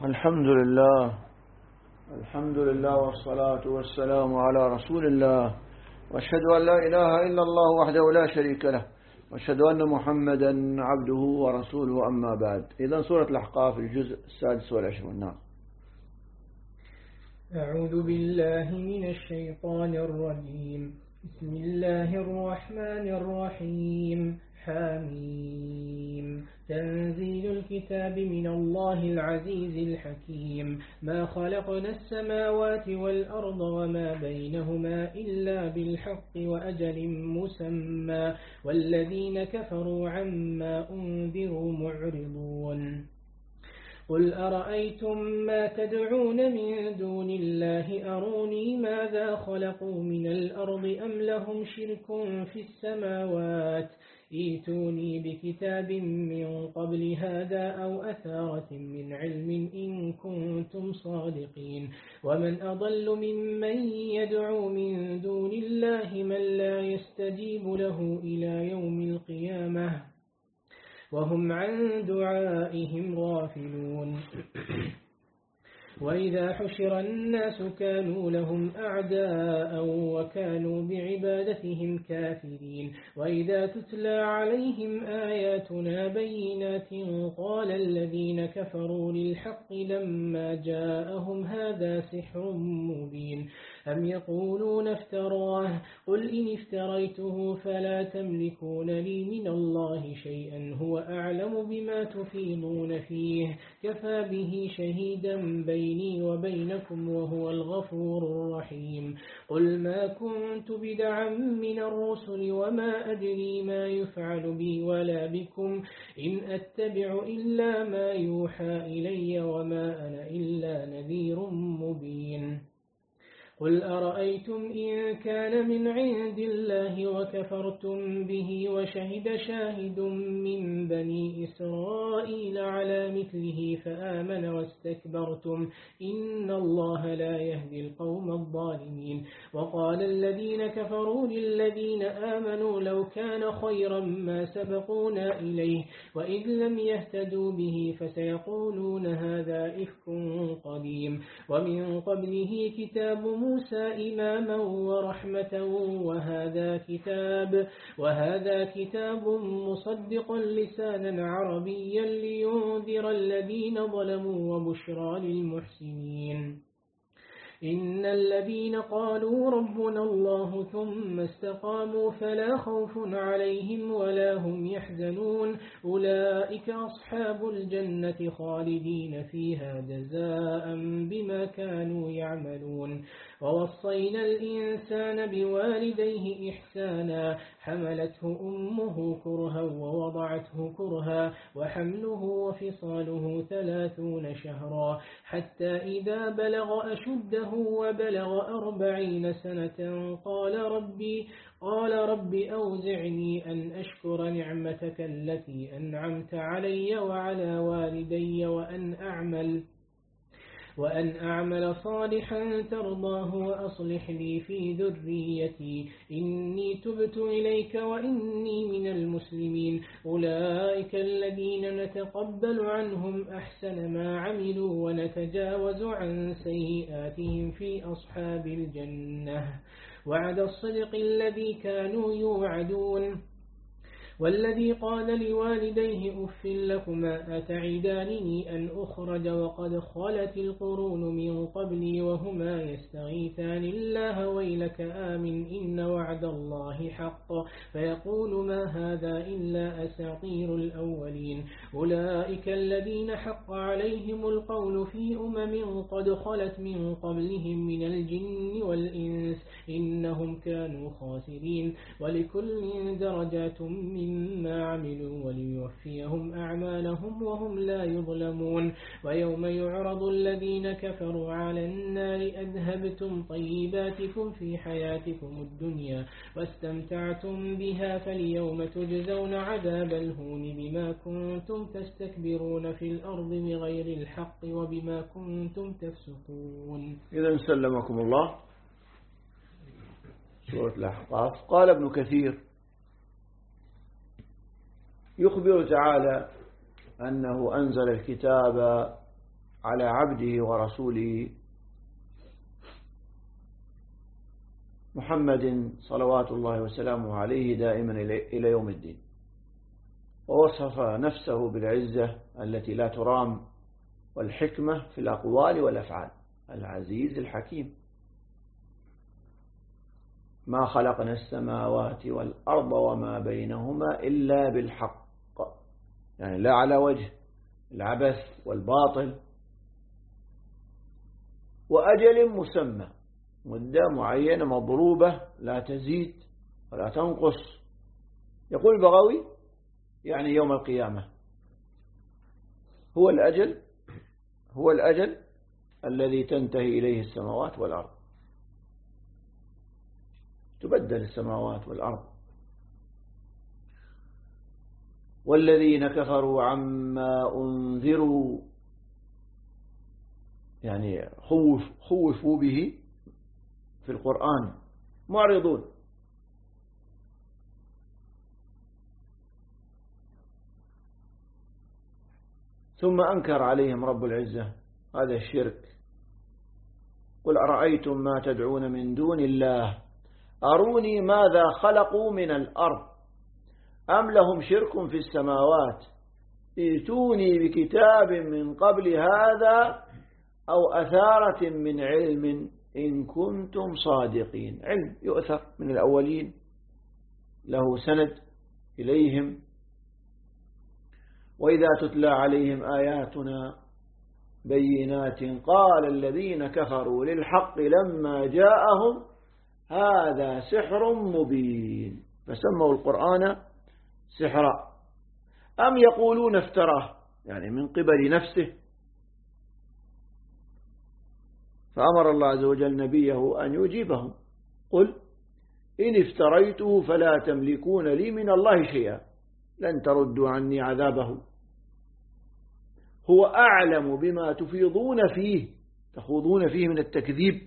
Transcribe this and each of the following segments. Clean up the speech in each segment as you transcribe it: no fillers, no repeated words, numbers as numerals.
الحمد لله والصلاة والسلام على رسول الله، وأشهد أن لا إله إلا الله وحده لا شريك له، وأشهد أن محمدا عبده ورسوله، أما بعد. إذن سورة الأحقاف الجزء 26. نعم. أعوذ بالله من الشيطان الرجيم. بسم الله الرحمن الرحيم. حميم. تنزيل الكتاب من الله العزيز الحكيم. ما خلقنا السماوات والأرض وما بينهما إلا بالحق وأجل مسمى، والذين كفروا عما أنذروا معرضون. قل أرأيتم ما تدعون من دون الله أروني ماذا خلقوا من الأرض أم لهم شرك في السماوات، ائتوني بكتاب من قبل هذا أو أثارة من علم إن كنتم صادقين. ومن أضل ممن يدعو من دون الله من لا يستجيب له إلى يوم القيامة وهم عن دعائهم غافلون. وإذا حشر الناس كانوا لهم أعداء وكانوا بعبادتهم كافرين. وإذا تتلى عليهم آياتنا بينات قال الذين كفروا للحق لما جاءهم هذا سحر مبين. أم يقولون افتراه قل إن افتريته فلا تملكون لي من الله شيئا هو أعلم بما تفيضون فيه كفى به شهيدا بيني وبينكم وهو الغفور الرحيم. قل ما كنت بدعا من الرسل وما أدري ما يفعل بي ولا بكم إن أتبع إلا ما يوحى إلي وما أنا إلا نذير مبين. قل أرأيتم إن كان من عند الله وكفرتم به وشهد شاهد من بني إسرائيل على مثله فآمن واستكبرتم إن الله لا يهدي القوم الظالمين. وقال الذين كفروا للذين آمنوا لو كان خيرا ما سبقونا إليه وإذ لم يهتدوا به فسيقولون هذا إفك قديم. ومن قبله كتاب موسى إماما ورحمة وهذا كتاب مصدقا لسانا عربيا لينذر الذين ظلموا وبشرى للمحسنين. إن الذين قالوا ربنا الله ثم استقاموا فلا خوف عليهم ولا هم يحزنون أولئك أصحاب الجنة خالدين فيها جزاء بما كانوا يعملون. ووصينا الإنسان بوالديه إحسانا حملته أمه كرها ووضعته كرها وحمله وفصاله 30 شهرا حتى إذا بلغ أشده وبلغ 40 سنة قال ربي أوزعني أن أشكر نعمتك التي أنعمت علي وعلى والدي وأن أعمل صالحا ترضاه وأصلح لي في ذريتي إني تبت إليك وإني من المسلمين. أولئك الذين نتقبل عنهم أحسن ما عملوا ونتجاوز عن سيئاتهم في أصحاب الجنة وعد الصدق الذي كانوا يوعدون. والذي قال لوالديه أف لكما أتعدانني أن أخرج وقد خلت القرون من قبلي وهما يستغيثان الله ويلك آمن إن وعد الله حق فيقول ما هذا إلا أساطير الأولين. أولئك الذين حق عليهم القول في قد خلت من قبلهم من الجن والإنس إنهم كانوا خاسرين. ولكل درجات مما عملوا وليوفيهم أعمالهم وهم لا يظلمون. ويوم يعرض الذين كفروا على النار أذهبتم طيباتكم في حياتكم الدنيا واستمتعتم بها فاليوم تجزون عذاب الهون بما كنتم تستكبرون في الأرض بغير الحق وبما كنتم تفسقون. إذن سلمكم الله. سورة الأحقاف. قال ابن كثير يخبر تعالى أنه أنزل الكتاب على عبده ورسوله محمد صلوات الله وسلامه عليه دائما إلى يوم الدين. ووصف نفسه بالعزة التي لا ترام والحكمة في الأقوال والأفعال، العزيز الحكيم. ما خلقنا السماوات والأرض وما بينهما إلا بالحق، يعني لا على وجه العبث والباطل، وأجل مسمى، مدة معينة مضروبة لا تزيد ولا تنقص. يقول البغوي يعني يوم القيامة هو الأجل الذي تنتهي إليه السماوات والأرض، تبدل السماوات والأرض. والذين كفروا عما أنذروا، يعني خوفوا به في القرآن، معرضون. ثم أنكر عليهم رب العزة هذا الشرك. قل أرأيتم ما تدعون من دون الله أروني ماذا خلقوا من الأرض أم لهم شرك في السماوات ائتوني بكتاب من قبل هذا أو أثارة من علم إن كنتم صادقين. علم يؤثر من الأولين، له سند إليهم. وإذا تتلى عليهم آياتنا بينات قال الذين كفروا للحق لما جاءهم هذا سحر مبين، فسموا القرآن سحرا. أم يقولون افتراه، يعني من قبل نفسه. فأمر الله عز وجل نبيه أن يجيبهم، قل إن افتريته فلا تملكون لي من الله شيئا لن تردوا عني عذابه هو أعلم بما تخوضون فيه من التكذيب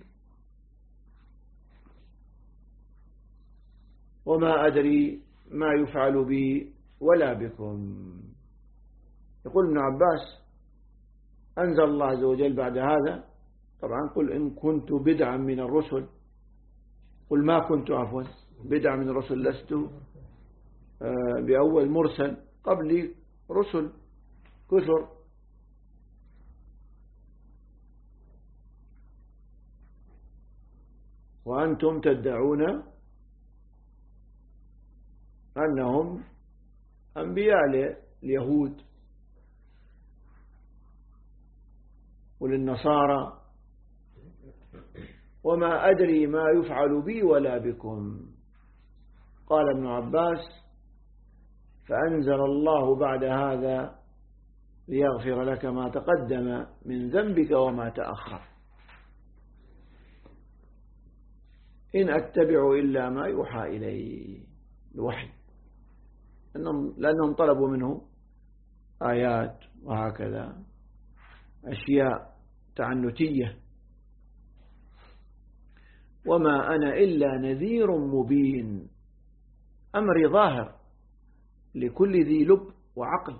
وما أدري ما يفعل بي ولا بكم. يقول ابن عباس أنزل الله عز وجل بعد هذا، طبعا قل إن كنت بدعا من الرسل، قل ما كنت عفوا بدعا من الرسل، لست بأول مرسل، قبل رسل كثر. وأنتم تدعون أنهم أنبياء اليهود وللنصارى، وما أدري ما يفعل بي ولا بكم. قال ابن عباس فأنزل الله بعد هذا ليغفر لك ما تقدم من ذنبك وما تأخر إن أتبع إلا ما يوحى إلي، الوحي، لأنهم طلبوا منه آيات وهكذا أشياء تعنتية. وما أنا إلا نذير مبين، أمر ظاهر لكل ذي لب وعقل.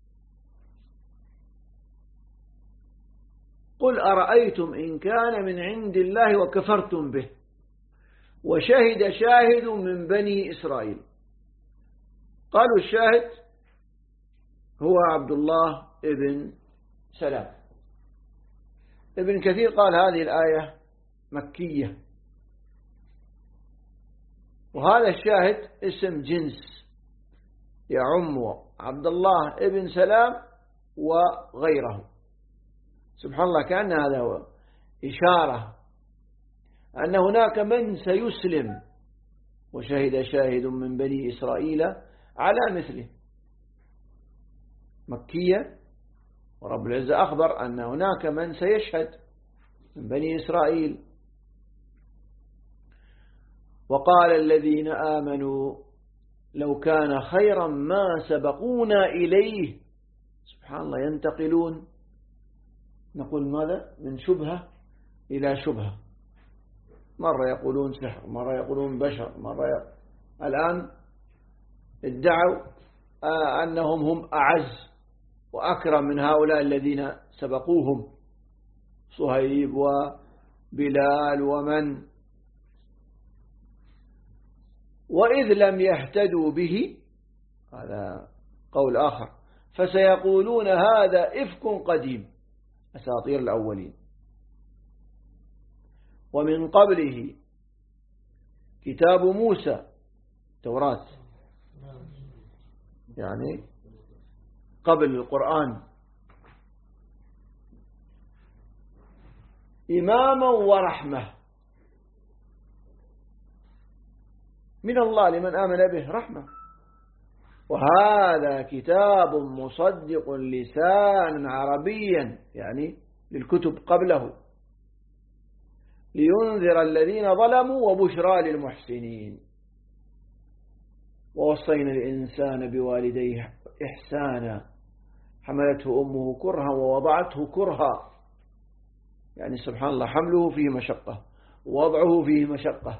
قل أرأيتم إن كان من عند الله وكفرتم به وشهد شاهد من بني إسرائيل. قالوا الشاهد هو عبد الله ابن سلام. ابن كثير قال هذه الآية مكية، وهذا الشاهد اسم جنس يعم عبد الله ابن سلام وغيره. سبحان الله، كأن هذا هو إشارة أن هناك من سيسلم، وشهد شاهد من بني إسرائيل على مثله. مكية، ورب العزة أخبر أن هناك من سيشهد من بني إسرائيل. وقال الذين آمنوا لو كان خيرا ما سبقونا إليه. سبحان الله، ينتقلون، نقول ماذا، من شبهة إلى شبهة. مرة يقولون سحر، مرة يقولون بشر، الآن ادعوا أنهم هم أعز وأكرم من هؤلاء الذين سبقوهم صهيب وبلال ومن. وإذ لم يهتدوا به، هذا قول آخر، فسيقولون هذا إفك قديم، أساطير الأولين. ومن قبله كتاب موسى، توراة، يعني قبل القرآن، إماما ورحمة من الله لمن آمن به، رحمة. وهذا كتاب مصدق لسانا عربيا، يعني للكتب قبله، لينذر الذين ظلموا وبشرى للمحسنين. ووصينا الإنسان بوالديه إحسانا، حملته أمه كرها ووضعته كرها، يعني سبحان الله، حمله فيه مشقة ووضعه فيه مشقة،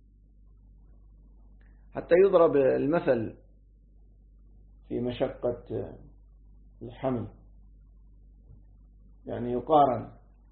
حتى يضرب المثل في مشقة الحمل، يعني يقارن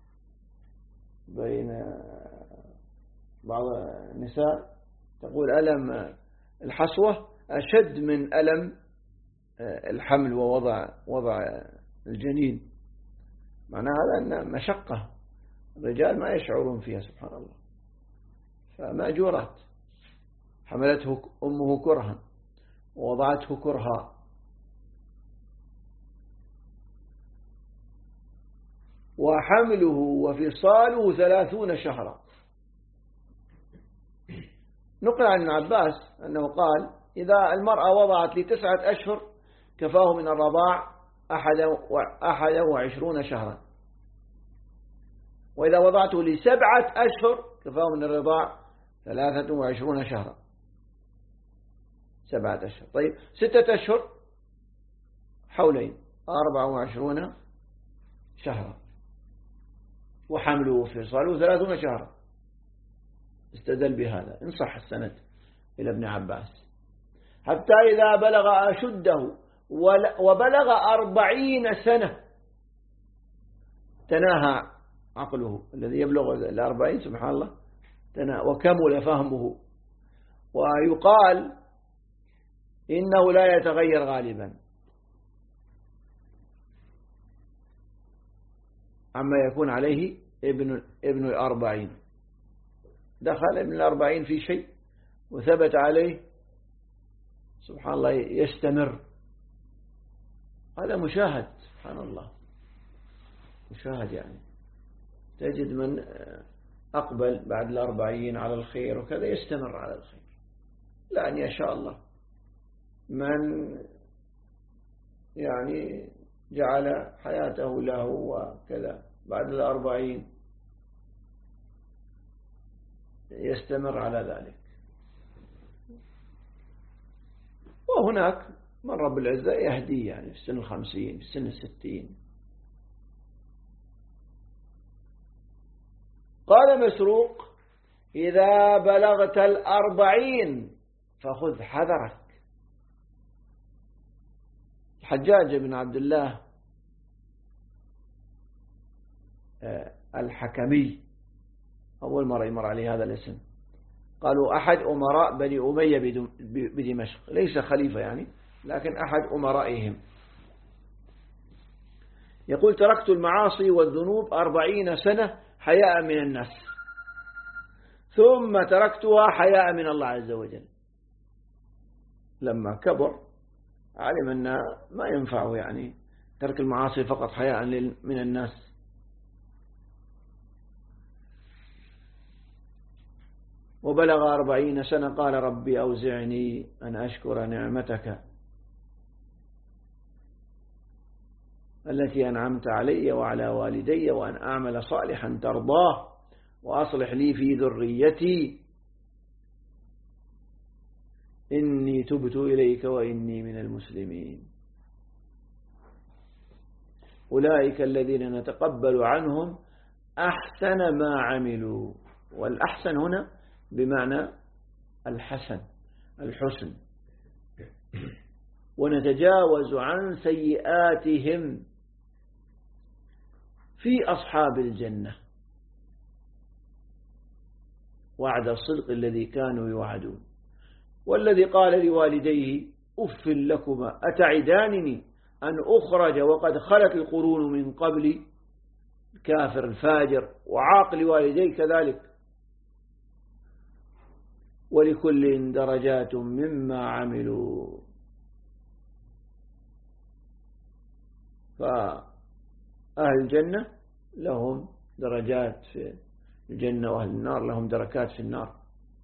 بين بعض النساء تقول ألم الحصوة أشد من ألم الحمل ووضع الجنين، معنى هذا أن مشقة الرجال ما يشعرون فيها سبحان الله، فمأجورات. حملته أمه كرها ووضعته كرها. وحمله وفصاله 30 شهرا. نقل عن ابن عباس أنه قال إذا المرأة وضعت ل9 أشهر كفاه من الرضاع 21 شهرا، وإذا وضعته ل7 أشهر كفاه من الرضاع 23 شهرا، 7 أشهر. طيب 6 أشهر حولين 24 شهرا، وحمله وفصاله 30 شهرا. استدل بهذا إن صح السند إلى ابن عباس، حتى إذا بلغ أشده وبلغ 40 سنة تناهى عقله، الذي يبلغ 40 سبحان الله تناهى وكمل فهمه. ويقال إنه لا يتغير غالبا عما يكون عليه ابن 40. دخل ابن 40 في شيء وثبت عليه سبحان الله يستمر. هذا مشاهد سبحان الله، مشاهد، يعني تجد من أقبل بعد 40 على الخير وكذا يستمر على الخير، لا أن يشاء الله من يعني جعل حياته له وكذا بعد 40 يستمر على ذلك. وهناك من رب العزة يهدي، يعني في سن 50 في سن 60. قال مسروق إذا بلغت 40 فخذ حذرك. الحجاج بن عبد الله الحكمي أول مرة يمر عليه هذا الاسم، قالوا أحد أمراء بني أمية بدمشق، ليس خليفة يعني، لكن أحد أمرائهم. يقول تركت المعاصي والذنوب 40 سنة حياء من الناس، ثم تركتها حياء من الله عز وجل. لما كبر علم أن ما ينفعه يعني ترك المعاصي فقط حياء من الناس. وبلغ 40 سنة قال ربي أوزعني أن أشكر نعمتك التي أنعمت علي وعلى والدي وأن أعمل صالحا ترضاه وأصلح لي في ذريتي إني تبت إليك وإني من المسلمين. أولئك الذين نتقبل عنهم أحسن ما عملوا. والأحسن هنا بمعنى الحسن، الحسن. ونتجاوز عن سيئاتهم في أصحاب الجنة وعد الصدق الذي كانوا يوعدون. والذي قال لوالديه أف لكما أتعدانني أن أخرج وقد خلت القرون من قبلي، الكافر الفاجر وعاق لوالديه كذلك. ولكل درجات مما عملوا. فأهل الجنة لهم درجات في الجنة، وأهل النار لهم دركات في النار.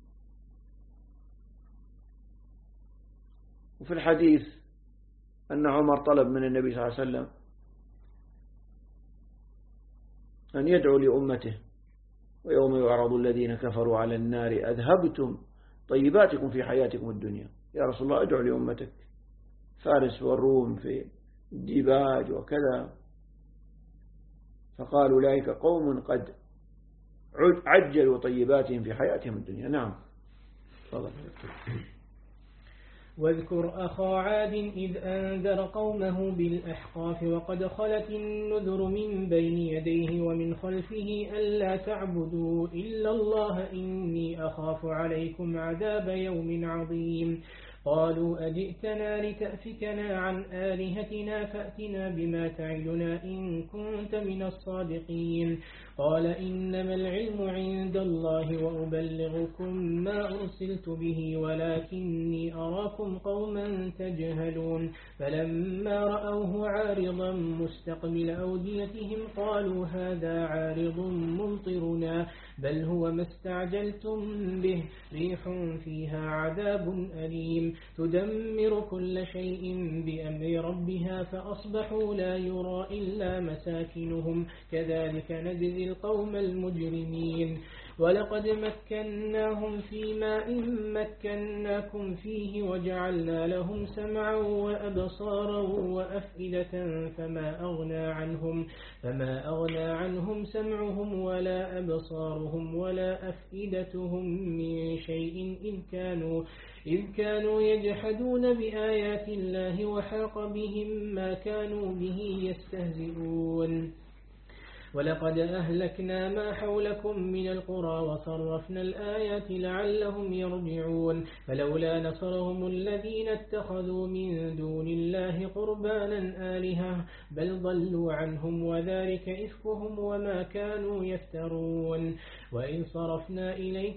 وفي الحديث أن عمر طلب من النبي صلى الله عليه وسلم أن يدعو لأمته: ويوم يعرض الذين كفروا على النار أذهبتم طيباتكم في حياتكم الدنيا. يا رسول الله ادعو لأمتك، فارس والروم في الديباج وكذا. فقال: أولئك قوم قد عجلوا طيباتهم في حياتهم الدنيا. نعم. تفضل. واذكر أخا عاد إذ أنذر قومه بالأحقاف وقد خلت النذر من بين يديه ومن خلفه ألا تعبدوا إلا الله إني أخاف عليكم عذاب يوم عظيم. قالوا أجئتنا لتأفكنا عن آلهتنا فأتنا بما تعدنا إن كنت من الصادقين. قال إنما العلم عند الله وأبلغكم ما أرسلت به ولكني أراكم قوما تجهلون. فلما رأوه عارضا مستقبل أوديتهم قالوا هذا عارض ممطرنا بل هو ما استعجلتم به ريح فيها عذاب أليم تدمر كل شيء بأمر ربها فأصبحوا لا يرى إلا مساكنهم كذلك نجزي القوم المجرمين. ولقد مكناهم في ماء مكناكم فيه وجعلنا لهم سمعا وأبصارا وأفئدة فما أغنى عنهم سمعهم ولا أبصارهم ولا أفئدتهم من شيء إذ كانوا يجحدون بآيات الله وحاق بهم ما كانوا به يستهزئون. ولقد أهلكنا ما حولكم من القرى وصرفنا الآيات لعلهم يرجعون. فلولا نصرهم الذين اتخذوا من دون الله قربانا آلهة بل ضلوا عنهم وذلك إفكهم وما كانوا يفترون. وإن صرفنا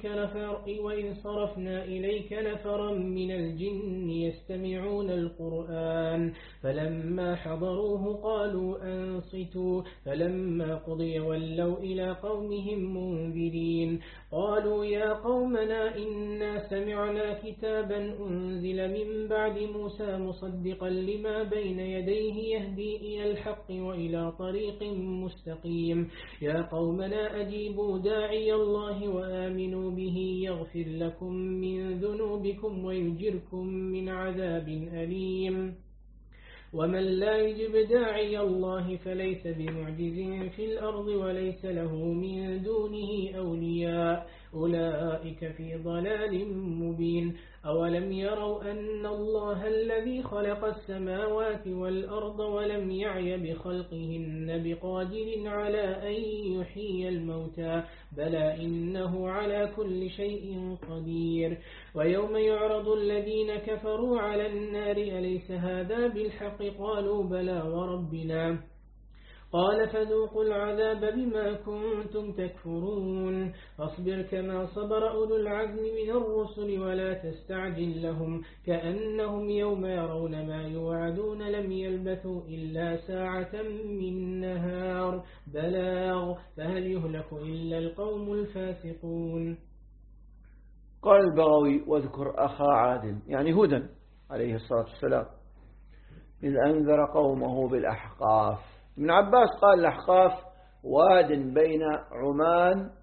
إليك نفرا من الجن يستمعون القرآن فلما حضروه قالوا أنصتوا فلما قضي ولوا إلى قومهم منذرين. قالوا يا قومنا إنا سمعنا كتابا أنزل من بعد موسى مصدقا لما بين يديه يهدي إلى الحق وإلى طريق مستقيم. يا قومنا أجيبوا داعي الله وآمنوا به يغفر لكم من ذنوبكم ويجركم من عذاب أليم. ومن لا يجب داعي الله فليس بمعجز في الأرض وليس له من دونه أولياء أولئك في ضلال مبين. أولم يروا أن الله الذي خلق السماوات والأرض ولم يعي بخلقهن بقادر على أن يحيي الموتى بلى إنه على كل شيء قدير. ويوم يعرض الذين كفروا على النار أليس هذا بالحق قالوا بلى وربنا قال فذوقوا العذاب بما كنتم تكفرون. فاصبر كما صبر أولو العزم من الرسل ولا تستعجل لهم كأنهم يوم يرون ما يوعدون لم يلبثوا إلا ساعة من نهار بلاغ فهل يهلك إلا القوم الفاسقون. قال البغوي واذكر أخا عاد يعني هودا عليه الصلاة والسلام إذ أنذر قومه بالأحقاف. ابن عباس قال الأحقاف واد بين عمان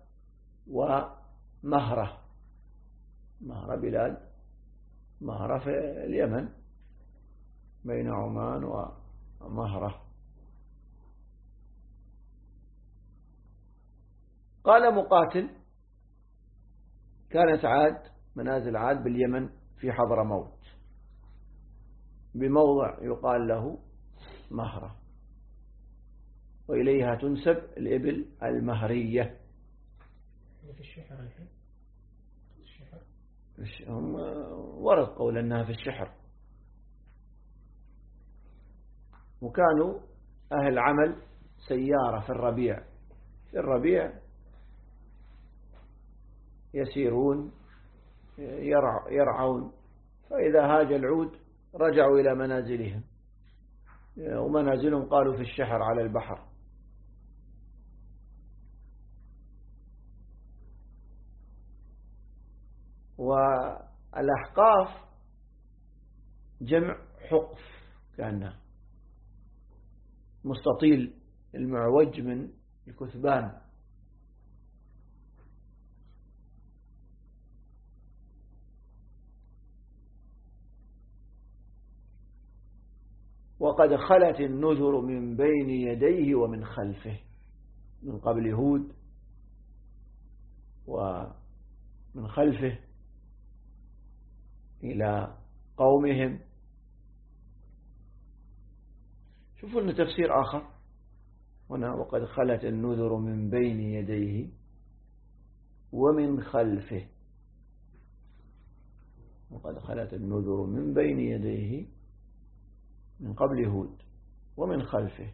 ومهرة. مهرة بلاد مهرة في اليمن بين عمان ومهرة. قال مقاتل كانت عاد منازل عاد باليمن في حضرموت بموضع يقال له مهرة. وإليها تنسب الإبل المهرية. في الشحر الحين هم ورد قول أنها في الشحر. وكانوا أهل عمل سيارة في الربيع يسيرون يرعون، فإذا هاج العود رجعوا إلى منازلهم، ومنازلهم قالوا في الشحر على البحر. والأحقاف جمع حقف، كأنه مستطيل المعوج من الكثبان. وقد خلت النذر من بين يديه ومن خلفه، من قبل هود ومن خلفه إلى قومهم. شوفوا لنا تفسير آخر هنا، وقد خلت النذر من بين يديه ومن خلفه. وقد خلت النذر من بين يديه من قبل هود ومن خلفه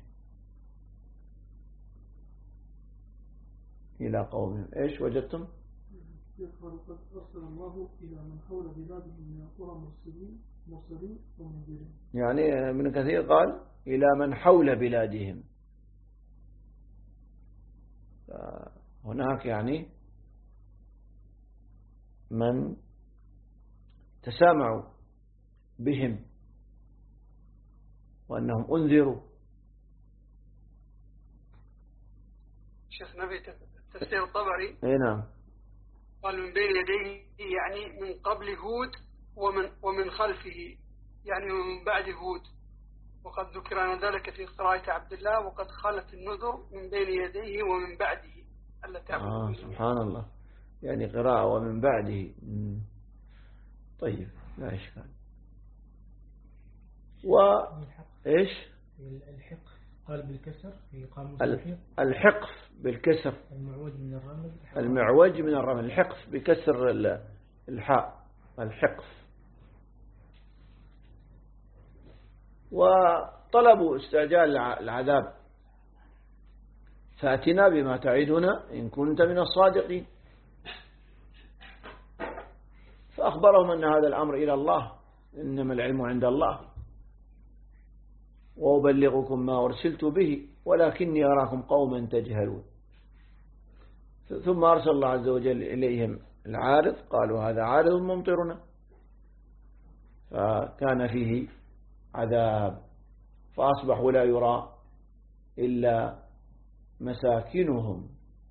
إلى قومهم. إيش وجدتم؟ قد أرسل الله إلى من حول بلادهم من القرى مرسلين ومنذرين. يعني ابن كثير قال إلى من حول بلادهم. هناك يعني من تسامعوا بهم وأنهم أنذروا. شيخ نبي تفسير الطبري. اي نعم. قال من بين يديه يعني من قبل هود ومن خلفه يعني من بعد هود. وقد ذكرنا ذلك في قراءة عبد الله وقد خلت النذر من بين يديه ومن بعده التي سبحان الله، يعني قراءة ومن بعده. طيب لا إشكال. وإيش الحق قال بالكسر في قاموس الحقف بالكسر، المعوج من الرمل، الحقف بكسر الحاء، الحقف. وطلبوا استعجال العذاب، فأتنا بما تعدنا إن كنت من الصادقين. فأخبرهم أن هذا الأمر إلى الله، إنما العلم عند الله، وأبلغكم ما أرسلت به ولكني أراكم قوما تجهلون. ثم أرسل الله عز وجل إليهم العارض، قالوا هذا عارض ممطرنا، فكان فيه عذاب، فأصبحوا لا يرى إلا مساكنهم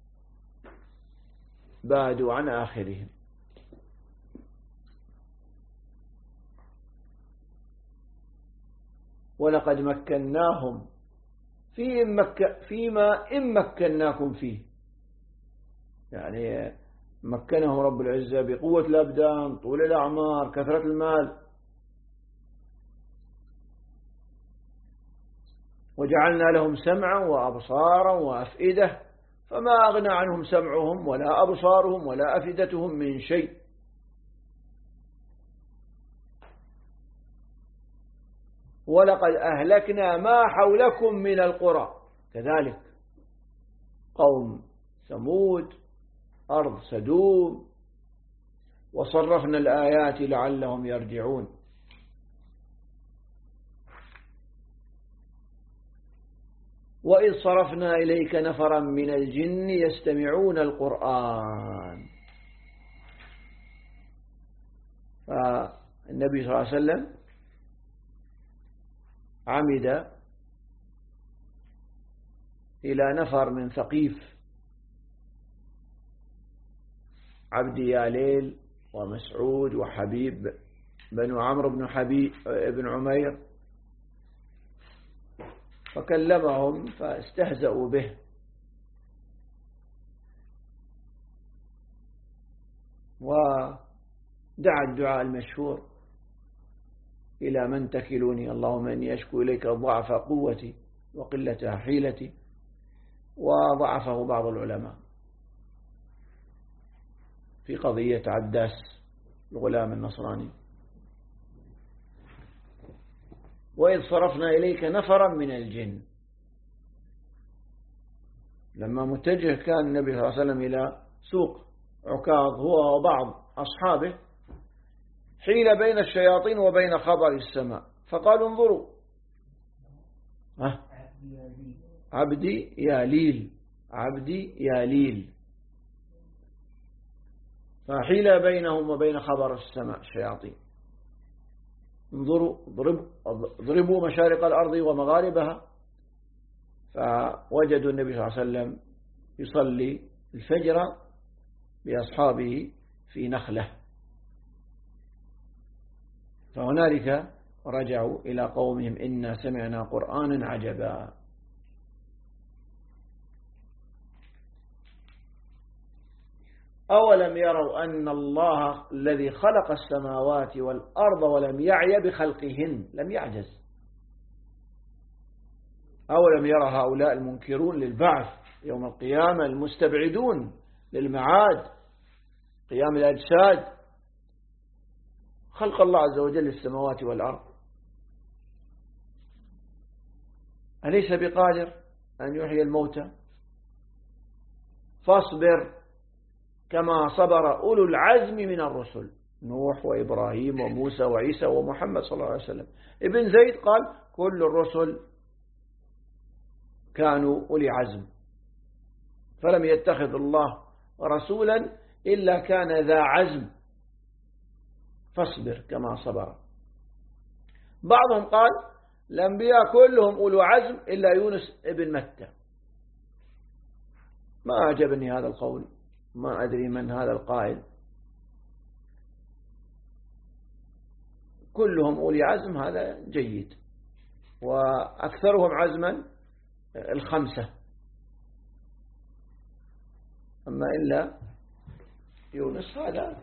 بعدوا عن آخرهم. ولقد مكناهم فيما إن مكناكم فيه، يعني مكنه رب العزة بقوة الأبدان، طول الأعمار، كثرة المال. وجعلنا لهم سمعا وأبصارا وأفئدة فما أغنى عنهم سمعهم ولا أبصارهم ولا أفئدتهم من شيء. ولقد أهلكنا ما حولكم من القرى، كذلك قوم ثمود، أرض سدوم، وصرفنا الآيات لعلهم يرجعون. وإذ صرفنا إليك نفرا من الجن يستمعون القرآن. فالنبي صلى الله عليه وسلم عمد إلى نفر من ثقيف، عبد ياليل ومسعود وحبيب بن عمرو بن حبيب بن عمير، فكلمهم فاستهزأوا به، ودعا الدعاء المشهور: إلى من تكلوني اللهم إني أشكو إليك ضعف قوتي وقلة حيلتي وضعفه بعض العلماء في قضية عداس الغلام النصراني. وإذ صرفنا إليك نفرا من الجن، لما متجه كان النبي صلى الله عليه وسلم إلى سوق عكاظ هو وبعض أصحابه، حيل بين الشياطين وبين خبر السماء، فقالوا انظروا عبدي يا ليل، عبدي يا ليل، فحيل بينهم وبين خبر السماء الشياطين. انظروا اضربوا مشارق الأرض ومغاربها، فوجدوا النبي صلى الله عليه وسلم يصلي الفجر بأصحابه في نخلة، فهنالك رجعوا إلى قومهم إنا سمعنا قرآنا عجبا. أولم يروا أن الله الذي خلق السماوات والأرض ولم يعي بخلقهن، لم يعجز. أولم يرى هؤلاء المنكرون للبعث يوم القيامة المستبعدون للمعاد قيام الأجساد، خلق الله عز وجل السماوات والأرض، أليس بقادر أن يحيي الموتى؟ فاصبر كما صبر أولو العزم من الرسل، نوح وإبراهيم وموسى وعيسى ومحمد صلى الله عليه وسلم. ابن زيد قال كل الرسل كانوا أولي عزم، فلم يتخذ الله رسولا إلا كان ذا عزم، فاصبر كما صبر. بعضهم قال الأنبياء كلهم أولو عزم إلا يونس ابن متى. ما أعجبني هذا القول، ما أدري من هذا القائل. كلهم أولي عزم هذا جيد، وأكثرهم عزما الخمسة، أما إلا يونس هذا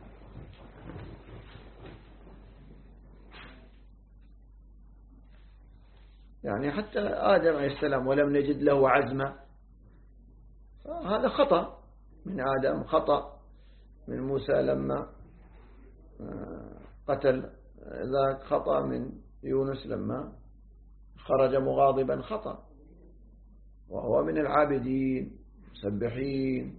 يعني حتى آدم عليه السلام ولم نجد له عزما، هذا خطأ من آدم، خطأ من موسى لما قتل ذاك، خطأ من يونس لما خرج مغاضبا، خطأ، وهو من العابدين مسبحين.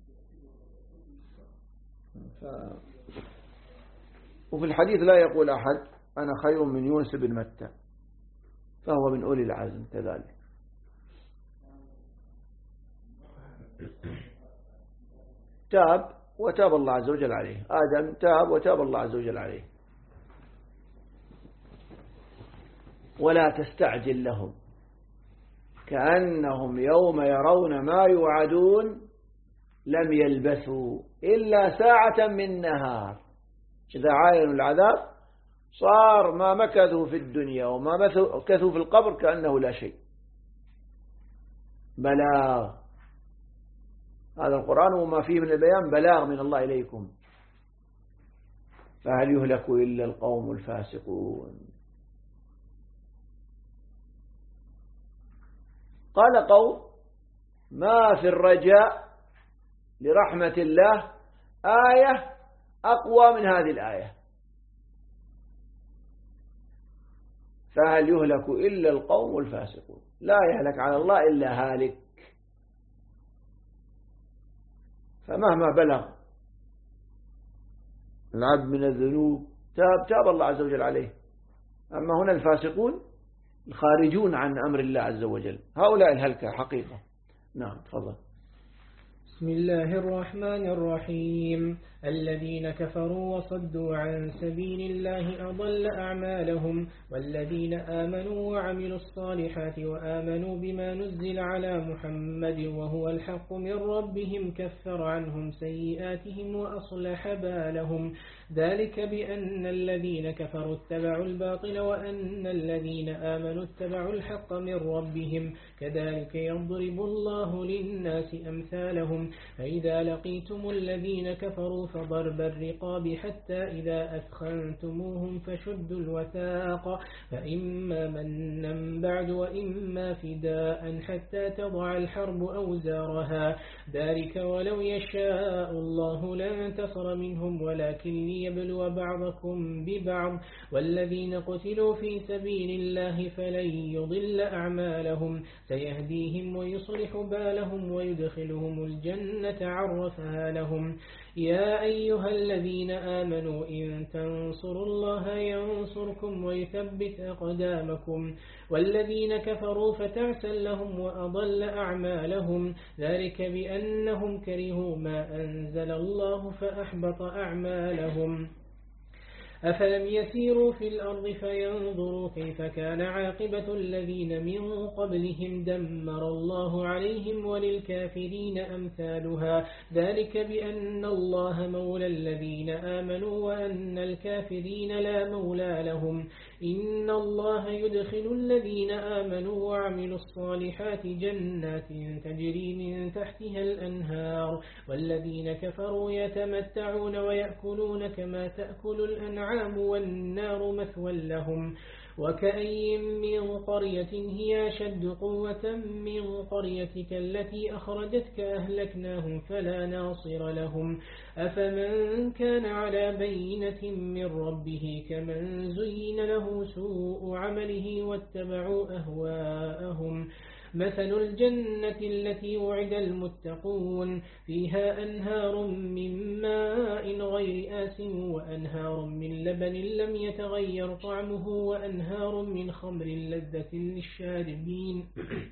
وفي الحديث لا يقول أحد أنا خير من يونس بن متى، فهو من أولي العزم كذلك. تاب وتاب الله عز وجل عليه، آدم تاب وتاب الله عز وجل عليه. ولا تستعجل لهم كأنهم يوم يرون ما يوعدون لم يلبثوا إلا ساعة من نهار. إذا عاينوا العذاب صار ما مكثوا في الدنيا وما مكثوا في القبر كأنه لا شيء. بلاغ، هذا القرآن وما فيه من البيان بلاغ من الله إليكم، فهل يهلك إلا القوم الفاسقون. قال قوم ما في الرجاء لرحمة الله آية أقوى من هذه الآية، فهل يهلك إلا القوم الفاسقون. لا يهلك على الله إلا هالك، فمهما بلغ العبد من الذنوب تاب الله عز وجل عليه. أما هنا الفاسقون الخارجون عن أمر الله عز وجل، هؤلاء الهلكة حقيقة. نعم تفضل. بسم الله الرحمن الرحيم. الذين كفروا وصدوا عن سبيل الله أضل أعمالهم، والذين آمنوا وعملوا الصالحات وآمنوا بما نزل على محمد وهو الحق من ربهم كفر عنهم سيئاتهم وأصلح بالهم. ذلك بأن الذين كفروا اتبعوا الباطل وأن الذين آمنوا اتبعوا الحق من ربهم، كذلك يضرب الله للناس أمثالهم أعمالهم. فإذا لقيتم الذين كفروا فضرب الرقاب حتى إذا أثخنتموهم فشدوا الوثاق فإما منا بعد وإما فداء حتى تضع الحرب أوزارها ذلك ولو يشاء الله لانتصر منهم ولكن ليبلو بعضكم ببعض والذين قتلوا في سبيل الله فلن يضل أعمالهم سيهديهم ويصلح بالهم ويدخلهم الجنة عرفها لهم. يا أيها الذين آمنوا إن تنصروا الله ينصركم ويثبت أقدامكم والذين كفروا فتعسا لهم وأضل أعمالهم ذلك بأنهم كرهوا ما أنزل الله فأحبط أعمالهم. أفلم يسيروا في الأرض فينظروا كيف كان عاقبة الذين من قبلهم دمر الله عليهم وللكافرين أمثالها ذلك بأن الله مولى الذين آمنوا وأن الكافرين لا مولى لهم. إن الله يدخل الذين آمنوا وعملوا الصالحات جنات تجري من تحتها الأنهار والذين كفروا يتمتعون ويأكلون كما تأكل الأنعام والنار مثوى لهم. وكأي من قرية هي أشد قوة من قريتك التي أخرجتك أهلكناهم فلا ناصر لهم. أفمن كان على بينة من ربه كمن زين له سوء عمله واتبعوا أهواءهم. مثل الجنة التي وعد المتقون فيها أنهار من ماء غير آس وأنهار من لبن لم يتغير طعمه وأنهار من خمر لذة للشاربين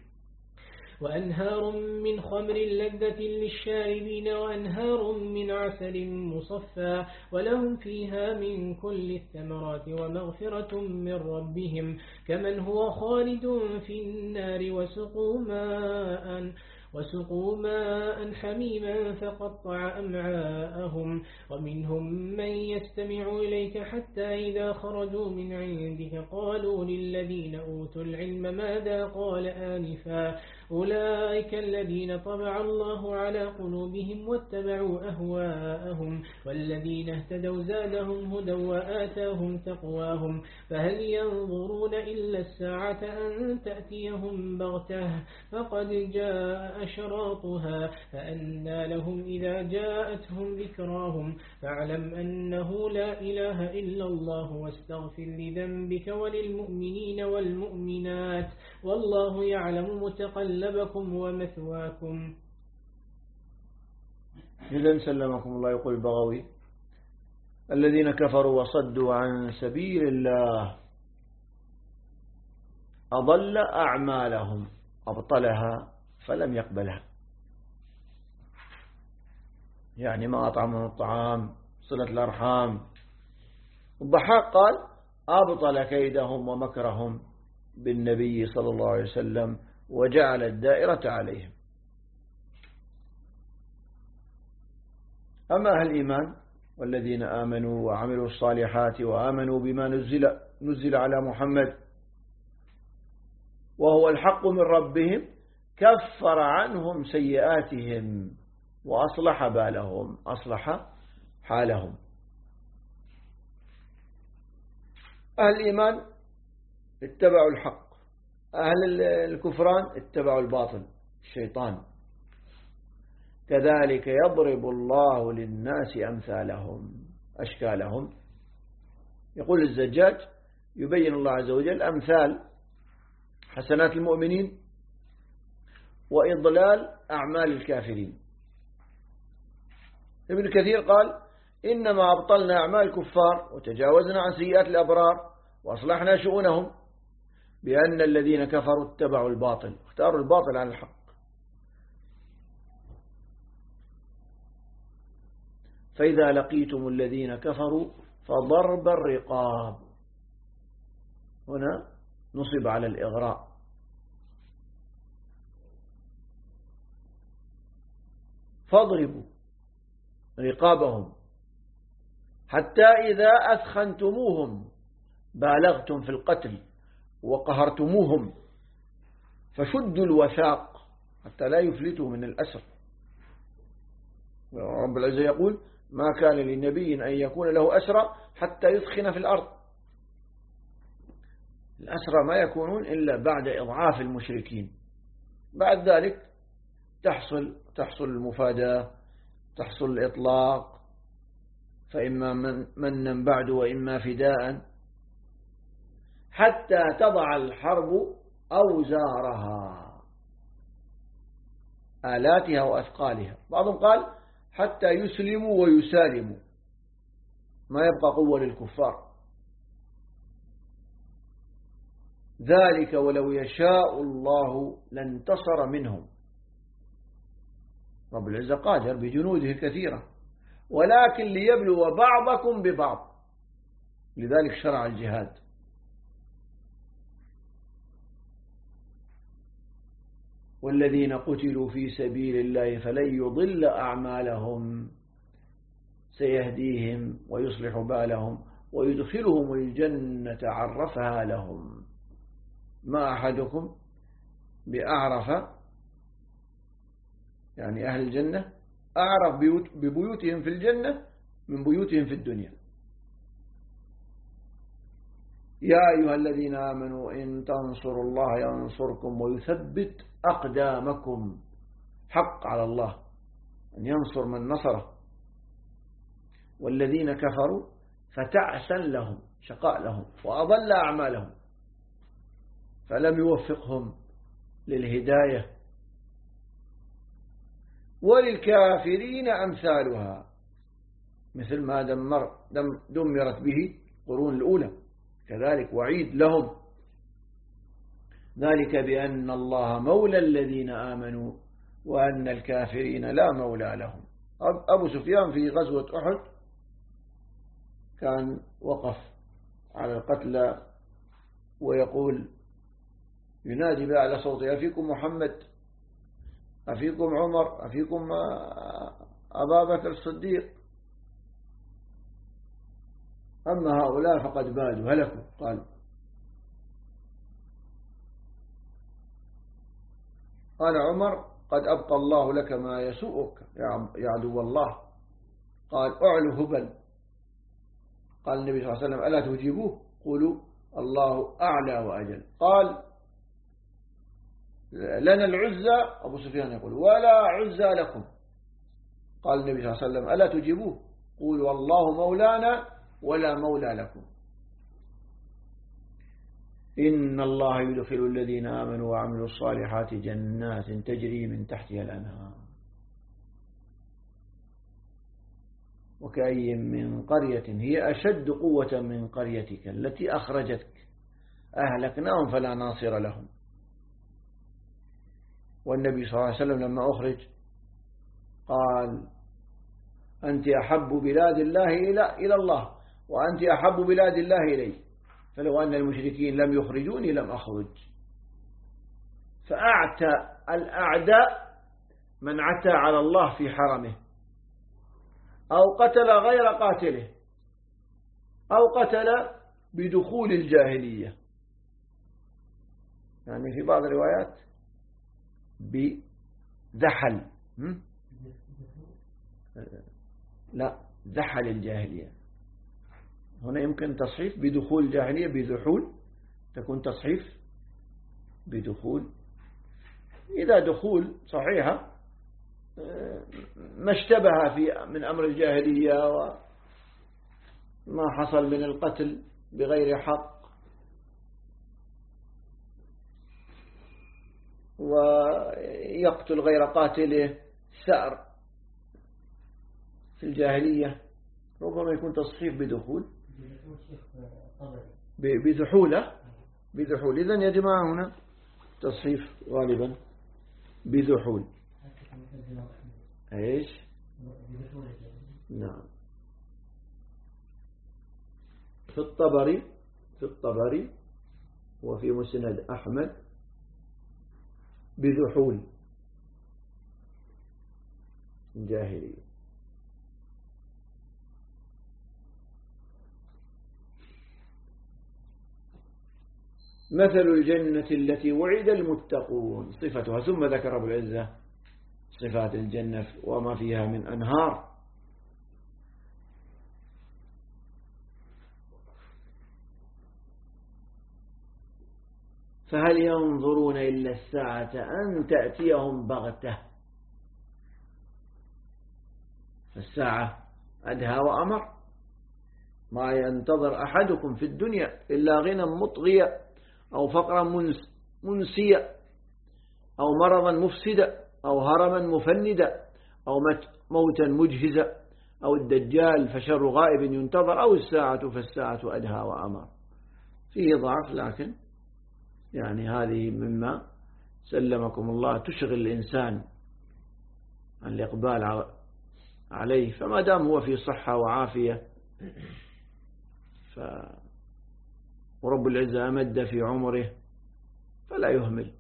وأنهار من عسل مصفى ولهم فيها من كل الثمرات ومغفرة من ربهم كمن هو خالد في النار وسقوا ماء حميما فقطع أمعاءهم. ومنهم من يستمع إليك حتى إذا خرجوا من عندك قالوا للذين أوتوا العلم ماذا قال آنفا أولئك الذين طبع الله على قلوبهم واتبعوا أهواءهم والذين اهتدوا زادهم هدى وآتاهم تقواهم. فهل ينظرون إلا الساعة أن تأتيهم بغتة فقد جاء أشراطها فأنى لهم إذا جاءتهم ذكراهم. فاعلم أنه لا إله إلا الله واستغفر لذنبك وللمؤمنين والمؤمنات والله يعلم متقلبكم ومثواكم. إذن سلمكم الله. يقول البغوي الذين كفروا وصدوا عن سبيل الله أضل أعمالهم أبطلها فلم يقبلها يعني ما أطعمهم الطعام صلة الأرحام. الضحاك قال أبطل كيدهم ومكرهم بالنبي صلى الله عليه وسلم وجعل الدائرة عليهم. أما أهل الإيمان والذين آمنوا وعملوا الصالحات وآمنوا بما نزل على محمد وهو الحق من ربهم كفر عنهم سيئاتهم وأصلح بالهم أصلح حالهم. أهل الإيمان اتبعوا الحق أهل الكفران اتبعوا الباطل الشيطان. كذلك يضرب الله للناس أمثالهم أشكالهم. يقول الزجاج يبين الله عز وجل أمثال حسنات المؤمنين وإضلال أعمال الكافرين. ابن كثير قال إنما أبطلنا أعمال الكفار وتجاوزنا عن سيئات الأبرار وأصلحنا شؤونهم بأن الذين كفروا اتبعوا الباطل اختاروا الباطل عن الحق. فإذا لقيتم الذين كفروا فضرب الرقاب هنا نصب على الإغراء فاضربوا رقابهم حتى إذا أثخنتموهم بالغتم في القتل وقهرتموهم فشدوا الوثاق حتى لا يفلتوا من الأسر رب العزة يقول ما كان للنبي أن يكون له أسرى حتى يثخن في الأرض. الأسرى ما يكونون إلا بعد إضعاف المشركين، بعد ذلك تحصل المفاداة، تحصل الإطلاق، فإما منا بعد وإما فداء، حتى تضع الحرب أوزارها، آلاتها وأثقالها. بعضهم قال حتى يسلموا ويسالموا، ما يبقى قوة للكفار. ذلك ولو يشاء الله لانتصر منهم. رب العزة قادر بجنوده الكثيرة، ولكن ليبلو بعضكم ببعض، لذلك شرع الجهاد. والذين قتلوا في سبيل الله فلن يضل أعمالهم سيهديهم ويصلح بالهم ويدخلهم الجنة عرفها لهم. ما أحدكم بأعرف، يعني أهل الجنة أعرف ببيوتهم في الجنة من بيوتهم في الدنيا. يا أيها الذين آمنوا إن تنصروا الله ينصركم ويثبت أقدامكم. حق على الله أن ينصر من نصره. والذين كفروا فتعسا لهم، شقاء لهم، وأضل أعمالهم، فلم يوفقهم للهداية. وللكافرين أمثالها، مثل ما دمرت به القرون الأولى، كذلك وعيد لهم. ذلك بأن الله مولى الذين آمنوا وأن الكافرين لا مولى لهم. أبو سفيان في غزوة أحد كان وقف على القتلى ويقول، ينادي بأعلى صوته: أفيكم محمد؟ أفيكم عمر؟ أفيكم أبا بكر الصديق؟ أما هؤلاء فقد بادوا هلكوا. قال عمر: قد أبقى الله لك ما يسوءك يا عدو الله. قال: أعلو هبل. قال النبي صلى الله عليه وسلم: ألا تجيبوه؟ قولوا الله أعلى وأجل. قال: لنا العزة، أبو سفيان يقول: ولا عزة لكم. قال النبي صلى الله عليه وسلم: ألا تجيبوه؟ قولوا الله مولانا ولا مولى لكم. إن الله يدخل الذين آمنوا وعملوا الصالحات جنات تجري من تحتها الأنهار وكأي من قرية هي أشد قوة من قريتك التي أخرجتك أهلكناهم فلا ناصر لهم. والنبي صلى الله عليه وسلم لما أخرج قال: أنت أحب بلاد الله إلى الله وأنت أحب بلاد الله إلي، فلو أن المشركين لم يخرجوني لم أخرج. فأعتى الأعداء من عتى على الله في حرمه، أو قتل غير قاتله، أو قتل بدخول الجاهلية، يعني في بعض الروايات بذحل، لا، ذحل الجاهلية. هنا يمكن تصحيف بدخول الجاهلية، بذحول تكون تصحيف بدخول. إذا دخول صحيحة ما اشتبه من أمر الجاهلية وما حصل من القتل بغير حق ويقتل غير قاتله سأر في الجاهلية، ربما يكون تصحيف بدخول بذحول. إذن يا جماعة هنا تصحيف غالبا بذحول. ايش؟ نعم. في الطبري وفي مسند أحمد بذحول جاهلية. مثل الجنة التي وعد المتقون صفتها. ثم ذكر رب العزة صفات الجنة وما فيها من أنهار. فهل ينظرون إلا الساعة أن تأتيهم بغتة؟ فالساعة أدهى وأمر. ما ينتظر أحدكم في الدنيا إلا غنى مطغية أو فقرا منسية أو مرضا مفسدا أو هرما مفندا أو موتا مجهزا أو الدجال فشر غائب ينتظر أو الساعة فالساعة أدهى وأمر. فيه ضعف، لكن يعني هذه مما سلمكم الله تشغل الإنسان عن الإقبال عليه. فما دام هو في صحة وعافية ورب العزة أمد في عمره فلا يهمل.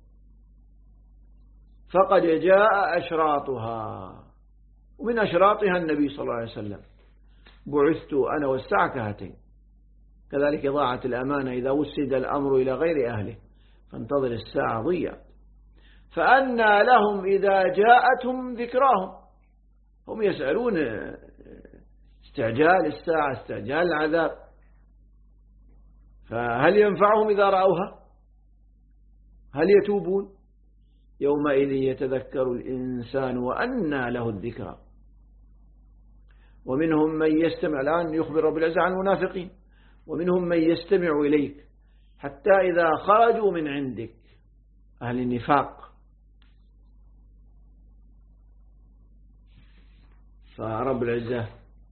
فقد جاء أشراطها، ومن أشراطها النبي صلى الله عليه وسلم: بعثت أنا والساعة كهاتين. كذلك إضاعة الأمانة إذا وسد الأمر إلى غير أهله، فانتظر الساعة ضيعت. فأنى لهم إذا جاءتهم ذكراهم. هم يسألون استعجال الساعة، استعجال العذاب، فهل ينفعهم إذا رأوها؟ هل يتوبون؟ يومئذ يتذكر الإنسان وأنى له الذكرى. ومنهم من يستمع، الآن يخبر رب العزة عن المنافقين: ومنهم من يستمع إليك حتى إذا خرجوا من عندك، أهل النفاق. فرب العزة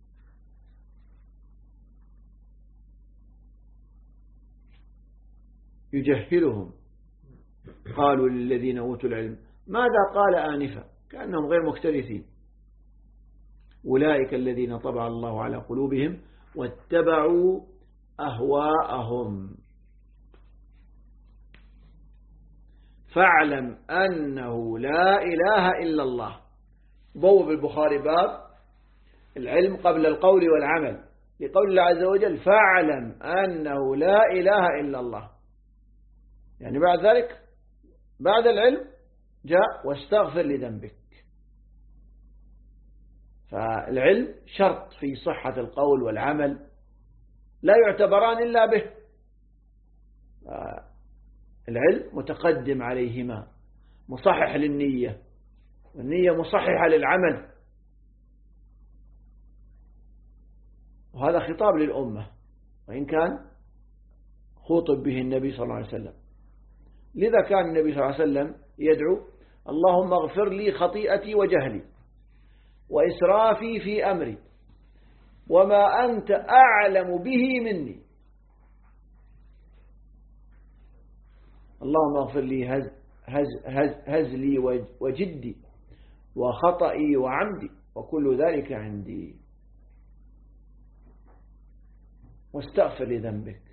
يجهلهم. قالوا للذين أوتوا العلم ماذا قال آنفا، كأنهم غير مكترثين: أولئك الذين طبع الله على قلوبهم واتبعوا أهواءهم. فاعلم أنه لا إله إلا الله. بوب البخاري باب العلم قبل القول والعمل، لقول الله عز وجل: فاعلم أنه لا إله إلا الله. يعني بعد ذلك، بعد العلم جاء واستغفر لذنبك. فالعلم شرط في صحة القول والعمل، لا يعتبران إلا به. العلم متقدم عليهما، مصحح للنية، والنية مصححة للعمل. وهذا خطاب للأمة، وإن كان خطب به النبي صلى الله عليه وسلم. لذا كان النبي صلى الله عليه وسلم يدعو: اللهم اغفر لي خطيئتي وجهلي وإسرافي في أمري وما أنت أعلم به مني. اللهم اغفر لي هزلي وجدي وخطئي وعمدي وكل ذلك عندي، واستغفر لذنبك.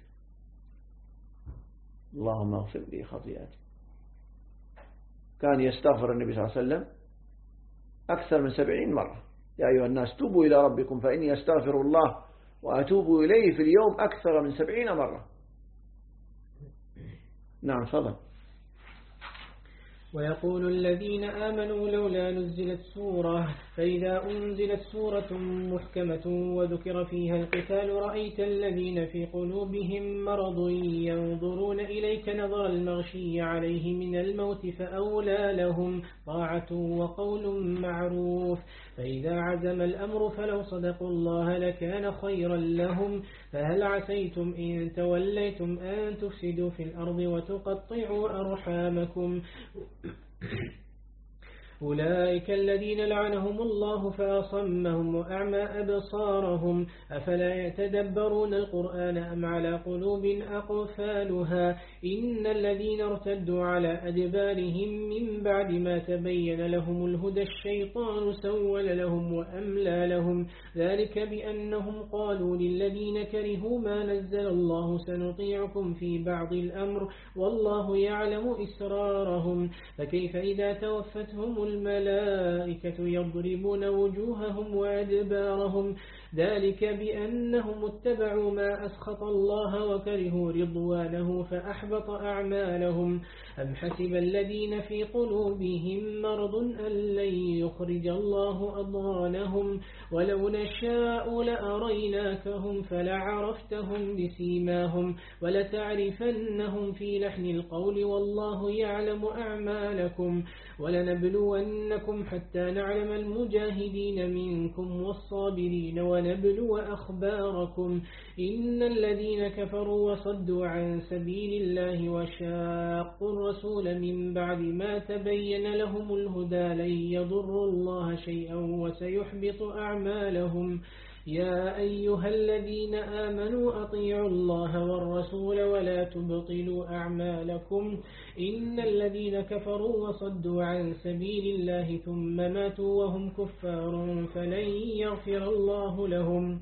اللهم اغفر لي خطيئتي. كان يستغفر النبي صلى الله عليه وسلم أكثر من 70 مرة: يا أيها الناس توبوا إلى ربكم فإني أستغفر الله وأتوب إليه في اليوم أكثر من 70 مرة. نعم، تفضل. ويقول الذين آمنوا لولا نزلت سورة، فإذا أنزلت سورة محكمة وذكر فيها القتال رأيت الذين في قلوبهم مرض ينظرون إليك نظر المغشي عليه من الموت فأولى لهم طاعة وقول معروف. فإذا عزم الأمر فلو صدقوا الله لكان خيرا لهم. فهل عسيتم إن توليتم أن تفسدوا في الأرض وتقطعوا أرحامكم؟ أولئك الذين لعنهم الله فأصمهم وأعمى أبصارهم. أفلا يتدبرون القرآن أم على قلوب أقفالها؟ إن الذين ارتدوا على أدبارهم من بعد ما تبين لهم الهدى الشيطان سول لهم وأملى لهم. ذلك بأنهم قالوا للذين كرهوا ما نزل الله سنطيعكم في بعض الأمر والله يعلم إسرارهم. فكيف إذا توفتهم الملائكة يضربون وجوههم وأدبارهم ذلك بأنهم اتبعوا ما أسخط الله وكرهوا رضوانه فأحبط أعمالهم. أم حسب الذين في قلوبهم مرض أن لن يخرج الله أضغانهم ولو نشاء لأريناكهم فلعرفتهم بسيماهم ولتعرفنهم في لحن القول والله يعلم أعمالكم. ولنبلونكم حتى نعلم المجاهدين منكم والصابرين ونبلو أخباركم. إن الذين كفروا وصدوا عن سبيل الله وشاقوا الرسول من بعد ما تبين لهم الهدى لن يضروا الله شيئا وسيحبط أعمالهم. يا أيها الذين آمنوا أطيعوا الله والرسول ولا تبطلوا أعمالكم. إن الذين كفروا وصدوا عن سبيل الله ثم ماتوا وهم كفار فلن يغفر الله لهم.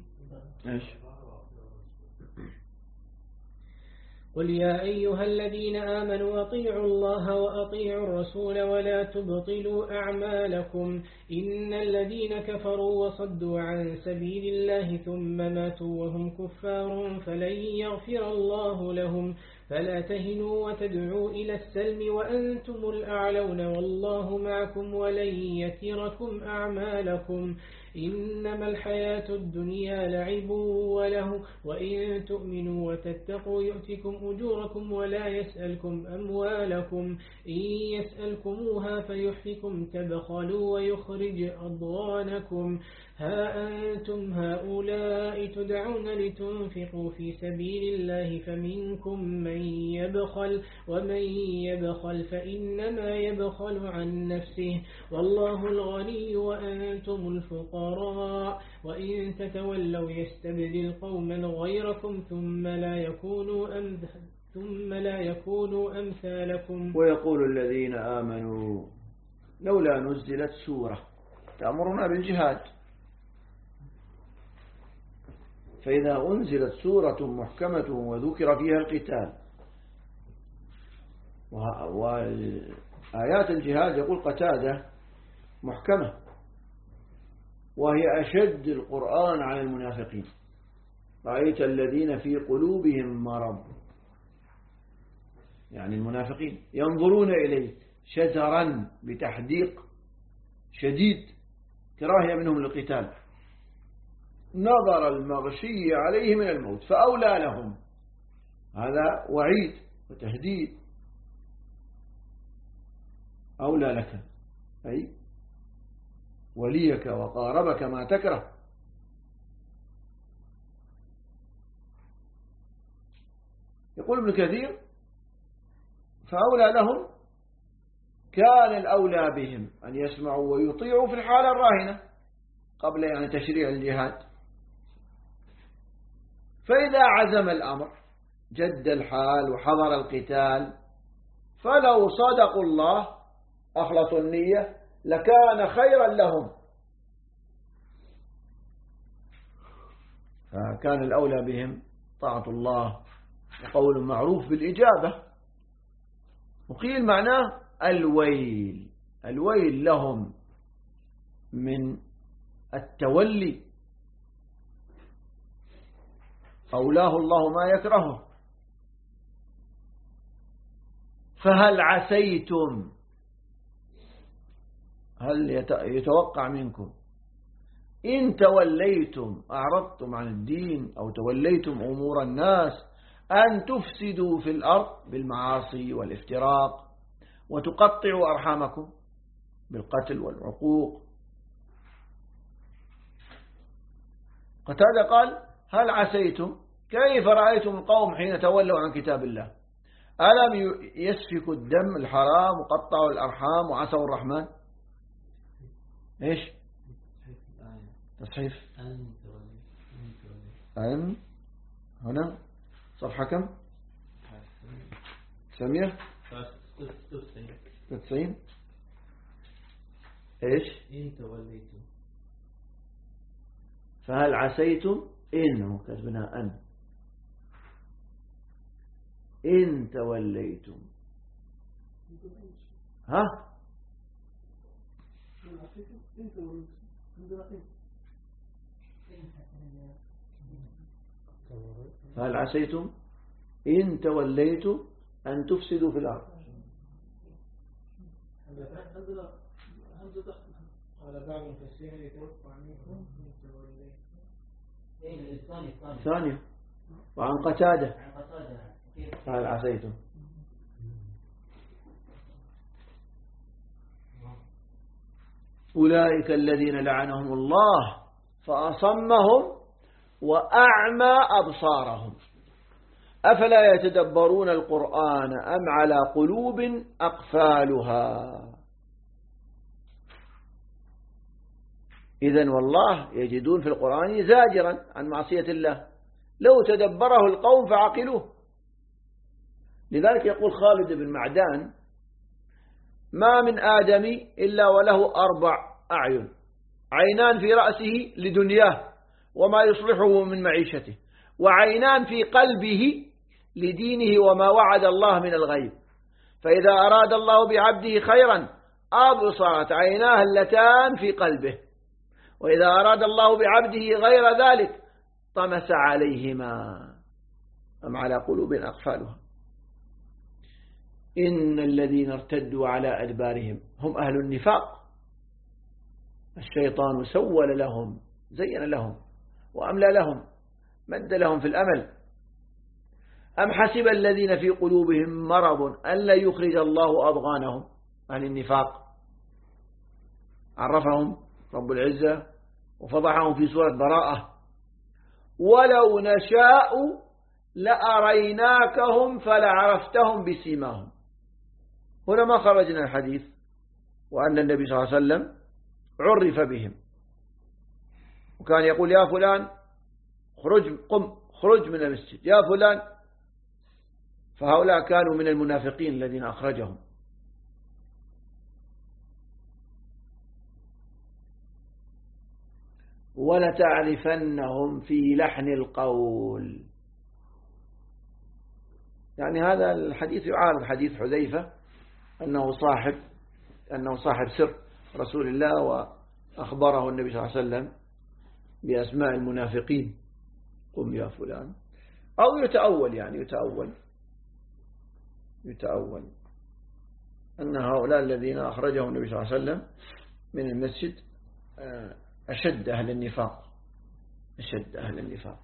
قل يا أيها الذين آمنوا أطيعوا الله وأطيعوا الرسول ولا تبطلوا أعمالكم. إن الذين كفروا وصدوا عن سبيل الله ثم ماتوا وهم كفار فلن يغفر الله لهم. فلا تهنوا وتدعوا إلى السلم وأنتم الأعلون والله معكم ولن يتركم أعمالكم. إنما الحياة الدنيا لعب وله وإن تؤمنوا وتتقوا يؤتكم أجوركم ولا يسألكم أموالكم. إن يسألكموها فيحفكم تبخلوا ويخرج أضغانكم. ها أنتم هؤلاء تدعون لتنفقوا في سبيل الله فمنكم من يبخل ومن يبخل فإنما يبخل عن نفسه والله الغني وأنتم الفقراء. وإن تتولوا يستبدل قوما غيركم ثم لا يكونوا أمثالكم. ويقول الذين آمنوا لولا نزلت سورة تأمرنا بالجهاد. فإذا أنزلت سورة محكمة وذكر فيها القتال وآيات الجهاد يقول قتادة محكمة وهي أشد القرآن على المنافقين. رأيت الذين في قلوبهم مرض يعني المنافقين ينظرون إليك شزرا بتحديق شديد كراهية منهم للقتال نظر المغشي عليه من الموت فأولى لهم. هذا وعيد وتهديد. أولى لك أي وليك وقاربك ما تكره. يقول ابن كثير فأولى لهم كان الأولى بهم أن يسمعوا ويطيعوا في الحالة الراهنة قبل يعني تشريع الجهاد. فإذا عزم الأمر جد الحال وحضر القتال فلو صدقوا الله أخلصوا النية لكان خيرا لهم. فكان الأولى بهم طاعة الله وقول معروف بالإجابة. وقيل معناه الويل. الويل لهم من التولي أولاه الله ما يكرهه. فهل عسيتم هل يتوقع منكم إن توليتم أعرضتم عن الدين أو توليتم أمور الناس أن تفسدوا في الأرض بالمعاصي والافتراق وتقطعوا أرحامكم بالقتل والعقوق. قتادة قال هل عسيتم كيف رأيتم القوم حين تولوا عن كتاب الله ألم يسفكوا الدم الحرام وقطعوا الأرحام وعصوا الرحمن. إيش تصحيف أن هنا صفحة كم 990 إيش فهل عسيتم إنه كتبنا إن توليتم ها فهل عسيتم إن توليتم أن تفسدوا في الأرض. قال بعض المفسرين يتوقع منكم ثانية وعن قتادة فهل عسيتم. أولئك الذين لعنهم الله فأصمهم وأعمى أبصارهم أفلا يتدبرون القرآن أم على قلوب أقفالها. إذن والله يجدون في القرآن زاجرا عن معصية الله لو تدبره القوم فعقلوه. لذلك يقول خالد بن معدان ما من آدمي إلا وله 4 أعين، عينان في رأسه لدنياه وما يصلحه من معيشته، وعينان في قلبه لدينه وما وعد الله من الغيب، فإذا أراد الله بعبده خيرا أبصرت عيناه اللتان في قلبه، وإذا أراد الله بعبده غير ذلك طمس عليهما أم على قلوب أقفالها. إن الذين ارتدوا على أدبارهم هم أهل النفاق، الشيطان سول لهم زين لهم وأملى لهم مد لهم في الأمل. أم حسب الذين في قلوبهم مرض أن لا يخرج الله أضغانهم عن النفاق. عرفهم رب العزة وفضحهم في سورة براءة ولو نشاء لأريناكهم فلعرفتهم بسيماهم. هنا ما خرجنا الحديث وأن النبي صلى الله عليه وسلم عرف بهم، وكان يقول يا فلان خرج من المسجد يا فلان، فهؤلاء كانوا من المنافقين الذين أخرجهم. ولتعرفنهم في لحن القول، يعني هذا الحديث يعارض حديث حذيفة أنه صاحب سر رسول الله وأخبره النبي صلى الله عليه وسلم بأسماء المنافقين قم يا فلان، أو يتأول يعني يتأول أن هؤلاء الذين أخرجهم النبي صلى الله عليه وسلم من المسجد أشد أهل النفاق.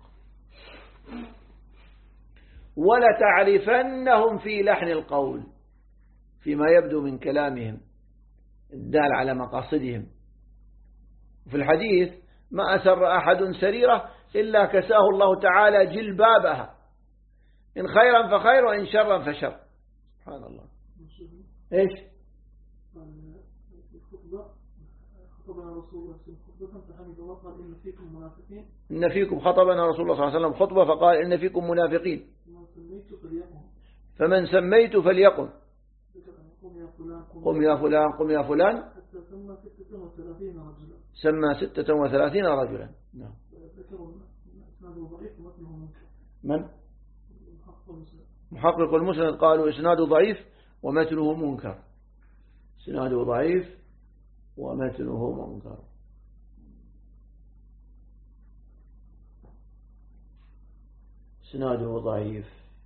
ولتعرفنهم في لحن القول، فيما يبدو من كلامهم الدال على مقاصدهم. وفي الحديث ما أسر أحد سريرة إلا كساه الله تعالى جلبابها، إن خيرا فخير وإن شرا فشر. سبحان الله. إيش خطبنا رسول الله فحمد الله قال إن فيكم منافقين، إن فيكم خطبنا رسول الله صلى الله عليه وسلم خطبة فقال إن فيكم منافقين فمن سميت فليقم. قم يا فلان قم يا فلان، سمى 36 رجلا. نعم. من محقق المسند قالوا إسناده ضعيف ومتنه منكر. إسناده ضعيف ومتنه منكر. إسناده ضعيف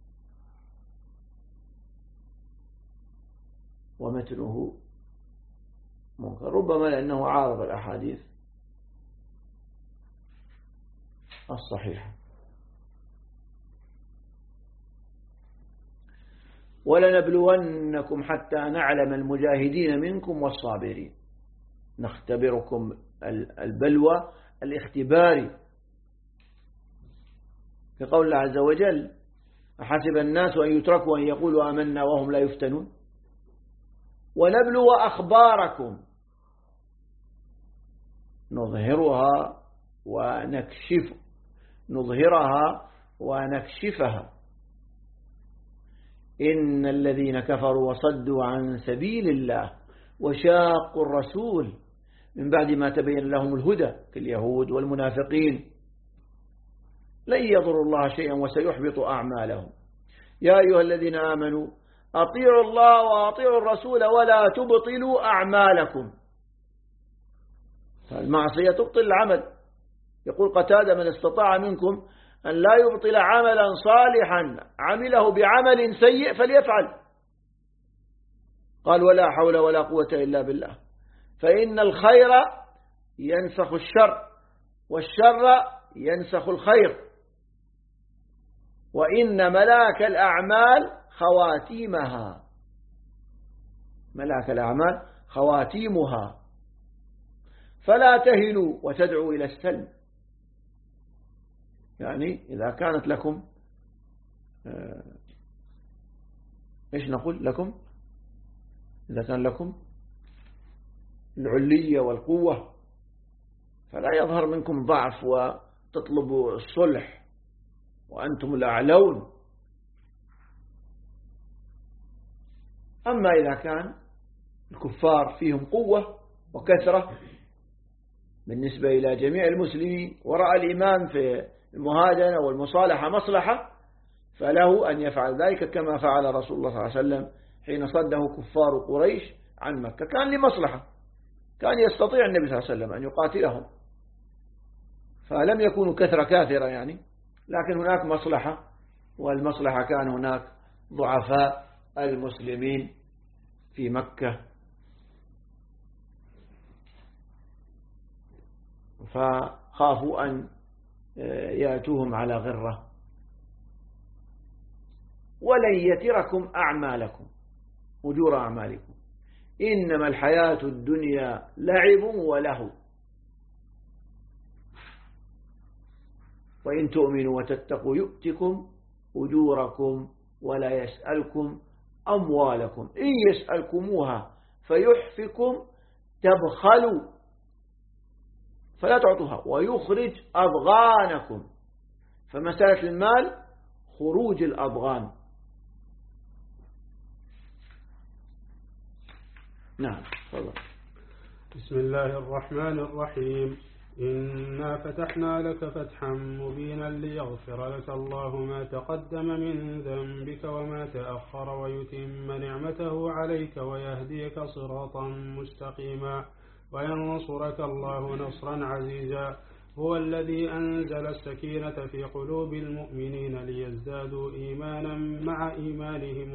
ومتنه منكر، ربما لأنه عارض الأحاديث الصحيحة. ولنبلونكم حتى نعلم المجاهدين منكم والصابرين، نختبركم البلوى الاختباري، كقول الله عز وجل أحسب الناس أن يتركوا أن يقولوا آمنا وهم لا يفتنون. ونبلو أخباركم، نظهرها ونكشفها. إن الذين كفروا وصدوا عن سبيل الله وشاقوا الرسول من بعد ما تبين لهم الهدى كاليهود والمنافقين لن يضروا الله شيئا وسيحبط أعمالهم. يا أيها الذين آمنوا أطيعوا الله وأطيعوا الرسول ولا تبطلوا أعمالكم. فالمعصية تبطل العمل، يقول قتادة: من استطاع منكم أن لا يبطل عملا صالحا عمله بعمل سيء فليفعل. قال: ولا حول ولا قوة إلا بالله، فإن الخير ينسخ الشر والشر ينسخ الخير، وإن ملاك الأعمال خواتيمها، ملاك الأعمال خواتيمها، فلا تهنوا وتدعوا إلى السلم. يعني إذا كانت لكم إيش نقول لكم؟ إذا كان لكم العلية والقوة فلا يظهر منكم ضعف وتطلبوا الصلح وأنتم الأعلون. أما إذا كان الكفار فيهم قوة وكثرة بالنسبة إلى جميع المسلمين، ورأى الإمام في المهادنة والمصالحة مصلحة، فله أن يفعل ذلك كما فعل رسول الله صلى الله عليه وسلم حين صده كفار قريش عن مكة. كان لمصلحة، كان يستطيع النبي صلى الله عليه وسلم أن يقاتلهم، فلم يكونوا كثرة كاثرة يعني، لكن هناك مصلحة، والمصلحة كان هناك ضعفاء المسلمين في مكة، فخافوا أن يأتوهم على غرة. ولن يتركم أعمالكم أجور أعمالكم، إنما الحياة الدنيا لعب ولهو، وإن تؤمنوا وتتقوا يؤتكم أجوركم ولا يسألكم أموالكم، إن يسألكموها فيحفكم تبخلوا فلا تعطوها ويخرج أضغانكم. فمسألة المال خروج الأضغان. نعم. بسم الله الرحمن الرحيم. إنا فتحنا لك فتحا مبينا ليغفر لك الله ما تقدم من ذنبك وما تأخر ويتم نعمته عليك ويهديك صراطا مستقيما وينصرك الله نصرا عزيزا. هو الذي أنزل السكينة في قلوب المؤمنين ليزدادوا إيمانا مع إيمانهم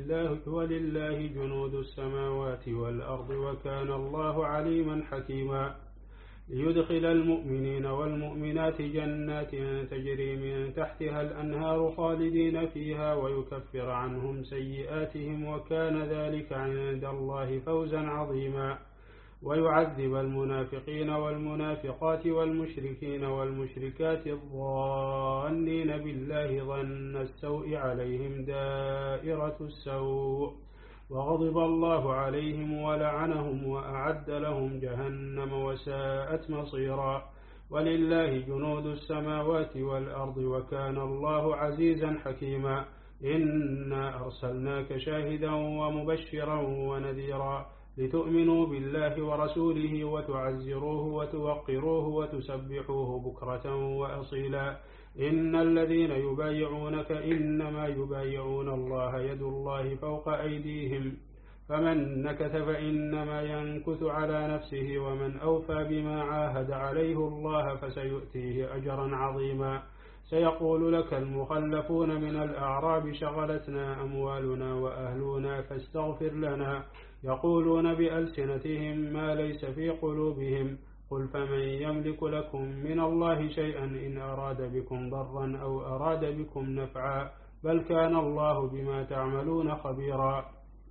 ولله جنود السماوات والأرض وكان الله عليما حكيما. ليدخل المؤمنين والمؤمنات جنات تجري من تحتها الأنهار خالدين فيها ويكفر عنهم سيئاتهم وكان ذلك عند الله فوزا عظيما. ويعذب المنافقين والمنافقات والمشركين والمشركات الظانين بالله ظن السوء عليهم دائرة السوء وغضب الله عليهم ولعنهم وأعد لهم جهنم وساءت مصيرا. ولله جنود السماوات والأرض وكان الله عزيزا حكيما. إنا أرسلناك شاهدا ومبشرا ونذيرا لتؤمنوا بالله ورسوله وتعزروه وتوقروه وتسبحوه بكرة وأصيلا. إن الذين يبايعونك إنما يبايعون الله يد الله فوق أيديهم فمن نكث فإنما ينكث على نفسه ومن أوفى بما عاهد عليه الله فسيؤتيه أجرا عظيما. سيقول لك المخلفون من الأعراب شغلتنا أموالنا وأهلنا فاستغفر لنا يقولون بألسنتهم ما ليس في قلوبهم قل فمن يملك لكم من الله شيئا إن أراد بكم ضرا أو أراد بكم نفعا بل كان الله بما تعملون خبيرا.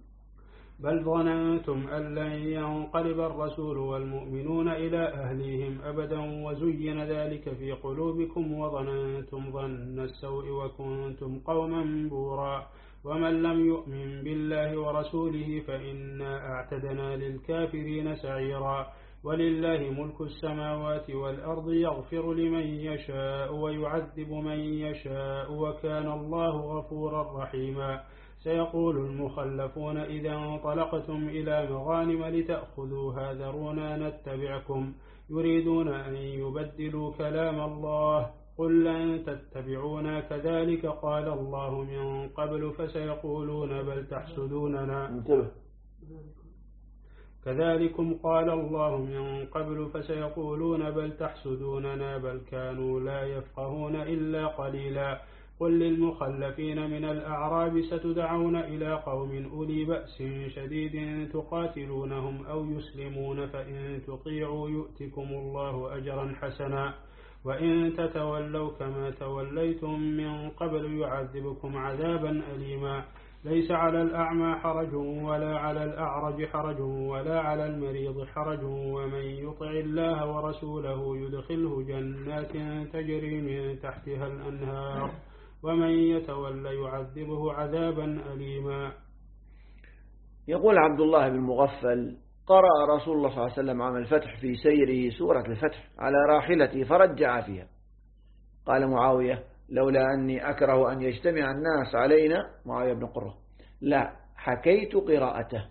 بل ظننتم أن لن ينقلب الرسول والمؤمنون إلى أهليهم أبدا وزين ذلك في قلوبكم وظننتم ظن السوء وكنتم قوما بورا. ومن لم يؤمن بالله ورسوله فإنا أعتدنا للكافرين سعيرا. ولله ملك السماوات والأرض يغفر لمن يشاء ويعذب من يشاء وكان الله غفورا رحيما. سيقول المخلفون إذا انطلقتم إلى مغانم لتأخذوها ذرونا نتبعكم يريدون أن يبدلوا كلام الله قل لن تتبعونا كذلك قال الله من قبل فسيقولون بل تحسدوننا كذلكم قال الله من قبل فسيقولون بل تحسدوننا بل كانوا لا يفقهون إلا قليلا قل للمخلفين من الأعراب ستدعون إلى قوم أولي بأس شديد تقاتلونهم أو يسلمون فإن تطيعوا يؤتكم الله أجرا حسنا وإن تتولوا كما توليتم من قبل يعذبكم عذابا أليما ليس على الأعمى حرج ولا على الأعرج حرج ولا على المريض حرج ومن يطع الله ورسوله يدخله جنات تجري من تحتها الأنهار ومن يتولى يعذبه عذابا أليما. يقول عبد الله بن مغفل قرأ رسول الله صلى الله عليه وسلم عام الفتح في سيره سورة الفتح على راحلته فرجع فيها. قال معاوية لولا أني أكره أن يجتمع الناس علينا، معاوية بن قرة، لا حكيت قراءته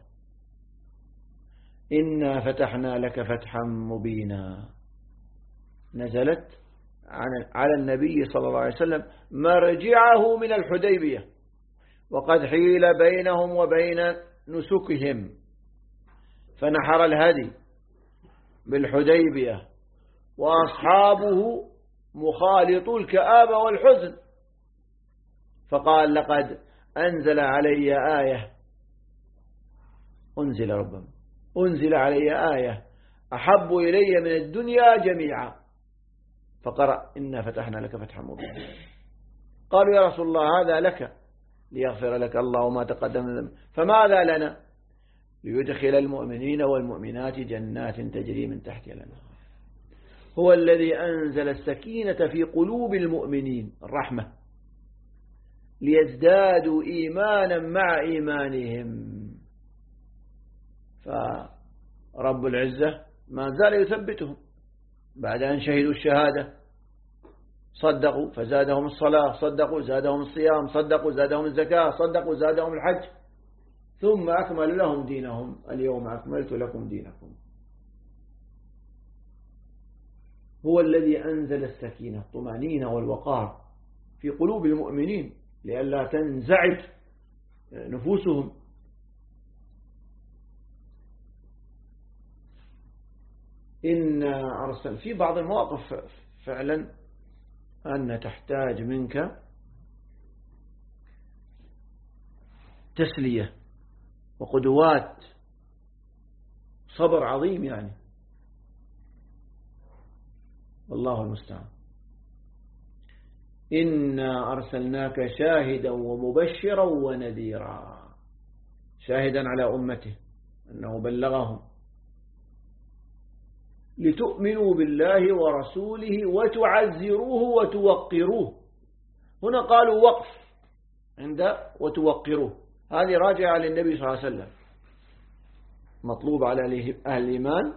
إنا فتحنا لك فتحا مبينا، نزلت على النبي صلى الله عليه وسلم مرجعه من الحديبية وقد حيل بينهم وبين نسكهم فنحر الهدي بالحديبية وأصحابه مخالط الكآبة والحزن، فقال لقد أنزل علي آية أنزل علي آية أحب إلي من الدنيا جميعا، فقرأ إنا فتحنا لك فتحا مبينا. قالوا يا رسول الله هذا لك ليغفر لك الله ما تقدم من ذنبك، فماذا لنا؟ ليدخل المؤمنين والمؤمنات جنات تجري من تحتها الأنهار. هو الذي أنزل السكينة في قلوب المؤمنين الرحمة ليزدادوا إيمانا مع إيمانهم. فرب العزة ما زال يثبتهم بعد أن شهدوا الشهادة، صدقوا فزادهم الصلاة، صدقوا زادهم الصيام، صدقوا زادهم الزكاة، صدقوا زادهم الحج، ثم أكمل لهم دينهم اليوم أكملت لكم دينكم. هو الذي أنزل السكينة الطمأنينة والوقار في قلوب المؤمنين لئلا تنزعج نفوسهم. إن أرسل في بعض المواقف فعلا أن تحتاج منك تسلية وقدوات صبر عظيم يعني، والله المستعان. إنا أرسلناك شاهدا ومبشرا ونذيرا، شاهدا على أمته أنه بلغهم، لتؤمنوا بالله ورسوله وتعزروه وتوقروه. هنا قالوا وقف عند وتوقروه، هذه راجعة للنبي صلى الله عليه وسلم. مطلوب على أهل الإيمان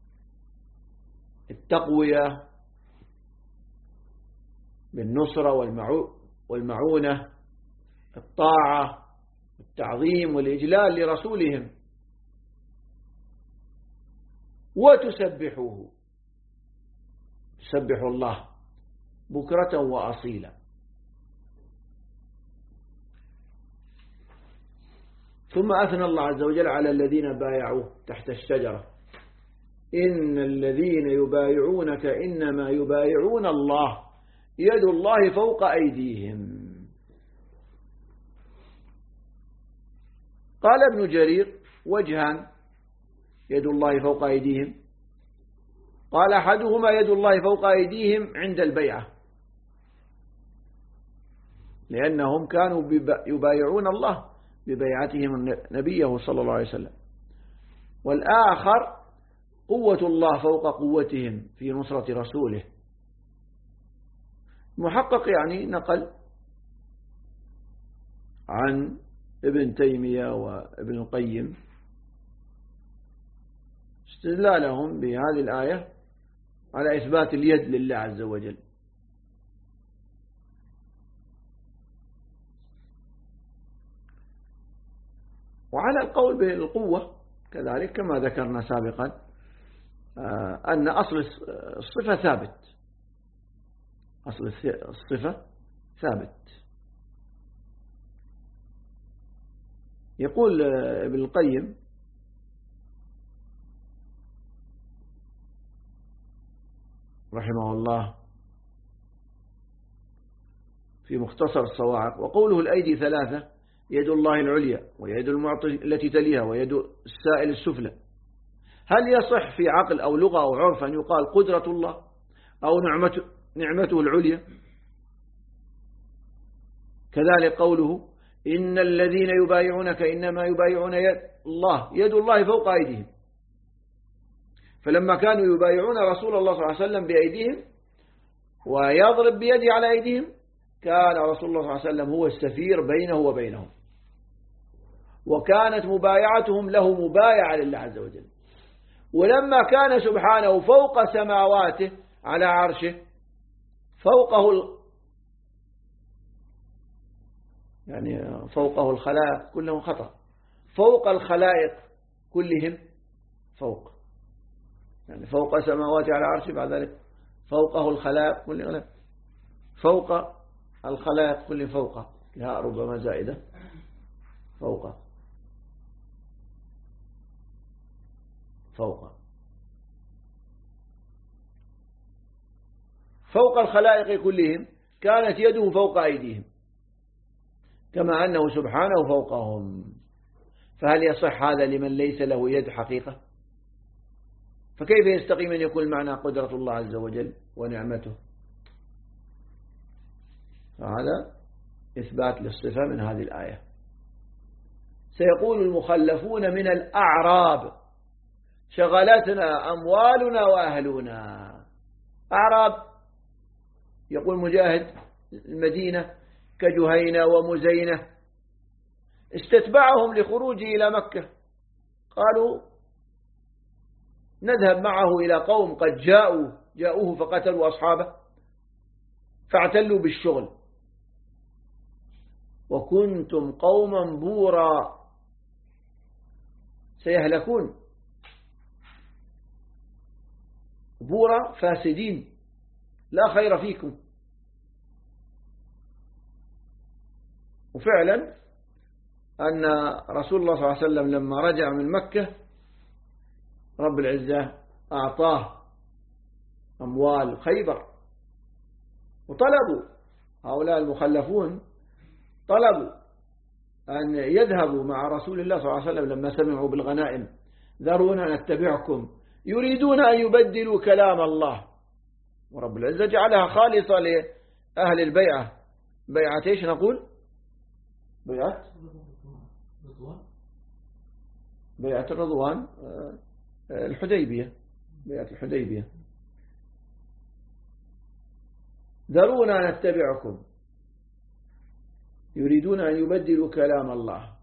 التقوية بالنصرة والمعونة، الطاعة والتعظيم والإجلال لرسولهم، وتسبحوه، تسبحوا الله بكرة وأصيلا. ثم أثنى الله عز وجل على الذين بايعوه تحت الشجرة، إن الذين يبايعونك إنما يبايعون الله يد الله فوق أيديهم. قال ابن جرير وجهان يد الله فوق أيديهم، قال أحدهما يد الله فوق أيديهم عند البيعة لأنهم كانوا يبايعون الله ببيعتهم نبيه صلى الله عليه وسلم، والآخر قوة الله فوق قوتهم في نصرة رسوله. محقق يعني نقل عن ابن تيمية وابن القيم استدلالهم بهذه الآية على إثبات اليد لله عز وجل. وعلى القول بالقوة كذلك كما ذكرنا سابقا أن أصل الصفة ثابت، أصل الصفة ثابت. يقول ابن القيم رحمه الله في مختصر الصواعق. وقوله الأيدي ثلاثة: يد الله العليا، ويد المعطي التي تليها، ويد السائل السفلى. هل يصح في عقل أو لغة أو عرف أن يقال قدرة الله أو نعمته العليا؟ كذلك قوله: إن الذين يبايعونك إنما يبايعون يد الله فوق أيديهم. فلما كانوا يبايعون رسول الله صلى الله عليه وسلم بأيديهم ويضرب بيده على أيديهم، كان رسول الله صلى الله عليه وسلم هو السفير بينه وبينهم، وكانت مبايعتهم له مبايعة لله عز وجل. ولما كان سبحانه فوق سماواته على عرشه، فوقه الخلائق كلهم خطأ، فوق الخلائق كلهم فوق، يعني فوق سماواته على عرشه، بعد ذلك فوقه الخلائق كلهم، فوق الخلائق كلهم فوقه، لها ربما زائدة، فوق الخلائق كلهم، كانت يده فوق أيديهم، كما أنه سبحانه فوقهم. فهل يصح هذا لمن ليس له يد حقيقة؟ فكيف يستقيم أن يكون معنى قدرة الله عز وجل ونعمته؟ فهذا إثبات للصفة من هذه الآية. سيقول المخلفون من الأعراب: شغلتنا أموالنا وأهلنا. أعراب، يقول مجاهد، المدينة كجهينة ومزينة، استتبعهم لخروجه إلى مكة، قالوا نذهب معه إلى قوم قد جاءوه فقتلوا أصحابه فاعتلوا بالشغل، وكنتم قوما بورا سيهلكون، بورا فاسدين لا خير فيكم. وفعلا أن رسول الله صلى الله عليه وسلم لما رجع من مكة رب العزة أعطاه أموال خيبر، وطلبوا هؤلاء المخلفون طلبوا أن يذهبوا مع رسول الله صلى الله عليه وسلم لما سمعوا بالغنائم: ذرونا نتبعكم، يريدون أن يبدلوا كلام الله. ورب العزة جعلها خالصة لأهل البيعة. بيعة إيش نقول؟ بيعة الرضوان، الحديبية، بيعة الحديبية. ذرونا نتبعكم، يريدون أن يبدلوا كلام الله.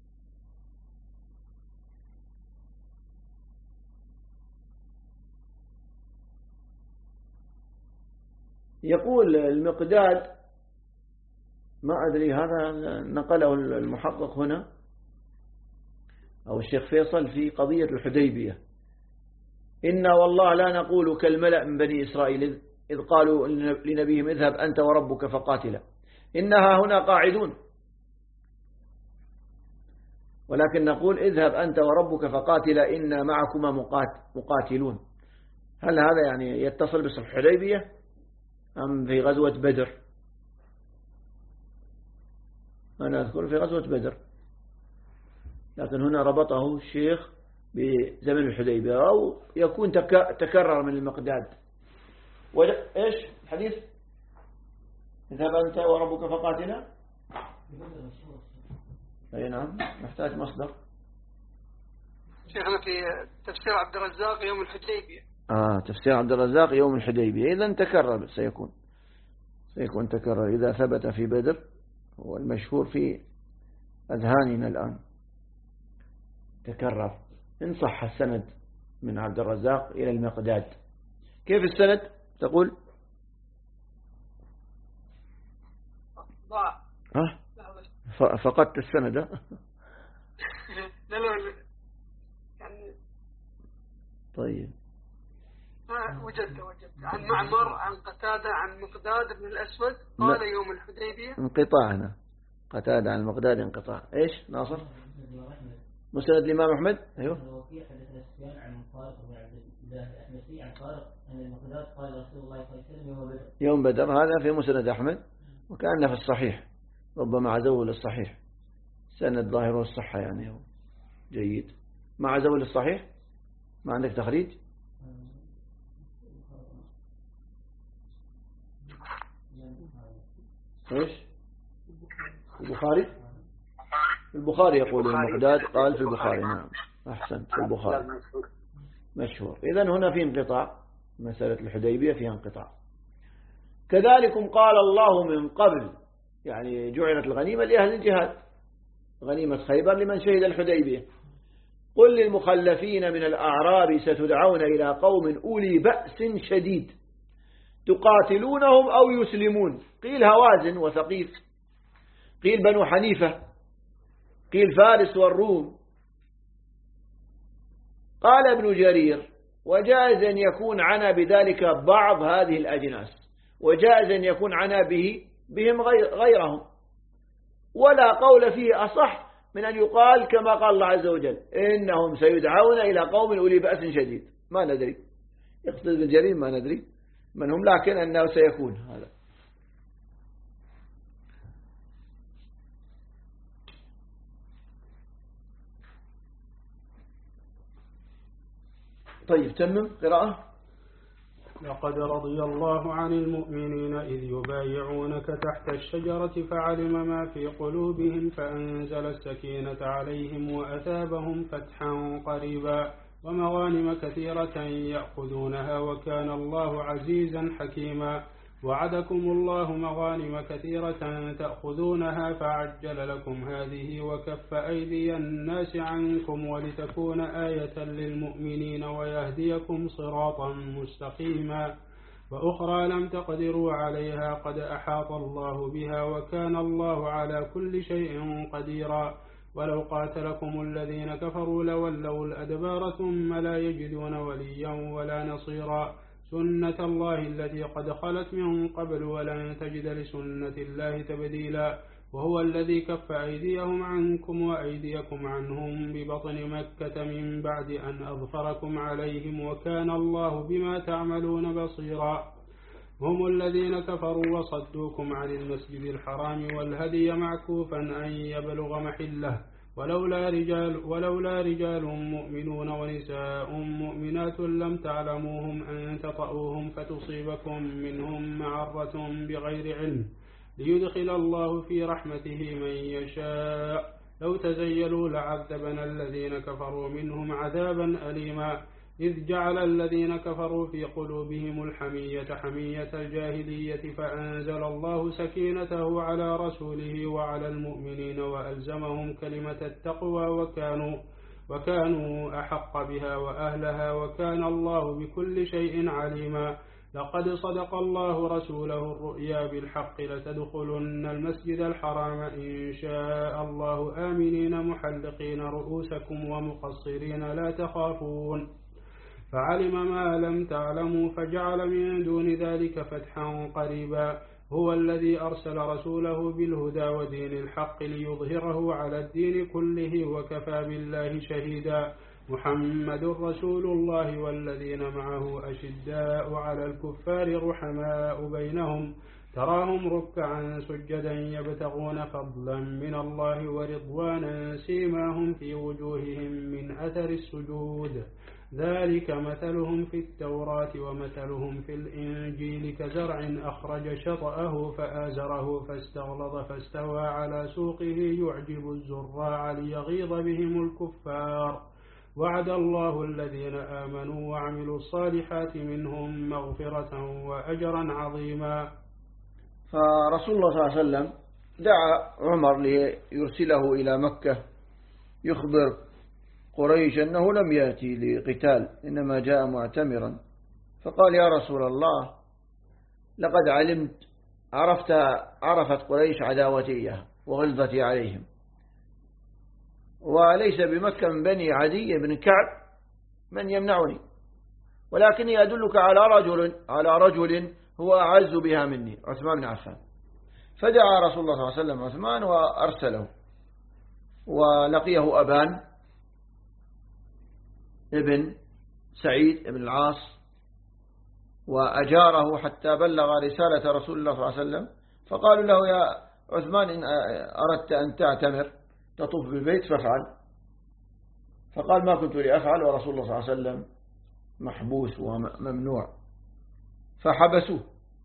يقول المقداد، ما أدري هذا نقله المحقق هنا أو الشيخ فيصل في قضية الحديبية: إنا والله لا نقول كالملأ من بني إسرائيل إذ قالوا لنبيهم: اذهب أنت وربك فقاتلا إنها هنا قاعدون، ولكن نقول: اذهب أنت وربك فقاتلا إنا معكما مقاتلون. هل هذا يعني يتصل بصلح الحديبية أم في غزوة بدر؟ أنا أذكر في غزوة بدر، لكن هنا ربطه الشيخ بزمن الحديبية، أو يكون تكرر من المقداد. إيش الحديث؟ اذهب أنت وربك فقاتلا. أي نعم، محتاج مصدر. شيخنا في تفسير عبد الرزاق يوم الحديبية. تفسير عبد الرزاق يوم الحديبية، إذن تكرر، سيكون تكرر إذا ثبت في بدر، هو المشهور في أذهاننا الآن، تكرر إن صح السند من عبد الرزاق إلى المقداد. كيف السند تقول؟ فقدت السند. لا يعني طيب وجدت عن معمر عن قتادة عن مقداد بن الأسود قال يوم الحديبية. انقطاع هنا، قتادة عن مقداد انقطاع. إيش ناصر؟ مسند الإمام أحمد. أيوه. يوم بدر هذا في مسند أحمد، وكأنه في الصحيح، ربما عزوه للصحيح، سند ظاهره الصحة يعني جيد. ما عزوه للصحيح؟ ما عندك تخريج؟ ايش؟ البخاري؟ البخاري يقول المقداد قال في البخاري. نعم أحسنت، في البخاري مشهور. إذن هنا في انقطاع، مسألة الحديبية فيها انقطاع. كذلكم قال الله من قبل، يعني جعلت الغنيمة لأهل الجهاد، غنيمة خيبر لمن شهد الحديبية. قل للمخلفين من الأعراب ستدعون إلى قوم أولي بأس شديد تقاتلونهم أو يسلمون. قيل هوازن وثقيف، قيل بنو حنيفة، قيل فارس والروم. قال ابن جرير وجائز أن يكون عنا بذلك بعض هذه الأجناس، وجائز أن يكون عنا بهم غيرهم، ولا قول فيه أصح من أن يقال كما قال الله عز وجل إنهم سيدعون إلى قوم أولي بأس شديد. ما ندري، يقصد ابن جرير ما ندري من هم، لكن أنه سيكون هذا. طيب تمم قراءة. لقد رضي الله عن المؤمنين إذ يبايعونك تحت الشجرة فعلم ما في قلوبهم فأنزل السكينة عليهم وأثابهم فتحا قريبا ومغانم كثيرة يأخذونها وكان الله عزيزا حكيما. وعدكم الله مغانم كثيرة تأخذونها فعجل لكم هذه وكف أيدي الناس عنكم ولتكون آية للمؤمنين ويهديكم صراطا مستقيما. وأخرى لم تقدروا عليها قد أحاط الله بها وكان الله على كل شيء قديرا. ولو قاتلكم الذين كفروا لولوا الأدبار ثم لا يجدون وليا ولا نصيرا. سنة الله التي قد خلت من قبل ولن تجد لسنة الله تبديلا. وهو الذي كف أيديهم عنكم وأيديكم عنهم ببطن مكة من بعد أن أظفركم عليهم وكان الله بما تعملون بصيرا. هم الذين كفروا وصدوكم عن المسجد الحرام والهدي معكوفا أن يبلغ محله ولولا رجال مؤمنون ونساء مؤمنات لم تعلموهم أن تطؤوهم فتصيبكم منهم معرة بغير علم ليدخل الله في رحمته من يشاء. لو تزيلوا لعذبنا الذين كفروا منهم عذابا أليما. إذ جعل الذين كفروا في قلوبهم الحمية حمية الجاهلية فأنزل الله سكينته على رسوله وعلى المؤمنين وألزمهم كلمة التقوى وكانوا أحق بها وأهلها وكان الله بكل شيء عليما. لقد صدق الله رسوله الرؤيا بالحق لتدخلن المسجد الحرام إن شاء الله آمنين محلقين رؤوسكم ومقصرين لا تخافون. فعلم ما لم تعلموا فجعل من دون ذلك فتحا قريبا. هو الذي أرسل رسوله بالهدى ودين الحق ليظهره على الدين كله وكفى بالله شهيدا. محمد رسول الله والذين معه أشداء على الكفار رحماء بينهم تراهم ركعا سجدا يبتغون فضلا من الله ورضوانا سيماهم في وجوههم من أثر السجود ذلك مثلهم في التوراة ومثلهم في الإنجيل كزرع أخرج شطأه فآزره فاستغلظ فاستوى على سوقه يعجب الزراع ليغيظ بهم الكفار. وعد الله الذين آمنوا وعملوا الصالحات منهم مغفرة وأجرا عظيما. فرسول الله صلى الله عليه وسلم دعا عمر ليرسله إلى مكة يخبر قريش أنه لم يأتي لقتال إنما جاء معتمرا. فقال يا رسول الله لقد عرفت قريش عداوتي وغلظتي عليهم، وليس بمكة من بني عدي بن كعب من يمنعني، ولكني أدلك على رجل هو أعز بها مني، عثمان بن عفان. فدعا رسول الله صلى الله عليه وسلم عثمان وأرسله، ولقيه أبان ابن سعيد بن العاص وأجاره حتى بلغ رسالة رسول الله صلى الله عليه وسلم، فقالوا له يا عثمان إن أردت أن تعتمر تطوف بالبيت فافعل، فقال ما كنت لأفعل ورسول الله صلى الله عليه وسلم محبوس وممنوع، فحبسوه،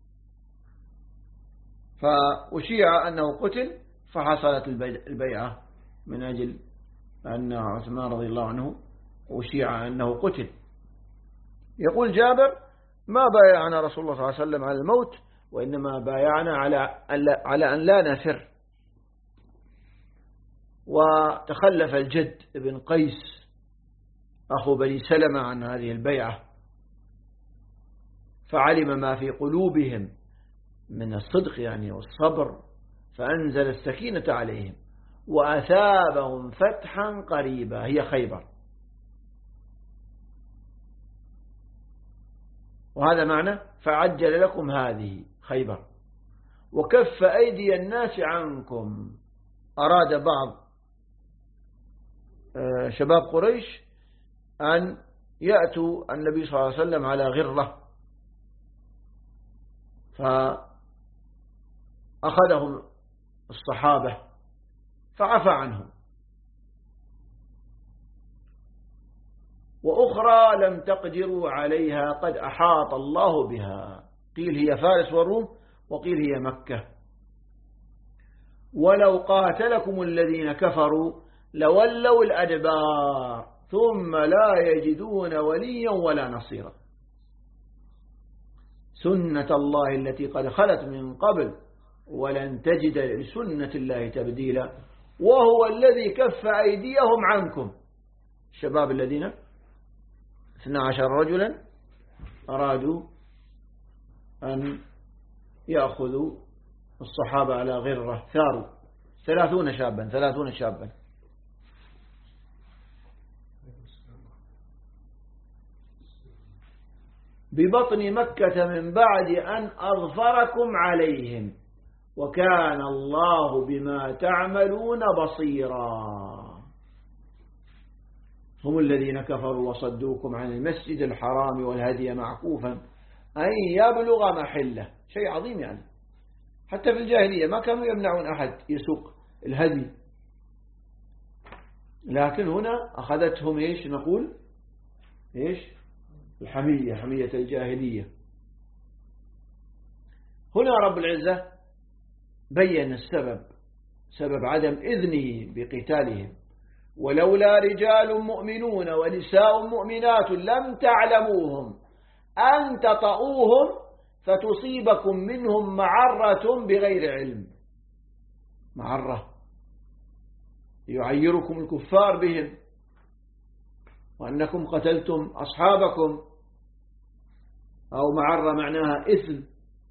فأشيع أنه قتل، فحصلت البيعة من أجل أن عثمان رضي الله عنه أشيع أنه قتل. يقول جابر ما بايعنا رسول الله صلى الله عليه وسلم على الموت، وإنما بايعنا على أن لا نفر. وتخلف الجد بن قيس أخو بني سلمة عن هذه البيعة، فعلم ما في قلوبهم من الصدق يعني والصبر، فأنزل السكينة عليهم وأثابهم فتحا قريبا، هي خيبر. وهذا معنى فعجل لكم هذه خيبر وكف أيدي الناس عنكم. أراد بعض شباب قريش أن يأتوا النبي صلى الله عليه وسلم على غرة، فأخذهم الصحابة فعفى عنهم، وأخرى لم تقدروا عليها قد أحاط الله بها، قيل هي فارس والروم وقيل هي مكة. ولو قاتلكم الذين كفروا لولوا الأدبار ثم لا يجدون وليا ولا نصيرا. سنة الله التي قد خلت من قبل ولن تجد لسنة الله تبديلا، وهو الذي كف أيديهم عنكم. الشباب الذين 12 رجلا أرادوا أن يأخذوا الصحابة على غرة، ثاروا 30 شابا. ببطن مكة من بعد أن أظفركم عليهم وكان الله بما تعملون بصيرا. هم الذين كفروا وصدوكم عن المسجد الحرام والهدي معكوفا أن يبلغ محله، شيء عظيم يعني. حتى في الجاهلية ما كانوا يمنعون أحد يسوق الهدي، لكن هنا أخذتهم إيش نقول إيش الحمية، حمية الجاهلية. هنا رب العزة بين السبب، سبب عدم إذنه بقتالهم: ولولا رجال مؤمنون ونساء مؤمنات لم تعلموهم أن تطؤوهم فتصيبكم منهم معرة بغير علم. معرة يعيركم الكفار بهم وأنكم قتلتم أصحابكم، أو معرة معناها إثم،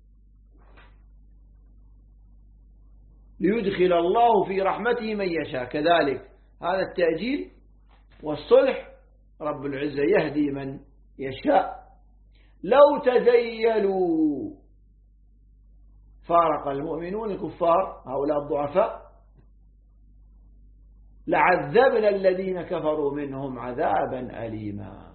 ليدخل الله في رحمته من يشاء. كذلك هذا التأجيل والصلح رب العزة يهدي من يشاء. لو تزيلوا فارق المؤمنون الكفار هؤلاء الضعفاء لعذبنا الذين كفروا منهم عذابا أليما.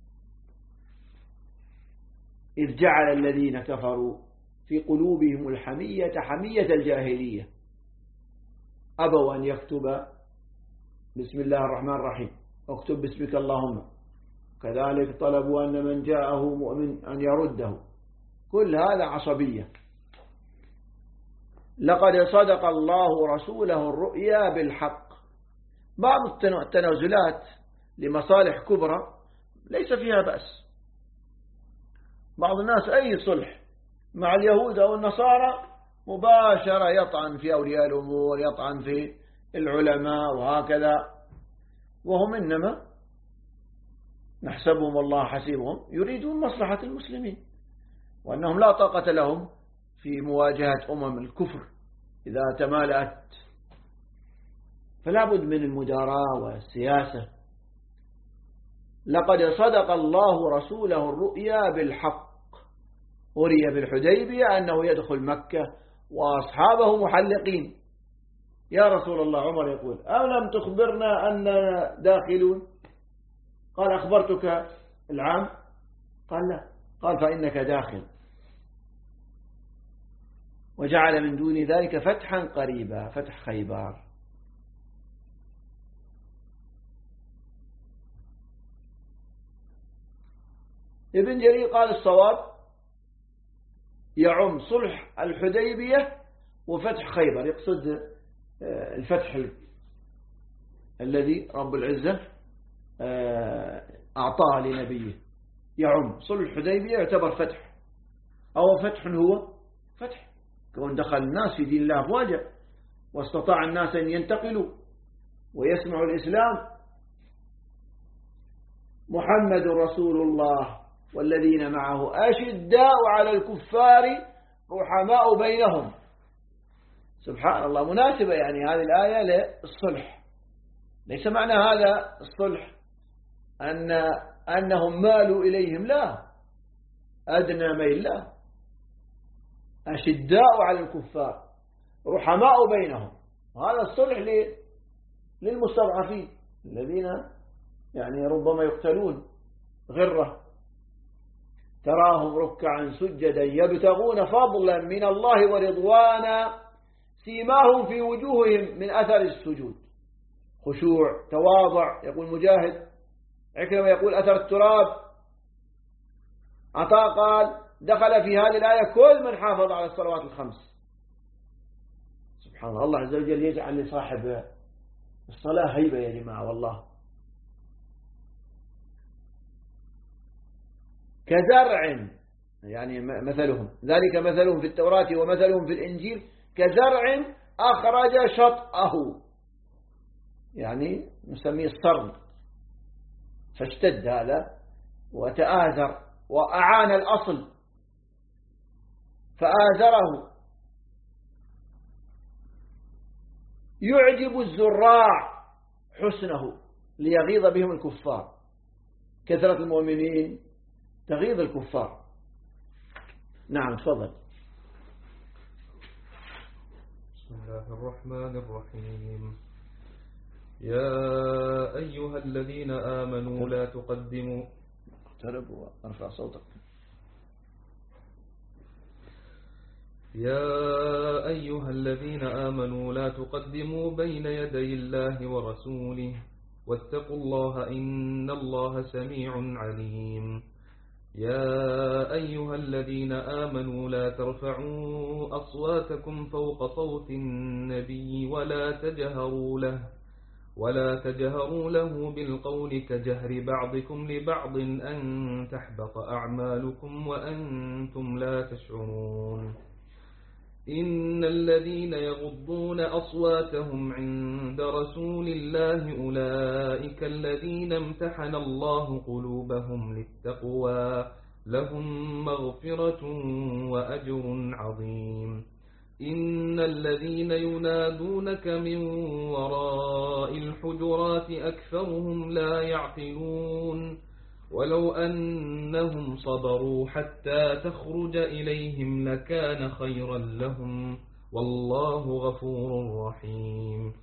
إذ جعل الذين كفروا في قلوبهم الحمية حمية الجاهلية، أبوا أن يكتب بسم الله الرحمن الرحيم، اكتب باسمك اللهم. كذلك طلبوا أن من جاءه مؤمن أن يرده. كل هذا عصبية. لقد صدق الله رسوله الرؤيا بالحق. بعض التنازلات لمصالح كبرى ليس فيها بأس. بعض الناس أي صلح مع اليهود أو النصارى مباشرة يطعن في أولياء الأمور، يطعن في العلماء وهكذا، وهم إنما نحسبهم الله حسيبهم يريدون مصلحة المسلمين، وأنهم لا طاقة لهم في مواجهة الكفر إذا تمالأت. فلا بد من المداراة والسياسة. لقد صدق الله رسوله الرؤيا بالحق. أري بالحديبية أنه يدخل مكة وأصحابه محلقين. يا رسول الله، عمر يقول: أو لم تخبرنا أننا داخلون؟ قال: أخبرتك العام؟ قال لا، قال فإنك داخل، وجعل من دون ذلك فتحا قريبا، فتح خيبر. ابن جرير قال الصواب يعم صلح الحديبية وفتح خيبر، يقصد الفتح الذي رب العزة أعطاه لنبيه، يعم صلح الحديبية يعتبر فتح، أو فتح هو فتح كون دخل الناس في دين الله أفواجا، واستطاع الناس أن ينتقلوا ويسمعوا الإسلام. محمد رسول الله والذين معه أشداء على الكفار رحماء بينهم. سبحان الله، مناسبة يعني هذه الآية للصلح. ليس معنى هذا الصلح أنهم مالوا إليهم، لا، أدنى ميل، لا، أشداء على الكفار رحماء بينهم. هذا الصلح للمستضعفين الذين يعني ربما يقتلون غرة، تراهم ركعا سجدا يبتغون فضلا من الله ورضوانا سيماهم في وجوههم من أثر السجود، خشوع، تواضع. يقول مجاهد، عكرمة يقول أثر التراب. عطاء قال دخل في هذه الآية كل من حافظ على الصلوات الخمس. سبحان الله، الله عز وجل يجعل لصاحب الصلاة هيبة يا جماعة والله. كزرع، يعني مثلهم ذلك مثلهم في التوراة ومثلهم في الإنجيل كزرع أخرج شطأه، يعني نسميه الصرم، فاشتد هذا وتآزر وأعان الأصل فآزره، يعجب الزراع حسنه ليغيظ بهم الكفار. كثرة المؤمنين تغيظ الكفار. نعم تفضل. بسم الله الرحمن الرحيم. يا أيها الذين آمنوا لا تقدموا. اقترب وارفع صوتك. يا أيها الذين آمنوا لا تقدموا بين يدي الله ورسوله واتقوا الله إن الله سميع عليم. يا أيها الذين آمنوا لا ترفعوا أصواتكم فوق صوت النبي ولا تجهروا له بالقول كجهر بعضكم لبعض أن تحبط أعمالكم وأنتم لا تشعرون. إن الذين يغضون أصواتهم عند رسول الله أولئك الذين امتحن الله قلوبهم للتقوى لهم مغفرة وأجر عظيم. إن الذين ينادونك من وراء الحجرات أكثرهم لا يعقلون ولو أنهم صبروا حتى تخرج إليهم لكان خيرا لهم والله غفور رحيم.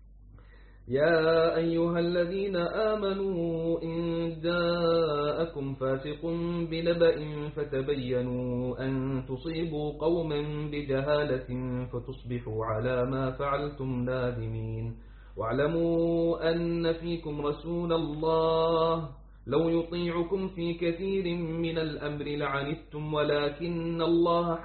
يا أيها الذين آمنوا إن جاءكم فاسق بنبأ فتبينوا أن تصيبوا قوما بجهالة فتصبحوا على ما فعلتم نادمين. واعلموا أن فيكم رسول الله لو يطيعكم في كثير من الأمر لعنتم ولكن الله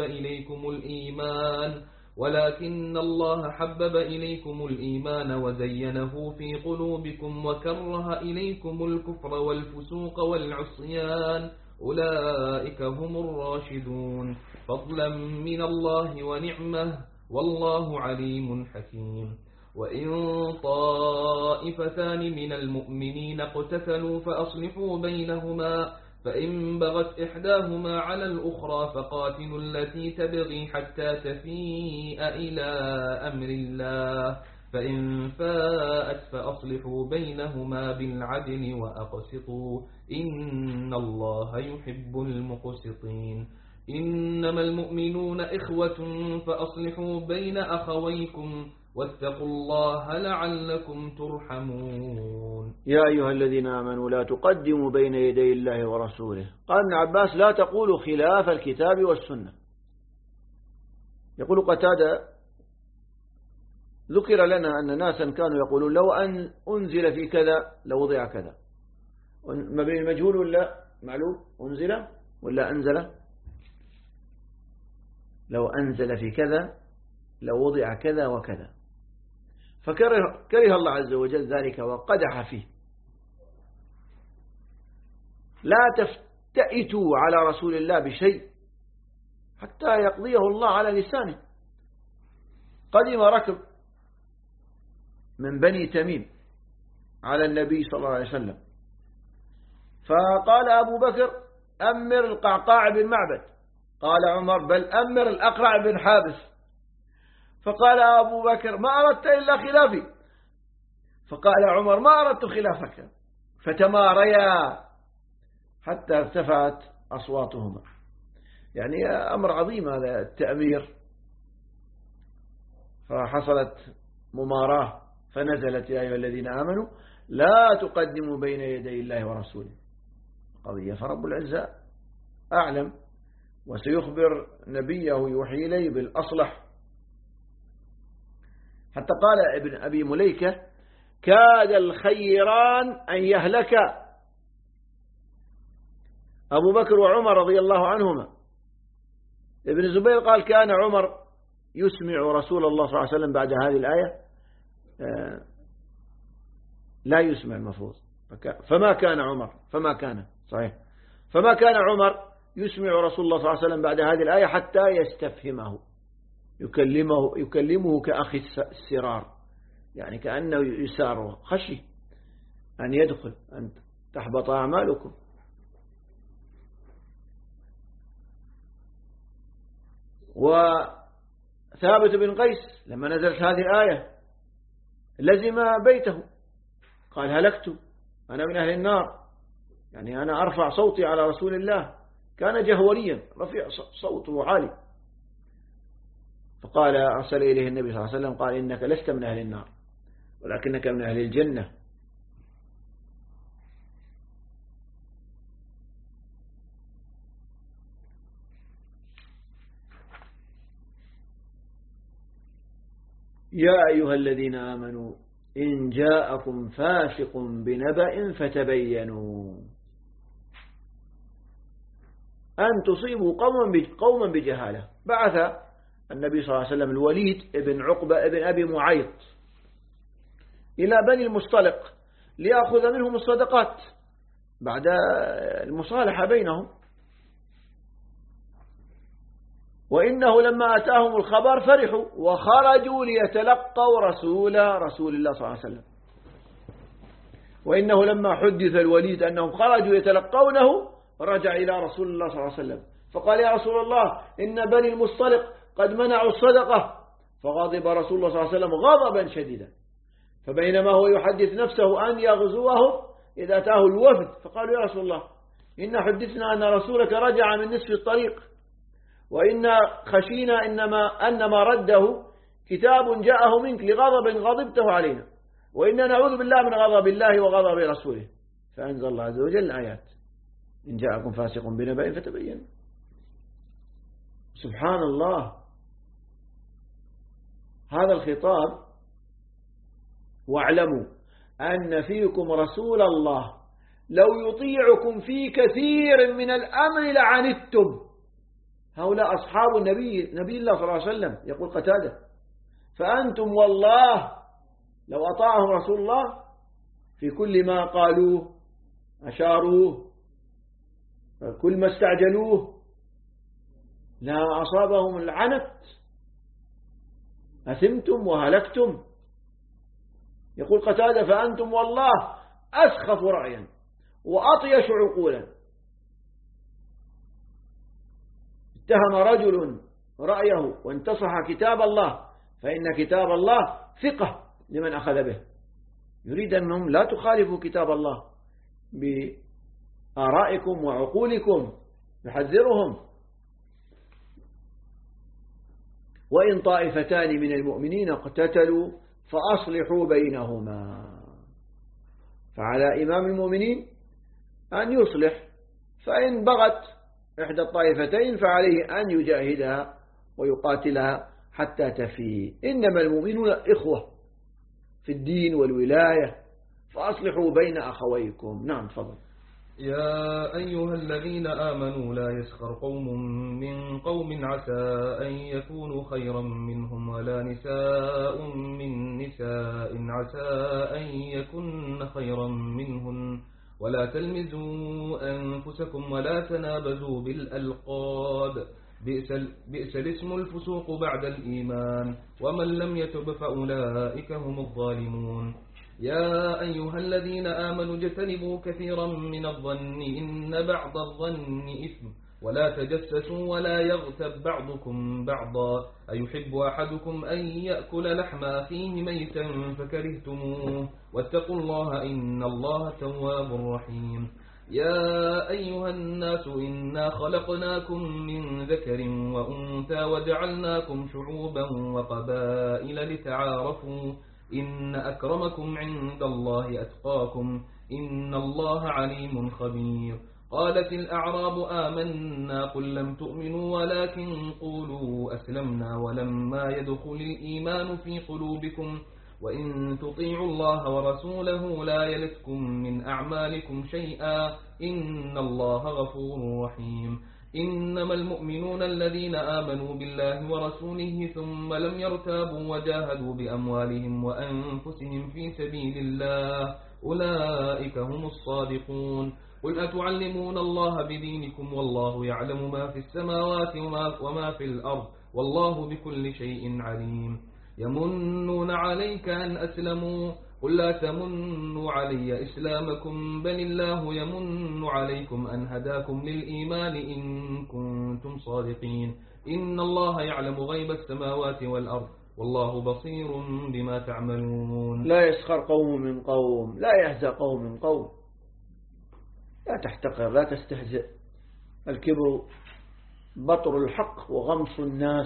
حبب إليكم الإيمان وزينه في قلوبكم وكره إليكم الكفر والفسوق والعصيان أولئك هم الراشدون فضلا من الله ونعمه والله عليم حكيم. وإن طائفتان من المؤمنين اقتتلوا فأصلحوا بينهما فإن بغت إحداهما على الأخرى فقاتلوا التي تبغي حتى تفيء إلى أمر الله فإن فاءت فأصلحوا بينهما بالعدل وأقسطوا إن الله يحب المقسطين. إنما المؤمنون إخوة فأصلحوا بين أخويكم واتقوا الله لعلكم ترحمون. يا أيها الذين آمنوا لا تقدموا بين يدي الله ورسوله. قال ابن عباس لا تقولوا خلاف الكتاب والسنة. يقول قتادة ذكر لنا أن ناسا كانوا يقولون لو أن أنزل في كذا لوضع كذا. مبني المجهول ولا معلوم؟ أنزل ولا أنزل؟ لو أنزل في كذا لوضع كذا وكذا. فكره الله عز وجل ذلك وقدح فيه. لا تفتئتوا على رسول الله بشيء حتى يقضيه الله على لسانه. قدم ركب من بني تميم على النبي صلى الله عليه وسلم، فقال أبو بكر أمر القعقاع بن معبد، قال عمر بل أمر الأقرع بن حابس، فقال أبو بكر ما أردت إلا خلافي، فقال عمر ما أردت خلافك، فتماريا حتى ارتفعت أصواتهما. يعني أمر عظيم هذا التأمير. فحصلت مماراة فنزلت يا أيها الذين آمنوا لا تقدموا بين يدي الله ورسوله قضية. فرب العزة أعلم وسيخبر نبيه يوحي إليه بالأصلح. حتى قال ابن أبي مليكة كاد الخيران أن يهلك أبو بكر وعمر رضي الله عنهما. ابن الزبير قال كان عمر يسمع رسول الله صلى الله عليه وسلم بعد هذه الآية لا يسمع المفروض، فما كان عمر يسمع رسول الله صلى الله عليه وسلم بعد هذه الآية حتى يستفهمه، يكلمه كأخي السرار، يعني كأنه يساره، خشي أن يدخل أن تحبط أعمالكم. وثابت بن قيس لما نزلت هذه الآية لزم بيته، قال هلكت أنا من أهل النار، يعني أنا أرفع صوتي على رسول الله، كان جهوريا رفيع صوته عالي. فقال أرسل إليه النبي صلى الله عليه وسلم قال إنك لست من أهل النار ولكنك من أهل الجنة. يا أيها الذين آمنوا إن جاءكم فاسق بنبأ فتبينوا أن تصيبوا قوما بجهالة. بعث النبي صلى الله عليه وسلم الوليد ابن عقبة ابن أبي معيط إلى بني المصطلق ليأخذ منهم الصدقات بعد المصالحة بينهم، وإنه لما أتاهم الخبر فرحوا وخرجوا ليتلقوا رسول الله صلى الله عليه وسلم. وإنه لما حدث الوليد أنهم خرجوا يتلقونه رجع إلى رسول الله صلى الله عليه وسلم فقال يا رسول الله إن بني المصطلق قد منعوا الصدقة. فغضب رسول الله صلى الله عليه وسلم غضبا شديدا، فبينما هو يحدث نفسه أن يغزوهم إذا أتاه الوفد فقالوا يا رسول الله إن حدثنا أن رسولك رجع من نصف الطريق وإن خشينا أنما رده كتاب جاءه منك لغضب غضبته علينا وإننا نعوذ بالله من غضب الله وغضب رسوله. فأنزل الله عز وجل آيات إن جاءكم فاسق بنبأ فتبينوا. سبحان الله، هذا الخطاب واعلموا أن فيكم رسول الله لو يطيعكم في كثير من الأمر لعنتم. هؤلاء أصحاب نبي الله صلى الله عليه وسلم. يقول قتادة فأنتم والله لو أطاعهم رسول الله في كل ما قالوه أشاروه كل ما استعجلوه لا أصابهم العنت، أثمتم وهلكتم. يقول قتادة فأنتم والله أسخف رأيا وأطيش عقولا. اتهم رجل رأيه وانتصح كتاب الله فإن كتاب الله ثقة لمن أخذ به. يريد أنهم لا تخالفوا كتاب الله بآرائكم وعقولكم، يحذرهم. وإن طائفتان من المؤمنين اقتتلوا فأصلحوا بينهما. فعلى إمام المؤمنين أن يصلح، فإن بغت إحدى الطائفتين فعليه أن يجاهدها ويقاتلها حتى تفيء. إنما المؤمنون إخوة في الدين والولاية فأصلحوا بين أخويكم. نعم تفضل. يا أيها الذين آمنوا لا يسخر قوم من قوم عسى أن يكونوا خيرا منهم ولا نساء من نساء عسى أن يكن خيرا منهن ولا تلمزوا أنفسكم ولا تنابزوا بالألقاب بئس الاسم الفسوق بعد الإيمان ومن لم يتب فأولئك هم الظالمون. يا أيها الذين آمنوا اجتنبوا كثيرا من الظن إن بعض الظن إثم ولا تجسسوا ولا يغتب بعضكم بعضا أيحب أحدكم أن يأكل لحم أخيه ميتا فكرهتموه واتقوا الله إن الله تواب رحيم. يا أيها الناس إنا خلقناكم من ذكر وأنثى وجعلناكم شعوبا وقبائل لتعارفوا إن أكرمكم عند الله أتقاكم إن الله عليم خبير. قالت الأعراب آمنا قل لم تؤمنوا ولكن قولوا أسلمنا ولما يدخل الإيمان في قلوبكم وإن تطيعوا الله ورسوله لا يلتكم من أعمالكم شيئا إن الله غفور رحيم. إنما المؤمنون الذين آمنوا بالله ورسوله ثم لم يرتابوا وجاهدوا بأموالهم وأنفسهم في سبيل الله أولئك هم الصادقون. قل أتعلمون الله بدينكم والله يعلم ما في السماوات وما في الأرض والله بكل شيء عليم. يمنون عليك أن أسلموا قل لا تمنوا علي إسلامكم بل الله يمن عليكم أن هداكم للإيمان إن كنتم صادقين. إن الله يعلم غيب السماوات والأرض والله بصير بما تعملون. لا يسخر قوم من قوم، لا يهزأ قوم من قوم، لا تحتقر، لا تستهزئ. الكبر بطر الحق وغمص الناس،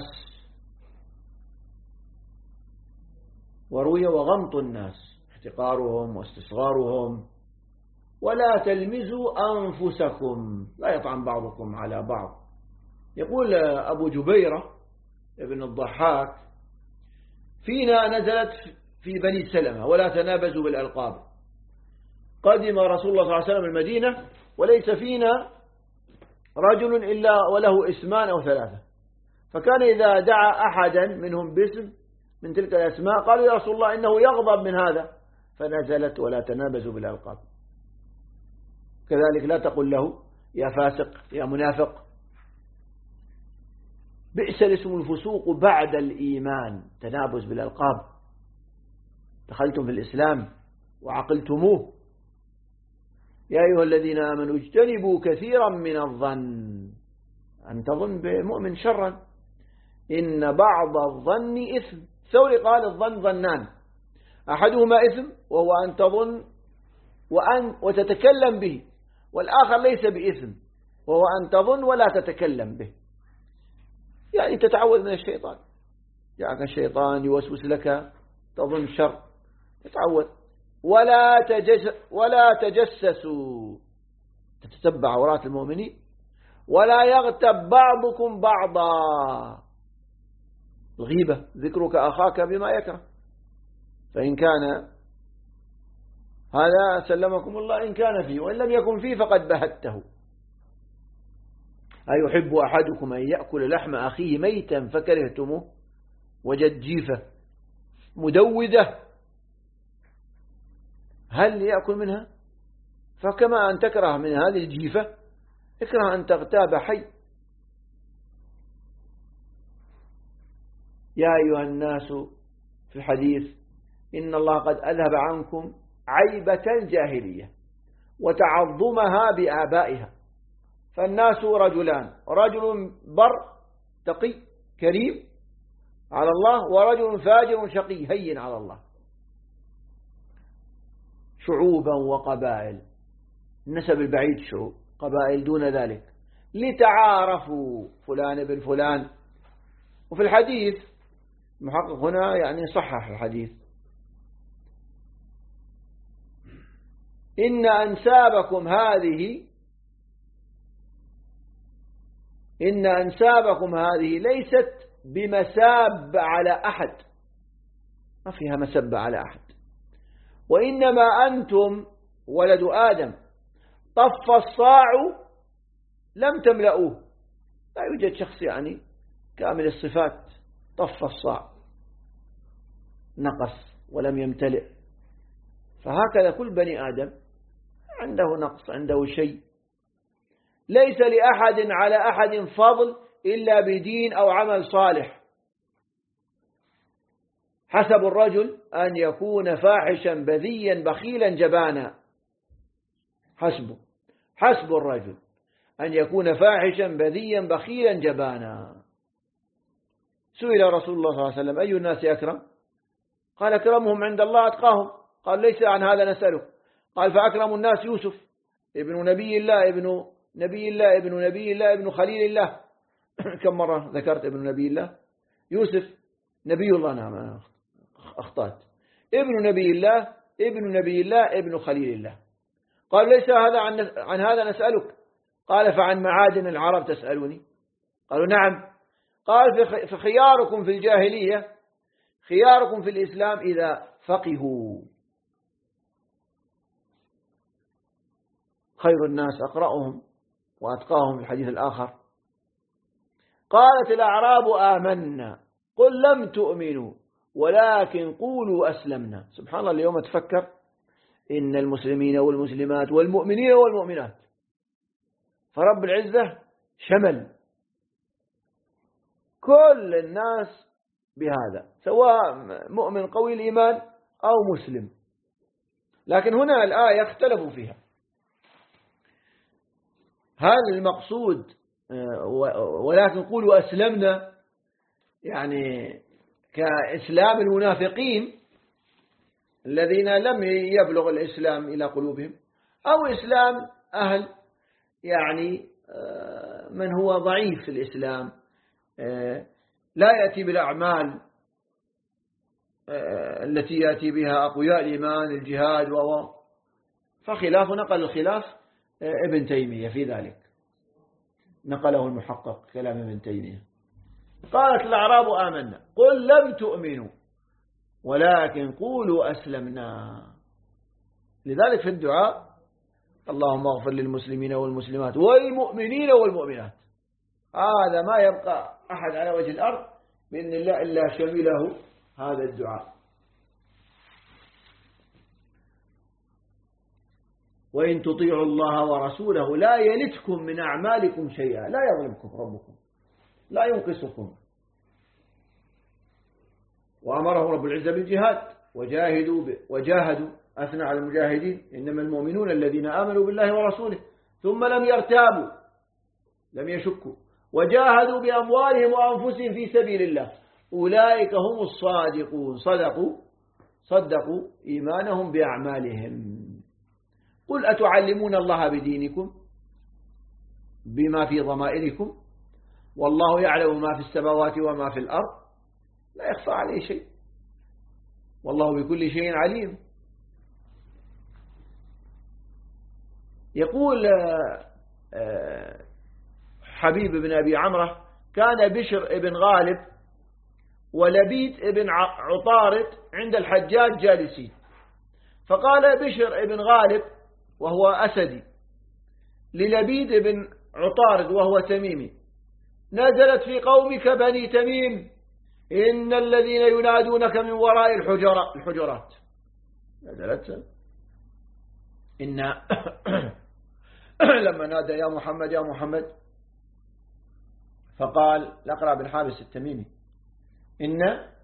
وروي وغمط الناس احتقارهم واستصغارهم. ولا تلمزوا أنفسكم، لا يطعن بعضكم على بعض. يقول أبو جبيرة ابن الضحاك فينا نزلت في بني سلمة ولا تنابزوا بالألقاب. قدم رسول الله صلى الله عليه وسلم المدينة وليس فينا رجل إلا وله اسمان أو ثلاثة، فكان إذا دعا أحدا منهم باسم من تلك الأسماء قالوا يا رسول الله إنه يغضب من هذا، فنزلت ولا تنابزوا بالألقاب. كذلك لا تقل له يا فاسق يا منافق. بئس الاسم الفسوق بعد الإيمان، تنابز بالألقاب. دخلتم في الإسلام وعقلتموه. يا أيها الذين آمنوا اجتنبوا كثيرا من الظن، أن تظن بمؤمن شرا، إن بعض الظن إثم. ثوري قال الظن ظنان، أحدهما إثم وهو أن تظن وتتكلم به، والآخر ليس بإثم وهو أن تظن ولا تتكلم به. يعني تتعوذ من الشيطان، جاءك الشيطان يوسوس لك تظن شر، تتعوذ. ولا تجسسوا، تتتبع عورات المؤمنين. ولا يغتب بعضكم بعضا، الغيبة ذكرك أخاك بما يكره، فإن كان هذا سلمكم الله إن كان فيه، وإن لم يكن فيه فقد بهته. أيحب أحدكم أن يأكل لحم أخيه ميتا فكرهتموه، وجد جيفة مدودة هل يأكل منها؟ فكما أن تكره من هذه الجيفة اكره أن تغتاب حي. يا أيها الناس في الحديث إن الله قد أذهب عنكم عيبة الجاهلية وتعظمها بآبائها. فالناس رجلان، رجل بر تقي كريم على الله، ورجل فاجر شقي هين على الله. شعوبا وقبائل، النسب البعيد شعوب، قبائل دون ذلك، لتعارفوا فلان ابن فلان. وفي الحديث المحقق هنا يعني صحح الحديث. إن أنسابكم هذه ليست بمساب على أحد، ما فيها مسب على أحد، وإنما أنتم ولد آدم، طف الصاع لم تملؤوه. لا يوجد شخص يعني كامل الصفات طف الصاع نقص ولم يمتلئ، فهكذا كل بني آدم عنده نقص، عنده شيء. ليس لأحد على أحد فضل إلا بدين أو عمل صالح. حسب الرجل أن يكون فاحشا بذيا بخيلا جبانا. حسب الرجل أن يكون فاحشا بذيا بخيلا جبانا. سئل رسول الله صلى الله عليه وسلم: أي الناس أكرم؟ قال: أكرمهم عند الله أتقاهم. قال: ليس عن هذا نسألك. قال: فأكرم الناس يوسف ابن نبي الله ابن خليل الله. كم مرة ذكرت ابن نبي الله؟ يوسف نبي الله، نعم أخطأت، ابن نبي الله ابن خليل الله. قال: ليس هذا عن هذا نسألك. قال: فعن معادن العرب تسألني؟ قالوا: نعم. قال: فخياركم في الجاهلية خياركم في الإسلام إذا فقهوا. خير الناس أقرأهم وأتقاهم في الحديث الآخر. قالت الأعراب: آمنا. قل لم تؤمنوا ولكن قولوا أسلمنا. سبحان الله، اليوم أتفكر إن المسلمين والمسلمات والمؤمنين والمؤمنات، فرب العزة شمل كل الناس بهذا، سواء مؤمن قوي الإيمان أو مسلم. لكن هنا الآية اختلفوا فيها، هل المقصود ولكن قولوا أسلمنا يعني كإسلام المنافقين الذين لم يبلغ الإسلام إلى قلوبهم، أو إسلام أهل يعني من هو ضعيف في الإسلام لا يأتي بالأعمال التي يأتي بها أقوياء الإيمان، الجهاد فخلاف نقل الخلاف ابن تيمية في ذلك، نقله المحقق كلام ابن تيمية. قالت الأعراب: آمنا. قل لم تؤمنوا ولكن قولوا أسلمنا. لذلك في الدعاء: اللهم اغفر للمسلمين والمسلمات والمؤمنين والمؤمنات. هذا ما يبقى أحد على وجه الأرض بإذن الله إلا شمله هذا الدعاء. وإن تطيعوا الله ورسوله لا يلتكم من أعمالكم شيئا، لا يظلمكم ربكم، لا ينقصكم. وأمرهم رب العزة بالجهاد وجاهدوا أثنى على المجاهدين: إنما المؤمنون الذين آمنوا بالله ورسوله ثم لم يرتابوا لم يشكوا وجاهدوا بأموالهم وأنفسهم في سبيل الله أولئك هم الصادقون. صدقوا إيمانهم بأعمالهم. قل أتعلمون الله بدينكم بما في ضمائركم والله يعلم ما في السماوات وما في الأرض لا يخفى عليه شيء والله بكل شيء عليم. يقول حبيب بن أبي عمرة: كان بشر بن غالب ولبيد بن عطارد عند الحجاج جالسين، فقال بشر بن غالب وهو أسدي للبيد بن عطارد وهو تميمي: نزلت في قومك بني تميم إن الذين ينادونك من وراء الحجرات. نزلت إن لما نادى يا محمد يا محمد، فقال الأقرع بن حابس التميمي: إن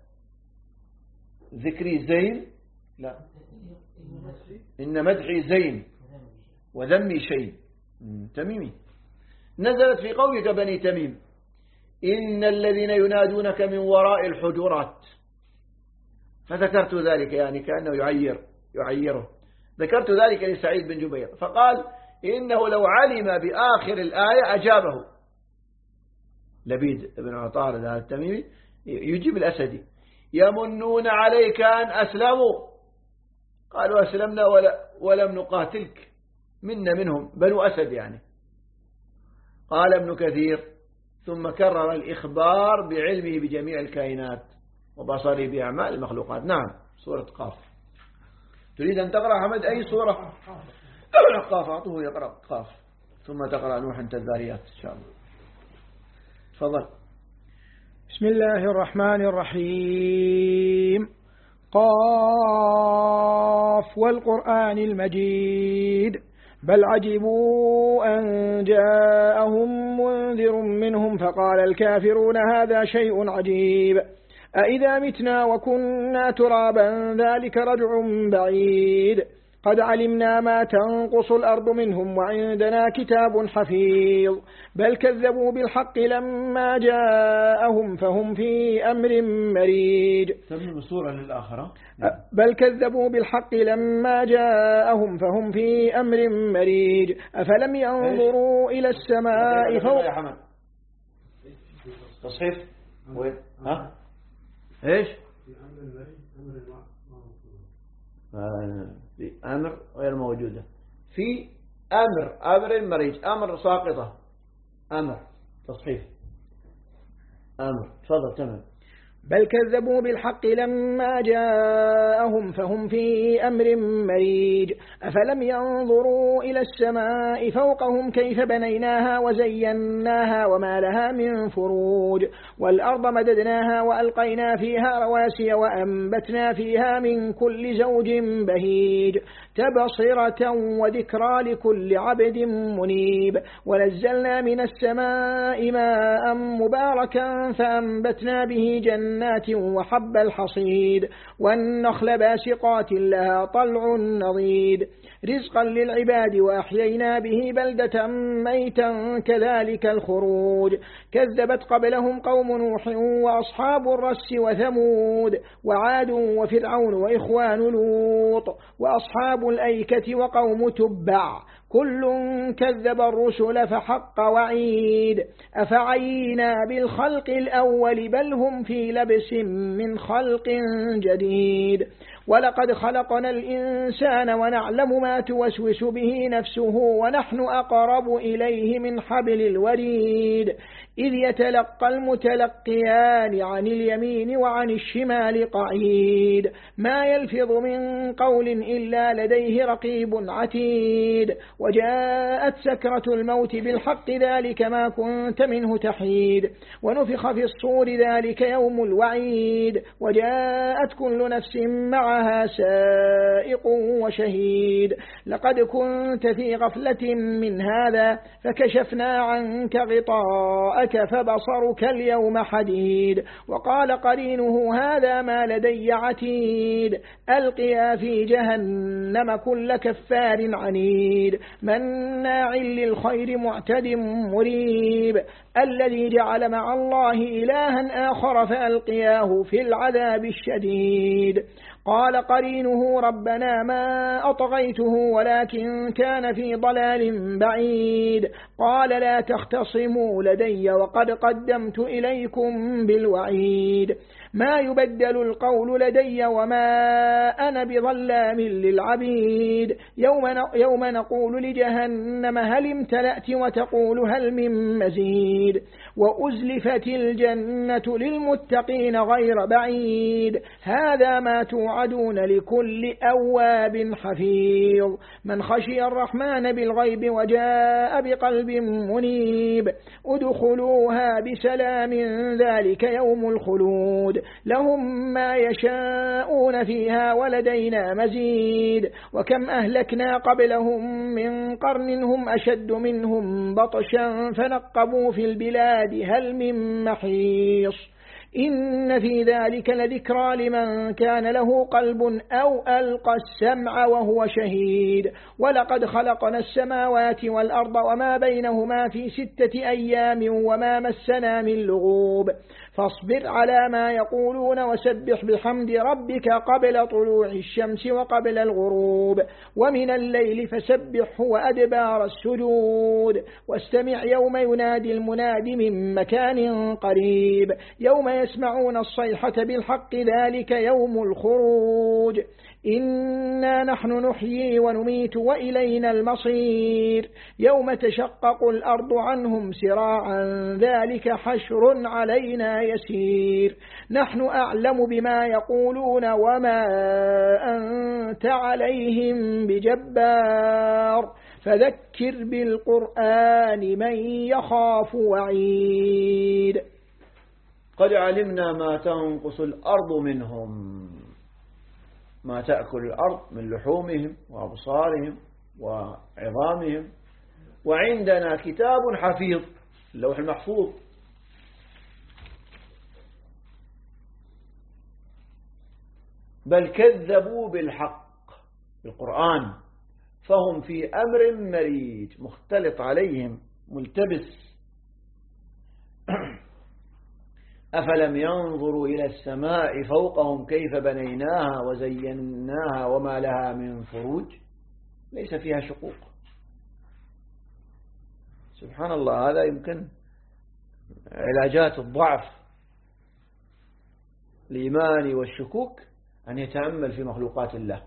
ذكري زين، لا، إن مدحي زين وذمي شيء. تميمي. نزلت في قومك بني تميم إن الذين ينادونك من وراء الحجرات. فذكرت ذلك يعني كأنه يعيره. ذكرت ذلك لسعيد بن جبير فقال إنه لو علم بآخر الآية أجابه. لبيد بن عطارد التميمي يجيب الأسدي: يمنون عليك أن أسلموا، قالوا أسلمنا ولم نقاتلك، منا منهم بنو أسد يعني. قال ابن كثير: ثم كرر الإخبار بعلمه بجميع الكائنات وبصره بأعمال المخلوقات. نعم، سورة قاف. تريد أن تقرأ حمد أي سورة؟ اقرأ قاف، أعطوه يقرأ قاف، ثم تقرأ نوح الذاريات إن شاء الله. تفضل. بسم الله الرحمن الرحيم. قاف والقرآن المجيد، بل عجبوا أن جاءهم منذر منهم فقال الكافرون هذا شيء عجيب، أإذا متنا وكنا ترابا ذلك رجع بعيد، قد علمنا ما تنقص الأرض منهم وعندنا كتاب حفيظ، بل كذبوا بالحق لما جاءهم فهم في أمر مريج. تمام السورة للآخرة. بل كذبوا بالحق لما جاءهم فهم في أمر مريج، أفلم ينظروا إلى السماء فوق. يا حمد تصحيف وين؟ ها؟ إيش؟ في أمر غير موجودة، في أمر مريج، أمر ساقطة، أمر تصحيف أمر. تفضل. تمام. بل كذبوا بالحق لما جاءهم فهم في أمر مريج، أفلم ينظروا إلى السماء فوقهم كيف بنيناها وزيناها وما لها من فروج، والأرض مددناها وألقينا فيها رواسي وأنبتنا فيها من كل زوج بهيج، تبصرة وذكرى لكل عبد منيب، ونزلنا من السماء ماء مباركا فأنبتنا به جنات وحب الحصيد والنخل باسقات لها طلع نضيد، رزقا للعباد وأحيينا به بلدة ميتا كذلك الخروج، كذبت قبلهم قوم نوح وأصحاب الرس وثمود وعاد وفرعون وإخوان لوط وأصحاب الأيكة وقوم تبع، كل كذب الرسل فحق وعيد، أفعينا بالخلق الأول بل هم في لبس من خلق جديد، ولقد خلقنا الإنسان ونعلم ما توسوس به نفسه ونحن أقرب إليه من حبل الوريد، إذ يتلقى المتلقيان عن اليمين وعن الشمال قعيد، ما يلفظ من قول إلا لديه رقيب عتيد، وجاءت سكرة الموت بالحق ذلك ما كنت منه تحيد، ونفخ في الصور ذلك يوم الوعيد، وجاءت كل نفس معها سائق وشهيد، لقد كنت في غفلة من هذا فكشفنا عنك غطاءك فبصرك اليوم حديد، وقال قرينه هذا ما لدي عتيد، ألقيا في جهنم كل كفار عنيد، مناع للخير معتد مريب، الذي جعل مع الله إلها آخر فألقياه في العذاب الشديد، قال قرينه ربنا ما أطغيته ولكن كان في ضلال بعيد، قال لا تختصموا لدي وقد قدمت إليكم بالوعيد، ما يبدل القول لدي وما أنا بظلام للعبيد، يوم نقول لجهنم هل امتلأت وتقول هل من مزيد، وأزلفت الجنة للمتقين غير بعيد، هذا ما توعدون لكل أواب حفيظ، من خشي الرحمن بالغيب وجاء بقلب منيب، ادخلوها بسلام ذلك يوم الخلود، لهم ما يشاءون فيها ولدينا مزيد، وكم أهلكنا قبلهم من قرن هم أشد منهم بطشا فنقبوا في البلاد هل من محيص، إن في ذلك لذكرى لمن كان له قلب أو ألقى السمع وهو شهيد، ولقد خلقنا السماوات والأرض وما بينهما في 6 أيام وما مسنا من لغوب، فاصبر على ما يقولون وسبح بحمد ربك قبل طلوع الشمس وقبل الغروب، ومن الليل فسبحه وأدبار السجود، واستمع يوم ينادي المناد من مكان قريب، يوم يسمعون الصيحة بالحق ذلك يوم الخروج إنا نحن نحيي ونميت وإلينا المصير يوم تشقق الأرض عنهم سراعا ذلك حشر علينا يسير نحن أعلم بما يقولون وما أنت عليهم بجبار فذكر بالقرآن من يخاف وعيد. قد علمنا ما تنقص الأرض منهم، ما تأكل الأرض من لحومهم وأبصارهم وعظامهم، وعندنا كتاب حفيظ اللوح المحفوظ. بل كذبوا بالحق بالقرآن فهم في أمر مريج، مختلط عليهم ملتبس. أفلم ينظروا إلى السماء فوقهم كيف بنيناها وزيناها وما لها من فروج، ليس فيها شقوق. سبحان الله، هذا يمكن علاجات الضعف الإيماني والشكوك أن يتأمل في مخلوقات الله.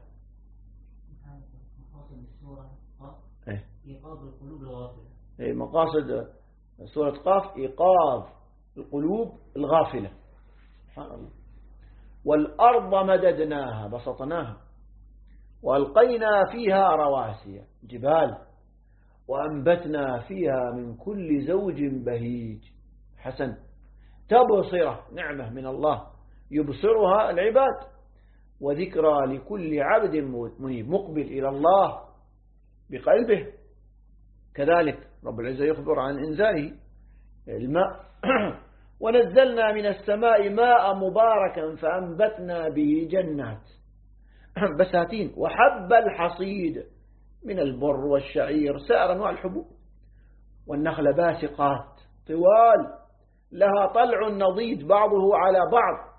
إيقاظ القلوب الغافلة. مقاصد سورة قاف إيقاظ القلوب الغافلة. سبحان الله. والأرض مددناها بسطناها وألقينا فيها رواسي جبال وأنبتنا فيها من كل زوج بهيج. حسن، تبصرة نعمة من الله يبصرها العباد، وذكرى لكل عبد منيب مقبل إلى الله بقلبه. كذلك رب العزة يخبر عن إنزاله الماء ونزلنا من السماء ماء مباركا فأنبتنا به جنات بساتين وحب الحصيد من البر والشعير سائر أنواع الحبوب، والنخل باسقات طوال لها طلع نضيد بعضه على بعض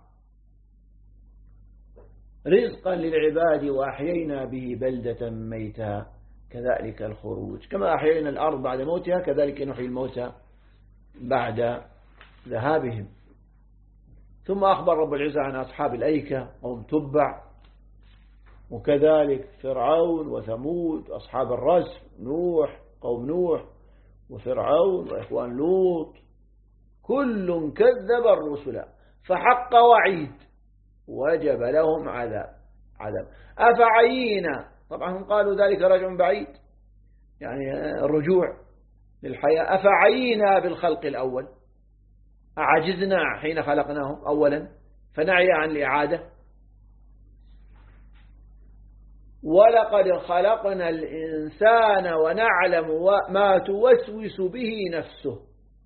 رزقا للعباد، وأحيينا به بلدة ميتا كذلك الخروج. كما أحيينا الأرض بعد موتها كذلك نحيي الموتى بعد ذهابهم. ثم أخبر رب العزة عن أصحاب الأيكة قوم تبع، وكذلك فرعون وثمود أصحاب الرس، نوح قوم نوح وفرعون وإخوان لوط، كل كذب الرسل فحق وعيد وجب لهم عذاب. أفعينا، طبعا هم قالوا ذلك رجع بعيد يعني الرجوع للحياة. أفعينا بالخلق الأول، أعجزنا حين خلقناهم أولا فنعي عن الإعادة. ولقد خلقنا الإنسان ونعلم ما توسوس به نفسه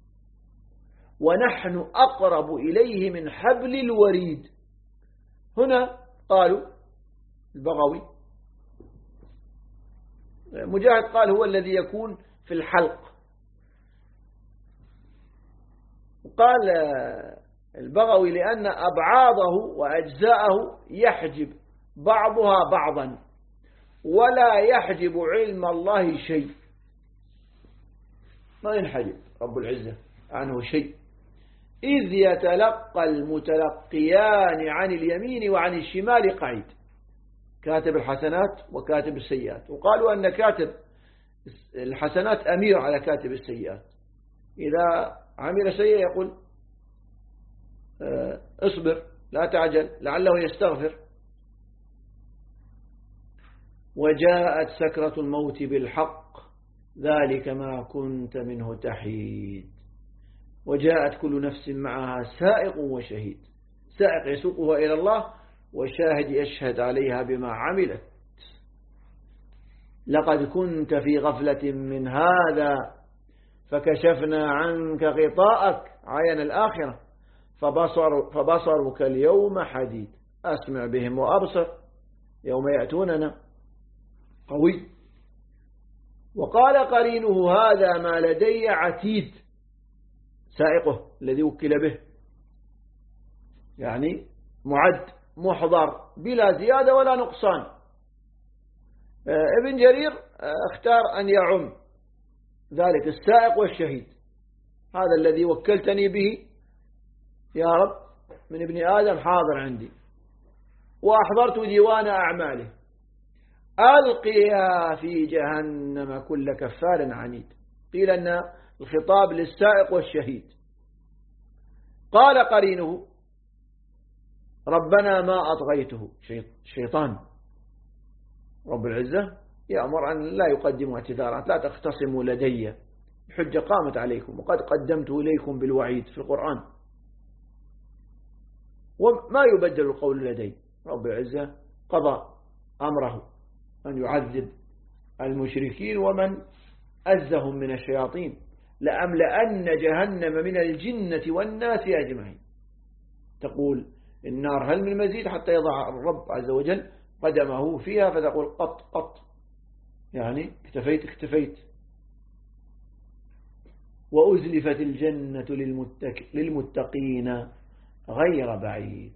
ونحن أقرب إليه من حبل الوريد. هنا قالوا البغوي مجاهد قال هو الذي يكون في الحلق، وقال البغوي لأن أبعاضه وأجزاءه يحجب بعضها بعضا ولا يحجب علم الله شيء، ما ينحجب رب العزة عنه شيء. إذ يتلقى المتلقيان عن اليمين وعن الشمال قعيد، كاتب الحسنات وكاتب السيئات. وقالوا أن كاتب الحسنات أمير على كاتب السيئات، إذا عمل سيئة يقول اصبر لا تعجل لعله يستغفر. وجاءت سكرة الموت بالحق ذلك ما كنت منه تحيد. وجاءت كل نفس معها سائق وشهيد، سائق يسوقها إلى الله وشاهد يشهد عليها بما عملت. لقد كنت في غفلة من هذا فكشفنا عنك غطاءك عين الآخرة فبصرك اليوم حديد أسمع بهم وأبصر يوم يأتوننا قوي. وقال قرينه هذا ما لدي عتيد، سائقه الذي وكل به يعني معد محضر بلا زيادة ولا نقصان. ابن جرير اختار أن يعم ذلك السائق والشهيد، هذا الذي وكلتني به يا رب من ابن آدم حاضر عندي، وأحضرت ديوان أعماله، ألقيها في جهنم كل كفار عنيد. قيل أن الخطاب للسائق والشهيد. قال قرينه ربنا ما أطغيته، شيطان. رب العزة يأمر أن لا يقدموا اعتذارات، لا تختصموا لدي، الحجة قامت عليكم وقد قدمت إليكم بالوعيد في القرآن، وما يبدل القول لدي. رب العزة قضى أمره أن يعذب المشركين ومن أزهم من الشياطين، لأملأن جهنم من الجنة والناس أجمعين. تقول النار هل من مزيد، حتى يضع الرب عز وجل قدمه فيها فتقول قط قط، يعني اكتفيت اكتفيت. وأزلفت الجنة للمتقين غير بعيد.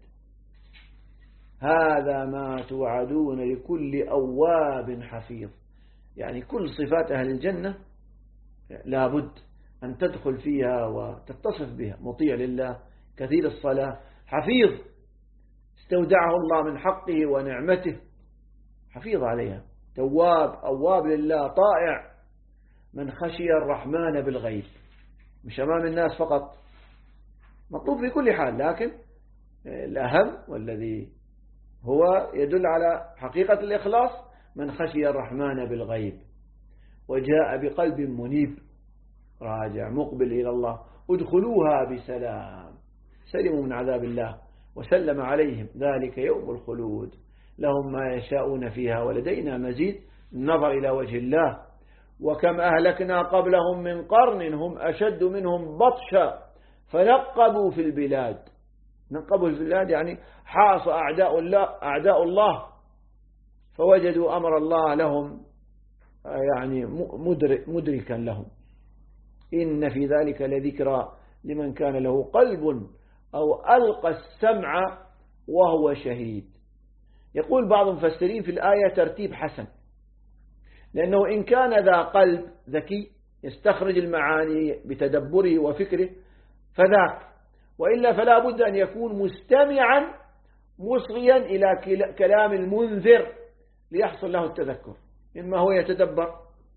هذا ما توعدون لكل أواب حفيظ. يعني كل صفات أهل الجنة لابد أن تدخل فيها وتتصف بها: مطيع لله، كثير الصلاة، حفيظ استودعه الله من حقه ونعمته، حفيظ عليها، تواب أواب لله، طائع، من خشي الرحمن بالغيب، مش أمام الناس فقط، مطلوب في كل حال، لكن الأهم والذي هو يدل على حقيقة الإخلاص من خشي الرحمن بالغيب وجاء بقلب منيب راجع مقبل إلى الله. ادخلوها بسلام، سلموا من عذاب الله وسلم عليهم، ذلك يوم الخلود، لهم ما يشاءون فيها ولدينا مزيد. النظر إلى وجه الله. وكم أهلكنا قبلهم من قرن هم أشد منهم بطشا فنقبوا في البلاد. نقبوا في البلاد يعني حاص أعداء الله فوجدوا أمر الله لهم يعني مدركا لهم. إن في ذلك لذكرى لمن كان له قلب أو ألقى السمع وهو شهيد. يقول بعض المفسرين في الآية ترتيب حسن، لأنه إن كان ذا قلب ذكي يستخرج المعاني بتدبره وفكره فذاك، وإلا فلا بد أن يكون مستمعا مصغيا إلى كلام المنذر ليحصل له التذكر، إما هو يتدبر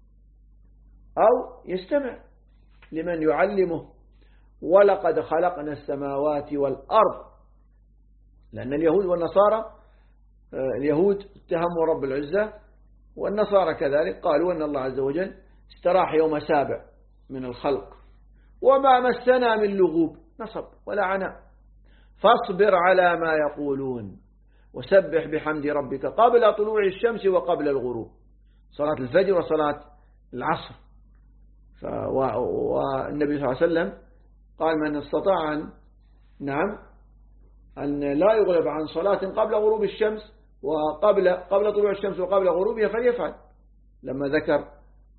أو يستمع لمن يعلمه. ولقد خلقنا السماوات والأرض، لأن اليهود والنصارى، اليهود اتهموا رب العزة والنصارى كذلك، قالوا أن الله عز وجل استراح يوم سابع من الخلق وما مسنا من لغوب، نصب ولا عناء. فاصبر على ما يقولون وسبح بحمد ربك قبل طلوع الشمس وقبل الغروب، صلاة الفجر وصلاة العصر. والنبي صلى الله عليه وسلم قال من استطاع أن لا يغلب عن صلاة قبل غروب الشمس قبل طلوع الشمس وقبل غروبها فليفعل، لما ذكر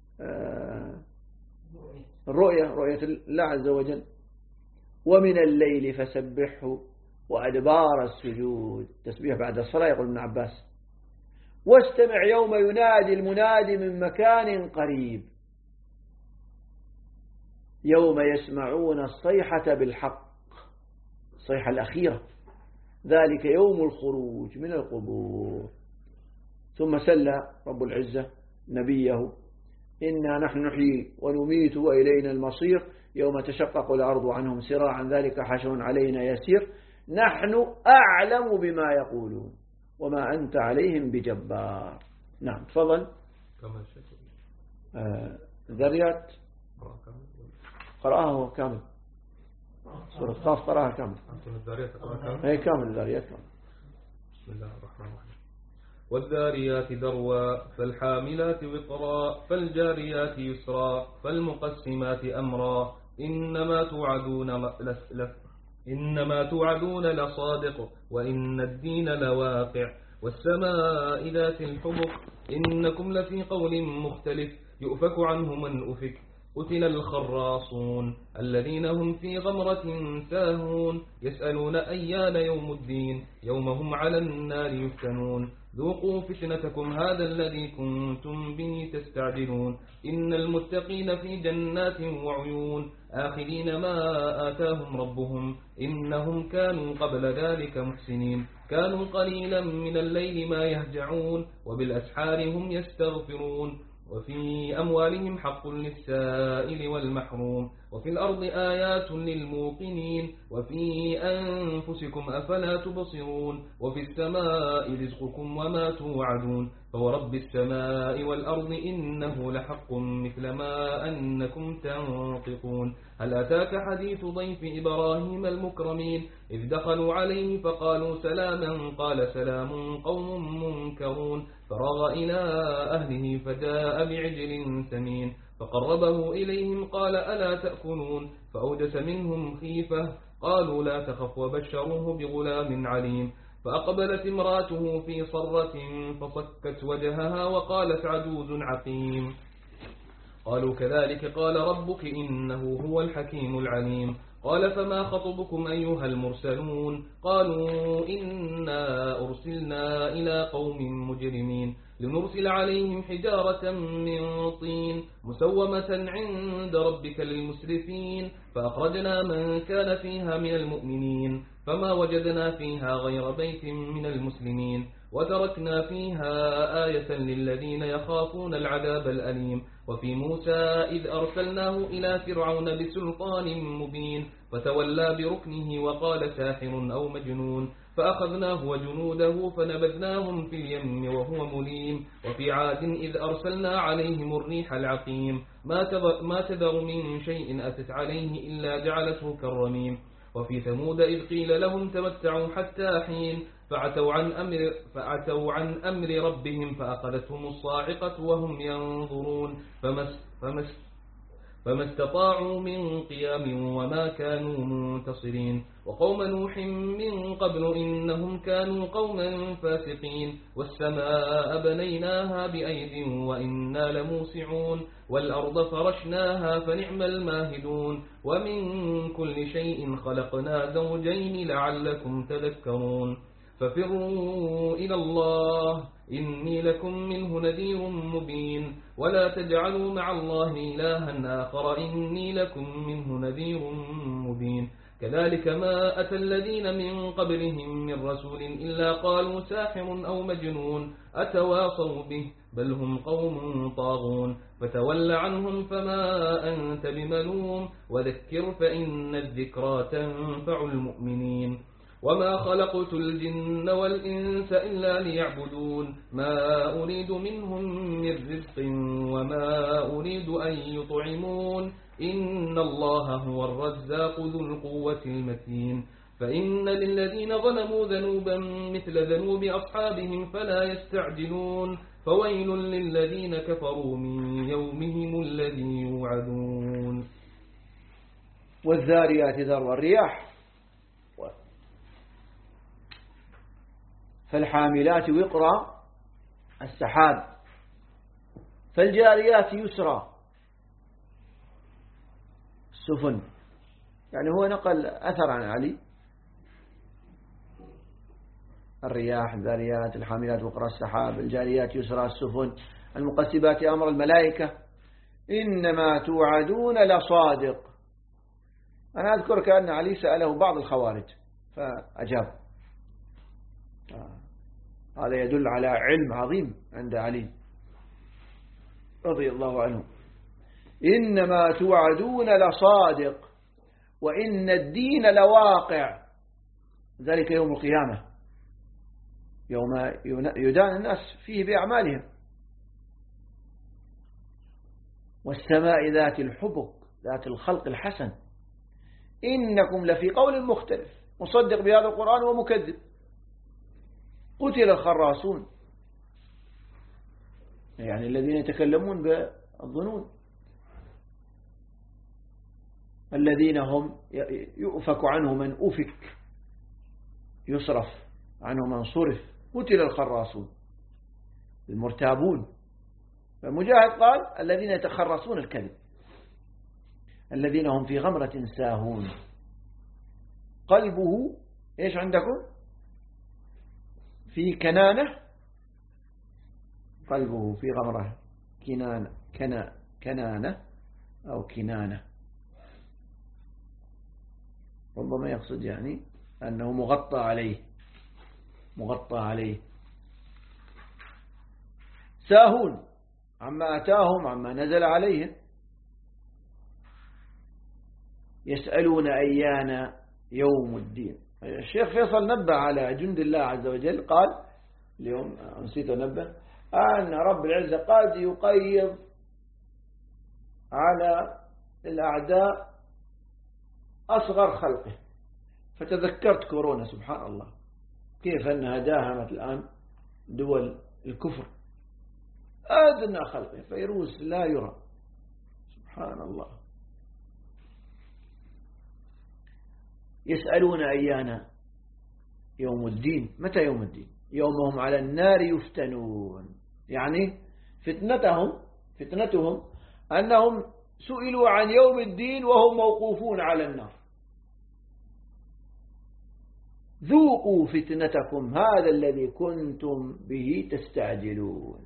رؤية الله عز وجل. ومن الليل فسبحه وأدبار السجود، تسبيح بعد الصلاة. يقول ابن عباس واستمع يوم ينادي المنادي من مكان قريب، يوم يسمعون الصيحة بالحق، الصيحة الأخيرة، ذلك يوم الخروج من القبور. ثم سلى رب العزة نبيه إنا نحن نحيي ونميت وإلينا المصير يوم تشقق الأرض عنهم سراعا ذلك حشر علينا يسير نحن أعلم بما يقولون وما أنت عليهم بجبار. نعم تفضل. ذريات قرأها كامل، سورة قاف قرأها كامل. هي كامل الذريات كامل. بسم الله الرحمن الرحيم. والذاريات ذروا فالحاملات وقرا فالجاريات يسرا فالمقسمات أمرا إنما توعدون لصادق وإن الدين لواقع والسماء ذات الحبك إنكم لفي قول مختلف يؤفك عنه من أفك قتل الخراصون الذين هم في غمرة ساهون يسألون أيان يوم الدين يوم هم على النار يفتنون ذوقوا فتنتكم هذا الذي كنتم به تستعجلون إن المتقين في جنات وعيون آخذين ما آتاهم ربهم إنهم كانوا قبل ذلك محسنين كانوا قليلا من الليل ما يهجعون وبالأسحار هم يستغفرون وفي أموالهم حق للسائل والمحروم وفي الأرض آيات للموقنين وفي أنفسكم أفلا تبصرون وفي السماء رزقكم وما توعدون فورب السماء والأرض إنه لحق مثل ما أنكم تنطقون هل أتاك حديث ضيف إبراهيم المكرمين إذ دخلوا عليه فقالوا سلاما قال سلام قوم منكرون فراغ إلى أهله فجاء بعجل سمين فقربه إليهم قال ألا تأكلون فأوجس منهم خيفة قالوا لا تخف وبشروه بغلام عليم فأقبلت امراته في صرة فصكت وجهها وقالت عجوز عقيم قالوا كذلك قال ربك إنه هو الحكيم العليم قال فما خطبكم أيها المرسلون قالوا إنا أرسلنا إلى قوم مجرمين لنرسل عليهم حجارة من طين مسومة عند ربك للمسرفين فأخرجنا من كان فيها من المؤمنين فما وجدنا فيها غير بيت من المسلمين وتركنا فيها آية للذين يخافون العذاب الأليم وفي موسى إذ أرسلناه إلى فرعون بسلطان مبين فتولى بركنه وقال ساحر أو مجنون فأخذناه وجنوده فنبذناهم في اليم وهو مليم وفي عاد إذ أرسلنا عليهم الريح العقيم ما تذر من شيء أتت عليه إلا جعلته كالرميم وفي ثمود إذ قيل لهم تمتعوا حتى حين فعتوا عن أمر ربهم فأخذتهم الصاعقة وهم ينظرون فما استطاعوا من قيام وما كانوا منتصرين وقوم نوح من قبل إنهم كانوا قوما فاسقين والسماء بنيناها بأيد وإنا لموسعون والأرض فرشناها فنعم الماهدون ومن كل شيء خلقنا زوجين لعلكم تذكرون ففروا إلى الله إني لكم منه نذير مبين ولا تجعلوا مع الله إلها آخر إني لكم منه نذير مبين كذلك ما أتى الذين من قبلهم من رسول إلا قالوا ساحر أو مجنون أتواصوا به بل هم قوم طاغون فتول عنهم فما أنت بملوم وذكر فإن الذكرى تنفع المؤمنين وما خلقت الجن والإنس إلا ليعبدون ما أريد منهم من رزق وما أريد أن يطعمون إن الله هو الرزاق ذو القوة المتين فإن للذين ظلموا ذنوبا مثل ذنوب أصحابهم فلا يستعجلون فويل للذين كفروا من يومهم الذي يوعدون والذاريات ذروا الرياح فالحاملات وقرا السحاب فالجاريات يسرا السفن يعني هو نقل أثر عن علي الرياح الذاريات الحاملات وقرا السحاب الجاريات يسرا السفن المقسبات أمر الملائكة إنما توعدون لصادق. أنا أذكر كأن علي سأله بعض الخوارج فأجاب. هذا يدل على علم عظيم عند علي رضي الله عنه. إنما توعدون لصادق وإن الدين لواقع، ذلك يوم القيامة يوم يدان الناس فيه بأعمالهم. والسماء ذات الحبك ذات الخلق الحسن إنكم لفي قول مختلف مصدق بهذا القرآن ومكذب. قتل الخراصون يعني الذين يتكلمون بالظنون الذين هم يؤفك عنه من أفك يصرف عنه من صرف. قتل الخراصون المرتابون. فمجاهد قال الذين يتخرصون الكذب الذين هم في غمرة ساهون. قلبه إيش عندكم؟ في كنانة، قلبه في غمرة، كنانة أو كنانة، ربما يقصد يعني أنه مغطى عليه. ساهون عما أتاهم، عما نزل عليهم. يسألون أيان يوم الدين. الشيخ فيصل نبه على جند الله عز وجل، قال اليوم نسيت أنبه أن رب العزة قد يقيض على الأعداء أصغر خلقه. فتذكرت كورونا، سبحان الله كيف أنها داهمت الآن دول الكفر، أدنى خلقه فيروس لا يرى، سبحان الله. يسألون أيان يوم الدين. متى يوم الدين؟ يومهم على النار يفتنون، يعني فتنتهم أنهم سئلوا عن يوم الدين وهم موقوفون على النار. ذوقوا فتنتكم هذا الذي كنتم به تستعجلون.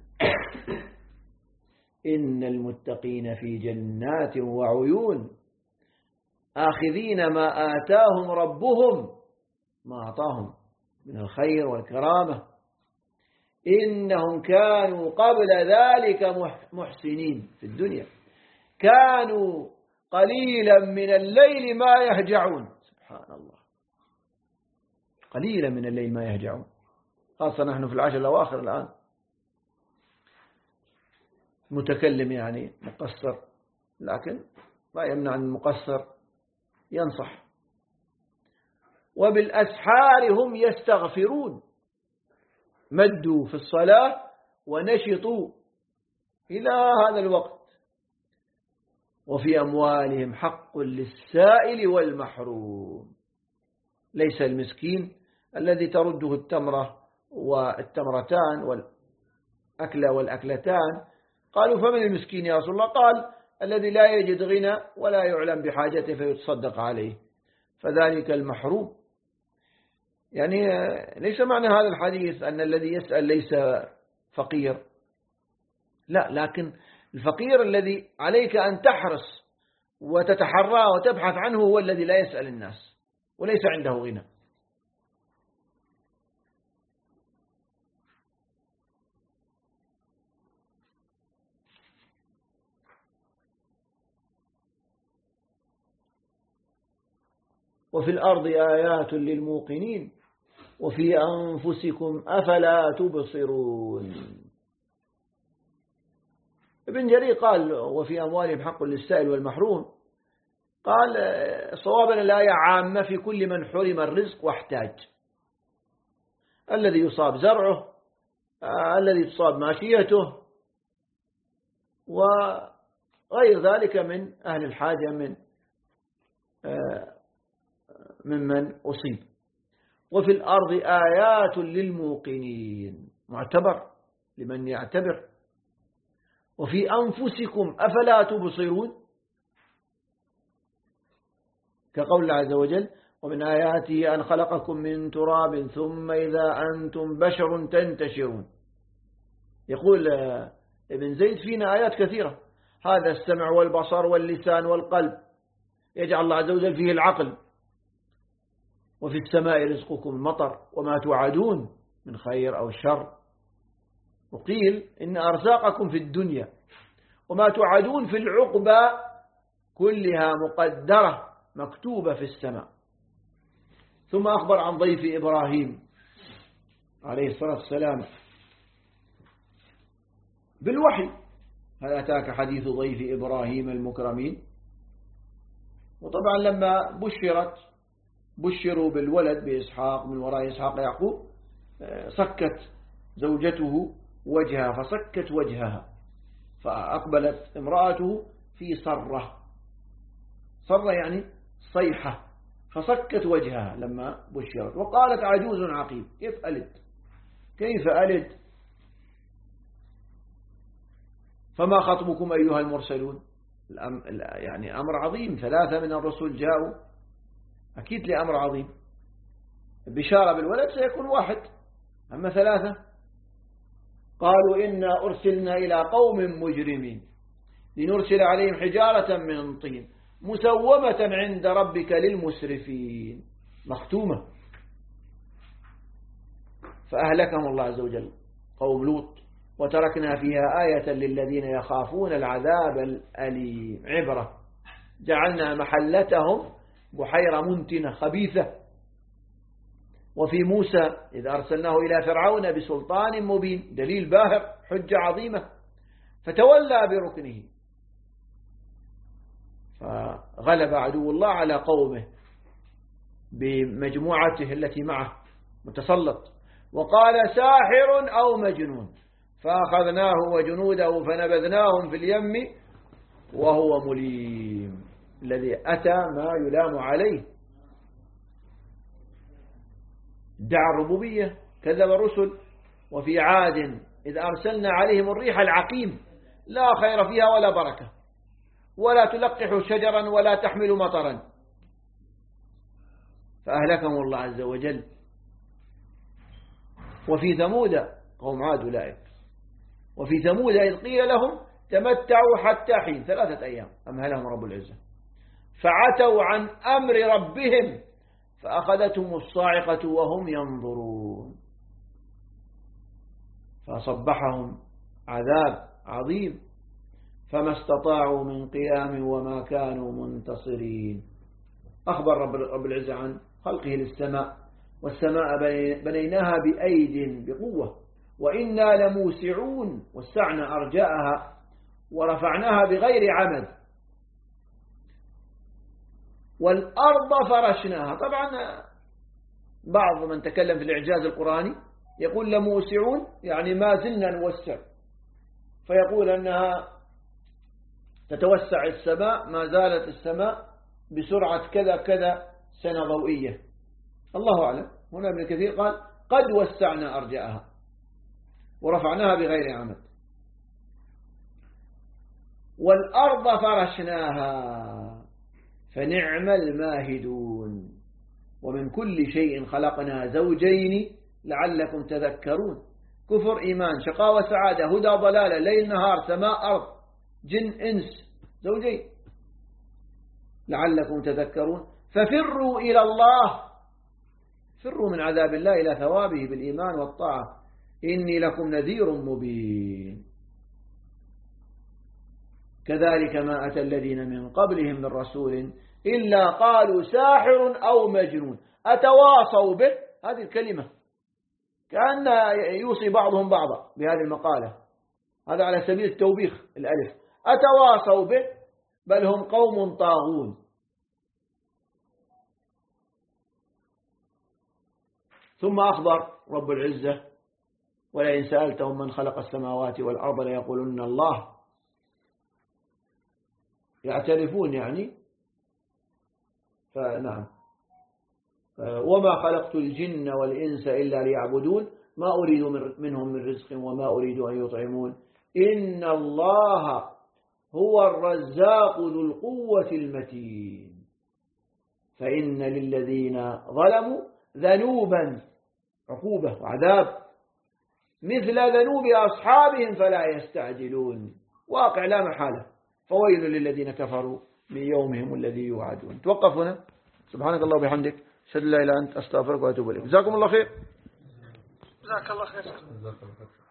إن المتقين في جنات وعيون آخذين ما آتاهم ربهم، ما أعطاهم من الخير والكرامة. إنهم كانوا قبل ذلك محسنين في الدنيا، كانوا قليلا من الليل ما يهجعون. سبحان الله، قليلا من الليل ما يهجعون، خاصة نحن في العشر الأواخر الآن. متكلم يعني مقصر، لكن لا يمنع أن المقصر ينصح. وبالأسحار هم يستغفرون، مدوا في الصلاة ونشطوا إلى هذا الوقت. وفي أموالهم حق للسائل والمحروم. ليس المسكين الذي ترده التمرة والتمرتان والأكلة والأكلتان. قالوا فمن المسكين يا رسول الله؟ قال الذي لا يجد غنى ولا يعلم بحاجته فيتصدق عليه، فذلك المحروم. يعني ليس معنى هذا الحديث أن الذي يسأل ليس فقير، لا، لكن الفقير الذي عليك أن تحرص وتتحرى وتبحث عنه هو الذي لا يسأل الناس وليس عنده غنى. وفي الأرض آيات للموقنين وفي أنفسكم أفلا تبصرون. ابن جرير قال وفي أموالهم حق للسائل والمحروم، قال صوابا الآية عامة في كل من حرم الرزق واحتاج، الذي يصاب زرعه، الذي تصاب ماشيته، وغير ذلك من أهل الحاجة ممن أصيب. وفي الأرض آيات للموقنين، معتبر لمن يعتبر. وفي أنفسكم أفلا تبصرون، كقول الله عز وجل ومن آياته أن خلقكم من تراب ثم إذا أنتم بشر تنتشرون. يقول ابن زيد فينا آيات كثيرة، هذا السمع والبصر واللسان والقلب، يجعل الله عز وجل فيه العقل. وفي السماء رزقكم المطر وما توعدون من خير أو شر. وقيل إن أرزاقكم في الدنيا وما توعدون في العقبى كلها مقدرة مكتوبة في السماء. ثم أخبر عن ضيف إبراهيم عليه الصلاة والسلام بالوحي، هل أتاك حديث ضيف إبراهيم المكرمين؟ وطبعا لما بشروا بالولد بإسحاق من وراء إسحاق يعقوب، سكت زوجته وجهها فسكت وجهها، فأقبلت امرأته في صرة يعني صيحة، فسكت وجهها لما بشرت، وقالت عجوز عقيم. كيف ألد؟ فما خطبكم أيها المرسلون؟ يعني أمر عظيم، 3 من الرسل جاءوا أكيد لأمر عظيم. بشارة بالولد سيكون 1، أما 3 قالوا إنا أرسلنا إلى قوم مجرمين لنرسل عليهم حجارة من طين مسومة عند ربك للمسرفين، مختومة. فأهلكهم الله عز وجل قوم لوط، وتركنا فيها آية للذين يخافون العذاب الأليم، عبرة. جعلنا محلتهم بحيرة منتنة خبيثة. وفي موسى إذ أرسلناه إلى فرعون بسلطان مبين، دليل باهر، حجة عظيمة، فتولى بركنه فغلب عدو الله على قومه بمجموعته التي معه متسلط، وقال ساحر أو مجنون، فأخذناه وجنوده فنبذناهم في اليم وهو مليم، الذي أتى ما يلام عليه، دعا الربوبية، كذب الرسل. وفي عاد إذ أرسلنا عليهم الريح العقيم لا خير فيها ولا بركة ولا تلقح شجرا ولا تحمل مطرا، فأهلكهم الله عز وجل. وفي ثمود قوم عاد أولئك، وفي ثمود إذ قيل لهم تمتعوا حتى حين، 3 أيام أمهلهم رب العزة، فعتوا عن أمر ربهم فأخذتهم الصاعقة وهم ينظرون، فصبحهم عذاب عظيم فما استطاعوا من قيام وما كانوا منتصرين. أخبر رب العزة عن خلقه للسماء، والسماء بنيناها بأيد بقوة وإنا لموسعون، وسعنا أرجاءها ورفعناها بغير عمد، والأرض فرشناها. طبعا بعض من تكلم في الإعجاز القرآني يقول لموسعون يعني ما زلنا نوسع، فيقول أنها تتوسع السماء، ما زالت السماء بسرعة كذا كذا سنة ضوئية، الله أعلم. هنا ابن كثير قال قد وسعنا أرجاءها ورفعناها بغير عمد، والأرض فرشناها فنعم الماهدون، ومن كل شيء خلقنا زوجين لعلكم تذكرون. كفر إيمان، شقاوة سعادة، هدى ضلالة، ليل نهار، سماء أرض، جن إنس، زوجين لعلكم تذكرون. ففروا إلى الله، فروا من عذاب الله إلى ثوابه بالإيمان والطاعة، إني لكم نذير مبين. كذلك ما أتى الذين من قبلهم من رسول إلا قالوا ساحر أو مجنون أتواصوا به. هذه الكلمة كأن يوصي بعضهم بعضا بهذه المقالة، هذا على سبيل التوبيخ، الألف أتواصوا به بل هم قوم طاغون. ثم أخبر رب العزة ولئن سألتهم من خلق السماوات والأرض ليقولن الله، يعترفون يعني، فنعم وما خلقت الجن والإنس إلا ليعبدون ما أريد منهم من رزق وما أريد أن يطعمون إن الله هو الرزاق ذو القوة المتين. فإن للذين ظلموا ذنوبا، عقوبة وعذاب، مثل ذنوب أصحابهم فلا يستعجلون، واقع لا محالة. فويل للذين كفروا من يومهم الذي يوعدون. توقف هنا. سبحانك الله وبحمدك، أشهد أن لا إله إلا أنت، أستغفرك وأتوب إليك. جزاكم الله خير. جزاك الله خير.